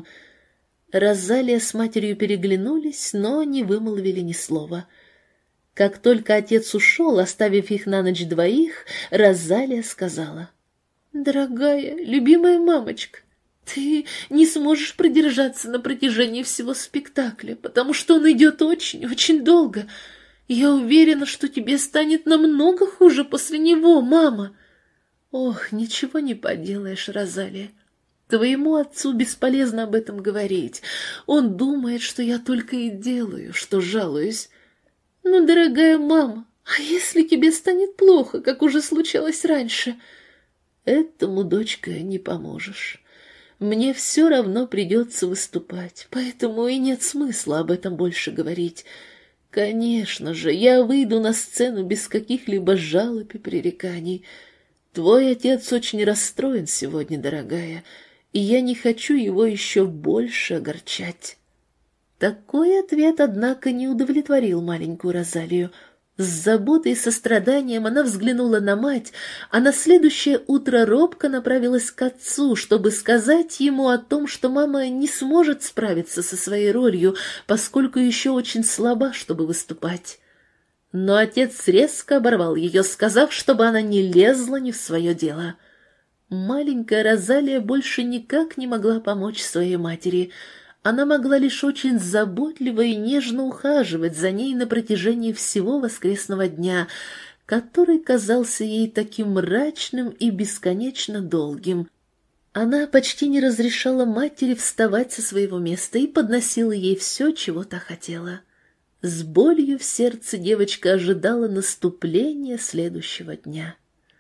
Розалия с матерью переглянулись, но не вымолвили ни слова. Как только отец ушел, оставив их на ночь двоих, Розалия сказала: «Дорогая, любимая мамочка, Ты не сможешь продержаться на протяжении всего спектакля, потому что он идет очень-очень долго. Я уверена, что тебе станет намного хуже после него, мама. Ох, ничего не поделаешь, Розалия. Твоему отцу бесполезно об этом говорить. Он думает, что я только и делаю, что жалуюсь. Ну, дорогая мама, а если тебе станет плохо, как уже случалось раньше? Этому, дочка, не поможешь. Мне все равно придется выступать, поэтому и нет смысла об этом больше говорить. Конечно же, я выйду на сцену без каких-либо жалоб и пререканий. Твой отец очень расстроен сегодня, дорогая, и я не хочу его еще больше огорчать». Такой ответ, однако, не удовлетворил маленькую Розалию. С заботой и состраданием она взглянула на мать, а на следующее утро робко направилась к отцу, чтобы сказать ему о том, что мама не сможет справиться со своей ролью, поскольку еще очень слаба, чтобы выступать. Но отец резко оборвал ее, сказав, чтобы она не лезла не в свое дело. Маленькая Розалия больше никак не могла помочь своей матери. Она могла лишь очень заботливо и нежно ухаживать за ней на протяжении всего воскресного дня, который казался ей таким мрачным и бесконечно долгим. Она почти не разрешала матери вставать со своего места и подносила ей все, чего та хотела. С болью в сердце девочка ожидала наступления следующего дня.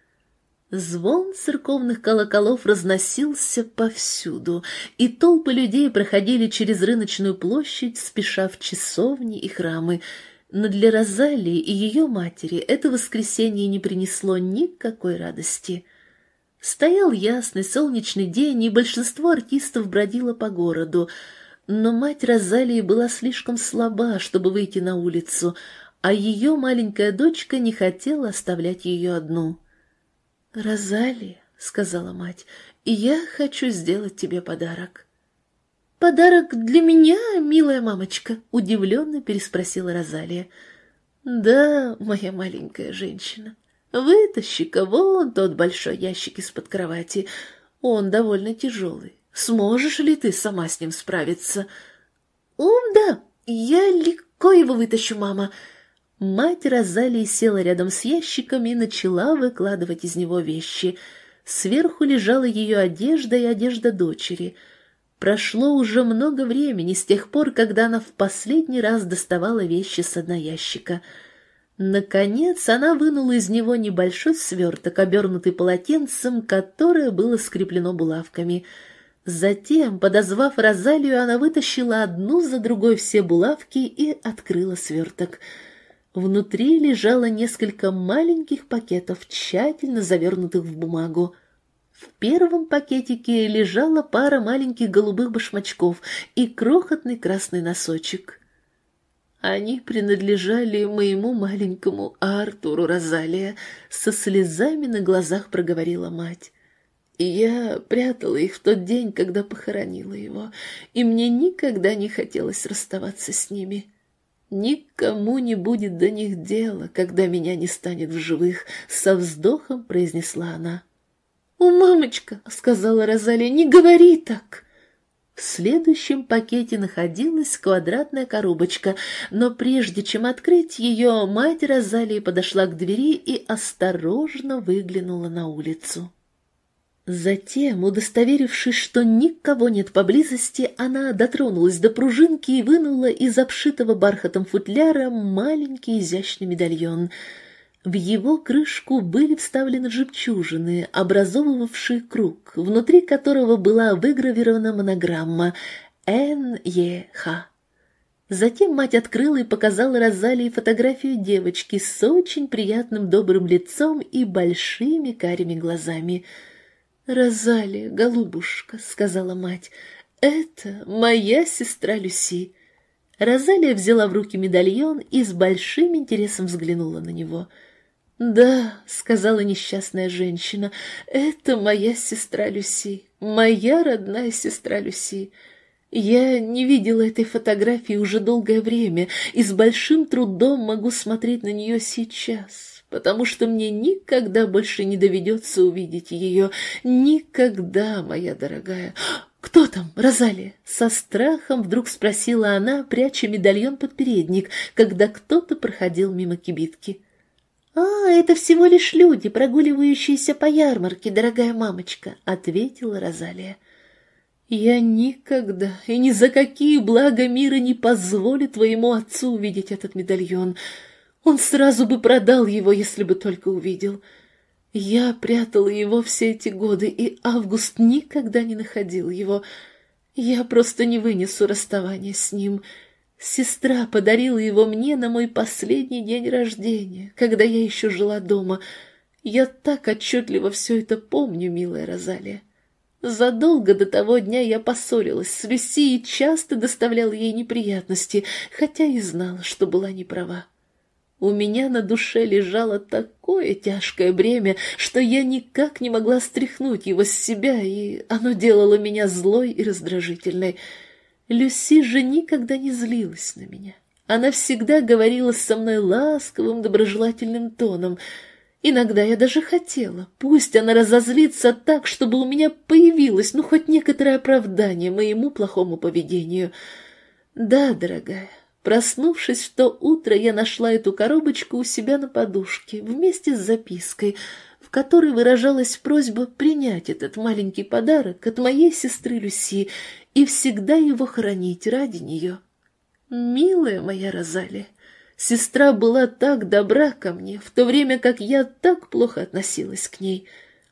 Звон церковных колоколов разносился повсюду, и толпы людей проходили через рыночную площадь, спеша в часовни и храмы. Но для Розалии и ее матери это воскресенье не принесло никакой радости. Стоял ясный солнечный день, и большинство артистов бродило по городу, но мать Розалии была слишком слаба, чтобы выйти на улицу, а ее маленькая дочка не хотела оставлять ее одну. «Розалия», — сказала мать, — «я хочу сделать тебе подарок». «Подарок для меня, милая мамочка?» — удивленно переспросила Розалия. «Да, моя маленькая женщина, вытащи-ка вон тот большой ящик из-под кровати. Он довольно тяжелый. Сможешь ли ты сама с ним справиться?» «О, да, я легко его вытащу, мама». Мать Розалии села рядом с ящиком и начала выкладывать из него вещи. Сверху лежала ее одежда и одежда дочери. Прошло уже много времени с тех пор, когда она в последний раз доставала вещи с дна ящика. Наконец она вынула из него небольшой сверток, обернутый полотенцем, которое было скреплено булавками. Затем, подозвав Розалию, она вытащила одну за другой все булавки и открыла сверток. Внутри лежало несколько маленьких пакетов, тщательно завернутых в бумагу. В первом пакетике лежала пара маленьких голубых башмачков и крохотный красный носочек. «Они принадлежали моему маленькому Артуру, Розалия», — со слезами на глазах проговорила мать. «И я прятала их в тот день, когда похоронила его, и мне никогда не хотелось расставаться с ними». «Никому не будет до них дела, когда меня не станет в живых», — со вздохом произнесла она. «О, мамочка», — сказала Розалия, — «не говори так». В следующем пакете находилась квадратная коробочка, но прежде чем открыть ее, мать Розалии подошла к двери и осторожно выглянула на улицу. Затем, удостоверившись, что никого нет поблизости, она дотронулась до пружинки и вынула из обшитого бархатом футляра маленький изящный медальон. В его крышку были вставлены жемчужины, образовывавшие круг, внутри которого была выгравирована монограмма «Эн Е Ха». Затем мать открыла и показала Розалии фотографию девочки с очень приятным добрым лицом и большими карими глазами. «Розалия, голубушка», — сказала мать, — «это моя сестра Люси». Розалия взяла в руки медальон и с большим интересом взглянула на него. «Да», — сказала несчастная женщина, — «это моя сестра Люси, моя родная сестра Люси. Я не видела этой фотографии уже долгое время и с большим трудом могу смотреть на нее сейчас, потому что мне никогда больше не доведется увидеть ее. Никогда, моя дорогая. «Кто там, Розалия?» — со страхом вдруг спросила она, пряча медальон под передник, когда кто-то проходил мимо кибитки. «А, это всего лишь люди, прогуливающиеся по ярмарке, дорогая мамочка», — ответила Розалия. «Я никогда и ни за какие блага мира не позволю твоему отцу увидеть этот медальон. Он сразу бы продал его, если бы только увидел. Я прятала его все эти годы, и Август никогда не находил его. Я просто не вынесу расставания с ним. Сестра подарила его мне на мой последний день рождения, когда я еще жила дома. Я так отчетливо все это помню, милая Розалия. Задолго до того дня я поссорилась с Люси и часто доставляла ей неприятности, хотя и знала, что была не права. У меня на душе лежало такое тяжкое бремя, что я никак не могла стряхнуть его с себя, и оно делало меня злой и раздражительной. Люси же никогда не злилась на меня. Она всегда говорила со мной ласковым, доброжелательным тоном. Иногда я даже хотела, пусть она разозлится так, чтобы у меня появилось, ну, хоть некоторое оправдание моему плохому поведению. Да, дорогая, проснувшись в то утро, я нашла эту коробочку у себя на подушке вместе с запиской, в которой выражалась просьба принять этот маленький подарок от моей сестры Люси и всегда его хранить ради нее. Милая моя Розалия, сестра была так добра ко мне, в то время как я так плохо относилась к ней.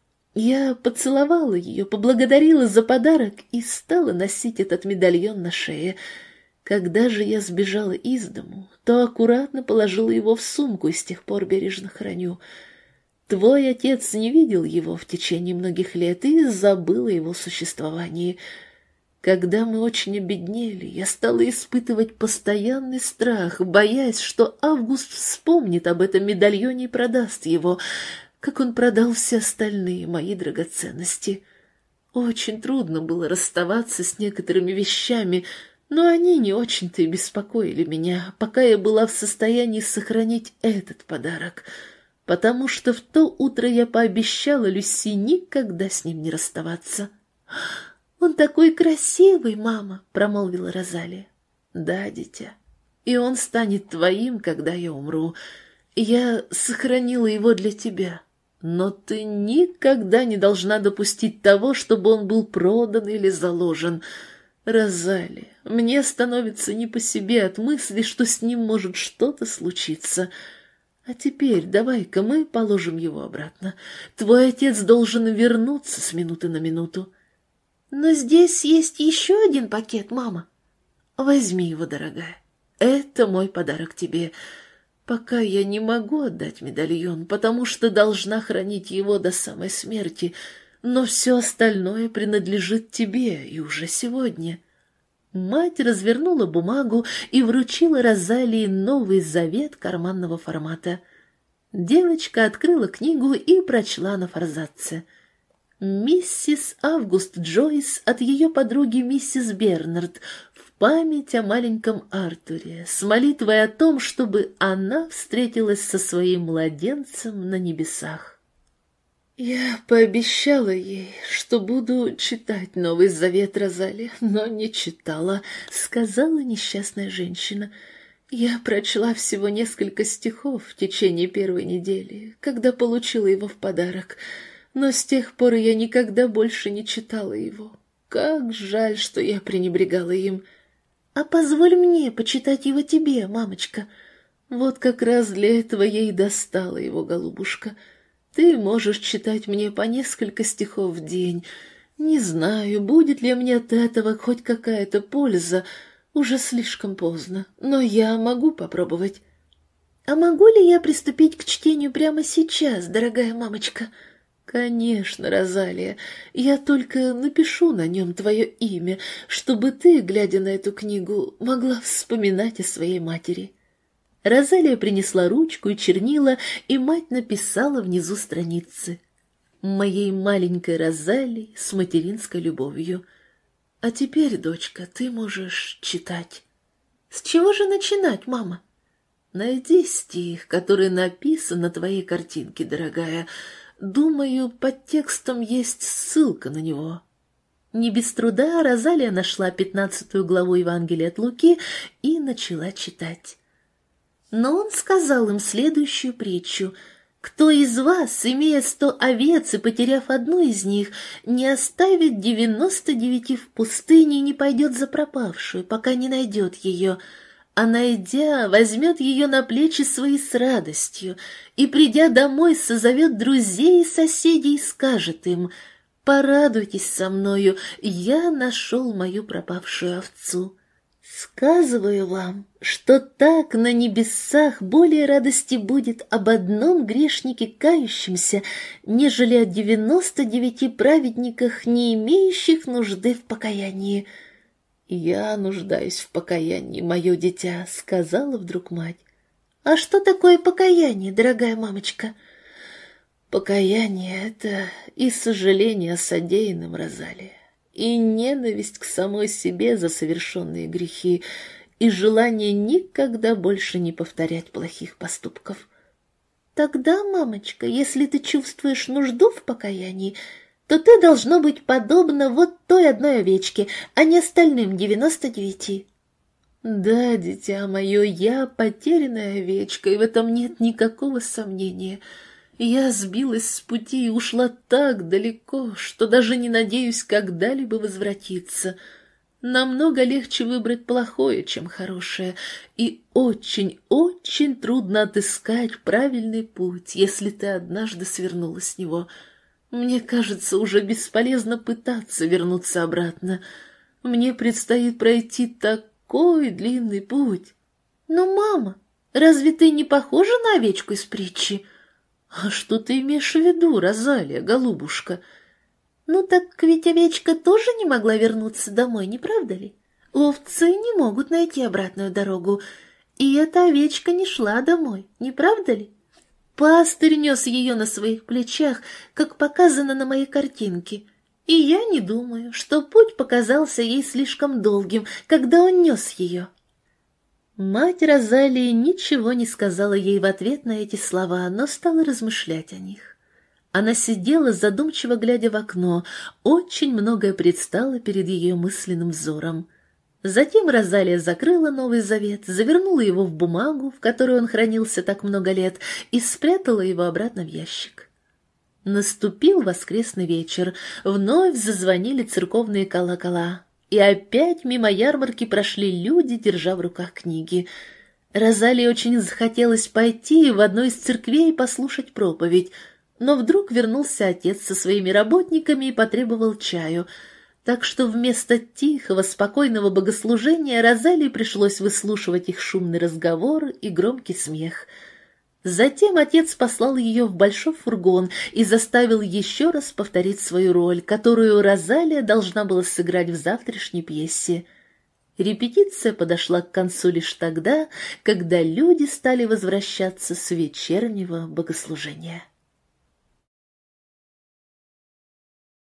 Я поцеловала ее, поблагодарила за подарок и стала носить этот медальон на шее. Когда же я сбежала из дому, то аккуратно положила его в сумку и с тех пор бережно храню. Твой отец не видел его в течение многих лет и забыл о его существовании. Когда мы очень обеднели, я стала испытывать постоянный страх, боясь, что Август вспомнит об этом медальоне и продаст его, как он продал все остальные мои драгоценности. Очень трудно было расставаться с некоторыми вещами, но они не очень-то и беспокоили меня, пока я была в состоянии сохранить этот подарок, потому что в то утро я пообещала Люси никогда с ним не расставаться. «Он такой красивый, мама!» — промолвила Розалия. «Да, дитя, и он станет твоим, когда я умру. Я сохранила его для тебя, но ты никогда не должна допустить того, чтобы он был продан или заложен. Розалия, мне становится не по себе от мысли, что с ним может что-то случиться. А теперь давай-ка мы положим его обратно. Твой отец должен вернуться с минуты на минуту». «Но здесь есть еще один пакет, мама». «Возьми его, дорогая. Это мой подарок тебе. Пока я не могу отдать медальон, потому что должна хранить его до самой смерти, но все остальное принадлежит тебе и уже сегодня». Мать развернула бумагу и вручила Розалии Новый Завет карманного формата. Девочка открыла книгу и прочла на форзаце. «Миссис Август Джойс от ее подруги миссис Бернард в память о маленьком Артуре с молитвой о том, чтобы она встретилась со своим младенцем на небесах». Я пообещала ей, что буду читать Новый Завет, Розалия, но не читала, сказала несчастная женщина. Я прочла всего несколько стихов в течение первой недели, когда получила его в подарок, но с тех пор я никогда больше не читала его. Как жаль, что я пренебрегала им. А позволь мне почитать его тебе, мамочка. Вот как раз для этого я и достала его, голубушка. Ты можешь читать мне по несколько стихов в день. Не знаю, будет ли мне от этого хоть какая-то польза. Уже слишком поздно, но я могу попробовать. А могу ли я приступить к чтению прямо сейчас, дорогая мамочка? Конечно, Розалия, я только напишу на нем твое имя, чтобы ты, глядя на эту книгу, могла вспоминать о своей матери. Розалия принесла ручку и чернила, и мать написала внизу страницы. «Моей маленькой Розалии с материнской любовью. А теперь, дочка, ты можешь читать». «С чего же начинать, мама?» «Найди стих, который написан на твоей картинке, дорогая. Думаю, под текстом есть ссылка на него». Не без труда Розалия нашла пятнадцатую главу Евангелия от Луки и начала читать. Но он сказал им следующую притчу: «Кто из вас, имея сто овец и потеряв одну из них, не оставит девяносто девяти в пустыне и не пойдет за пропавшую, пока не найдет ее, а найдя, возьмет ее на плечи свои с радостью, и, придя домой, созовет друзей и соседей и скажет им: порадуйтесь со мною, я нашел мою пропавшую овцу». Сказываю вам, что так на небесах более радости будет об одном грешнике кающемся, нежели о девяноста девяти праведниках, не имеющих нужды в покаянии. «Я нуждаюсь в покаянии, мое дитя», — сказала вдруг мать. «А что такое покаяние, дорогая мамочка?» «Покаяние — это и сожаление о содеянном, Розалия, и ненависть к самой себе за совершенные грехи, и желание никогда больше не повторять плохих поступков». «Тогда, мамочка, если ты чувствуешь нужду в покаянии, то ты должно быть подобна вот той одной овечке, а не остальным девяноста девяти». «Да, дитя мое, я потерянная овечка, и в этом нет никакого сомнения. Я сбилась с пути и ушла так далеко, что даже не надеюсь когда-либо возвратиться. Намного легче выбрать плохое, чем хорошее, и очень-очень трудно отыскать правильный путь, если ты однажды свернула с него. Мне кажется, уже бесполезно пытаться вернуться обратно. Мне предстоит пройти такой длинный путь». «Но, мама, разве ты не похожа на овечку из притчи?» «А что ты имеешь в виду, Розалия, голубушка?» «Ну так ведь овечка тоже не могла вернуться домой, не правда ли? Овцы не могут найти обратную дорогу, и эта овечка не шла домой, не правда ли? Пастырь нес ее на своих плечах, как показано на моей картинке, и я не думаю, что путь показался ей слишком долгим, когда он нес ее». Мать Розалии ничего не сказала ей в ответ на эти слова, но стала размышлять о них. Она сидела, задумчиво глядя в окно, очень многое предстало перед ее мысленным взором. Затем Розалия закрыла Новый Завет, завернула его в бумагу, в которой он хранился так много лет, и спрятала его обратно в ящик. Наступил воскресный вечер, вновь зазвонили церковные колокола. И опять мимо ярмарки прошли люди, держа в руках книги. Розалии очень захотелось пойти в одну из церквей и послушать проповедь, но вдруг вернулся отец со своими работниками и потребовал чаю, так что вместо тихого, спокойного богослужения Розалии пришлось выслушивать их шумный разговор и громкий смех. Затем отец послал ее в большой фургон и заставил еще раз повторить свою роль, которую Розалия должна была сыграть в завтрашней пьесе. Репетиция подошла к концу лишь тогда, когда люди стали возвращаться с вечернего богослужения.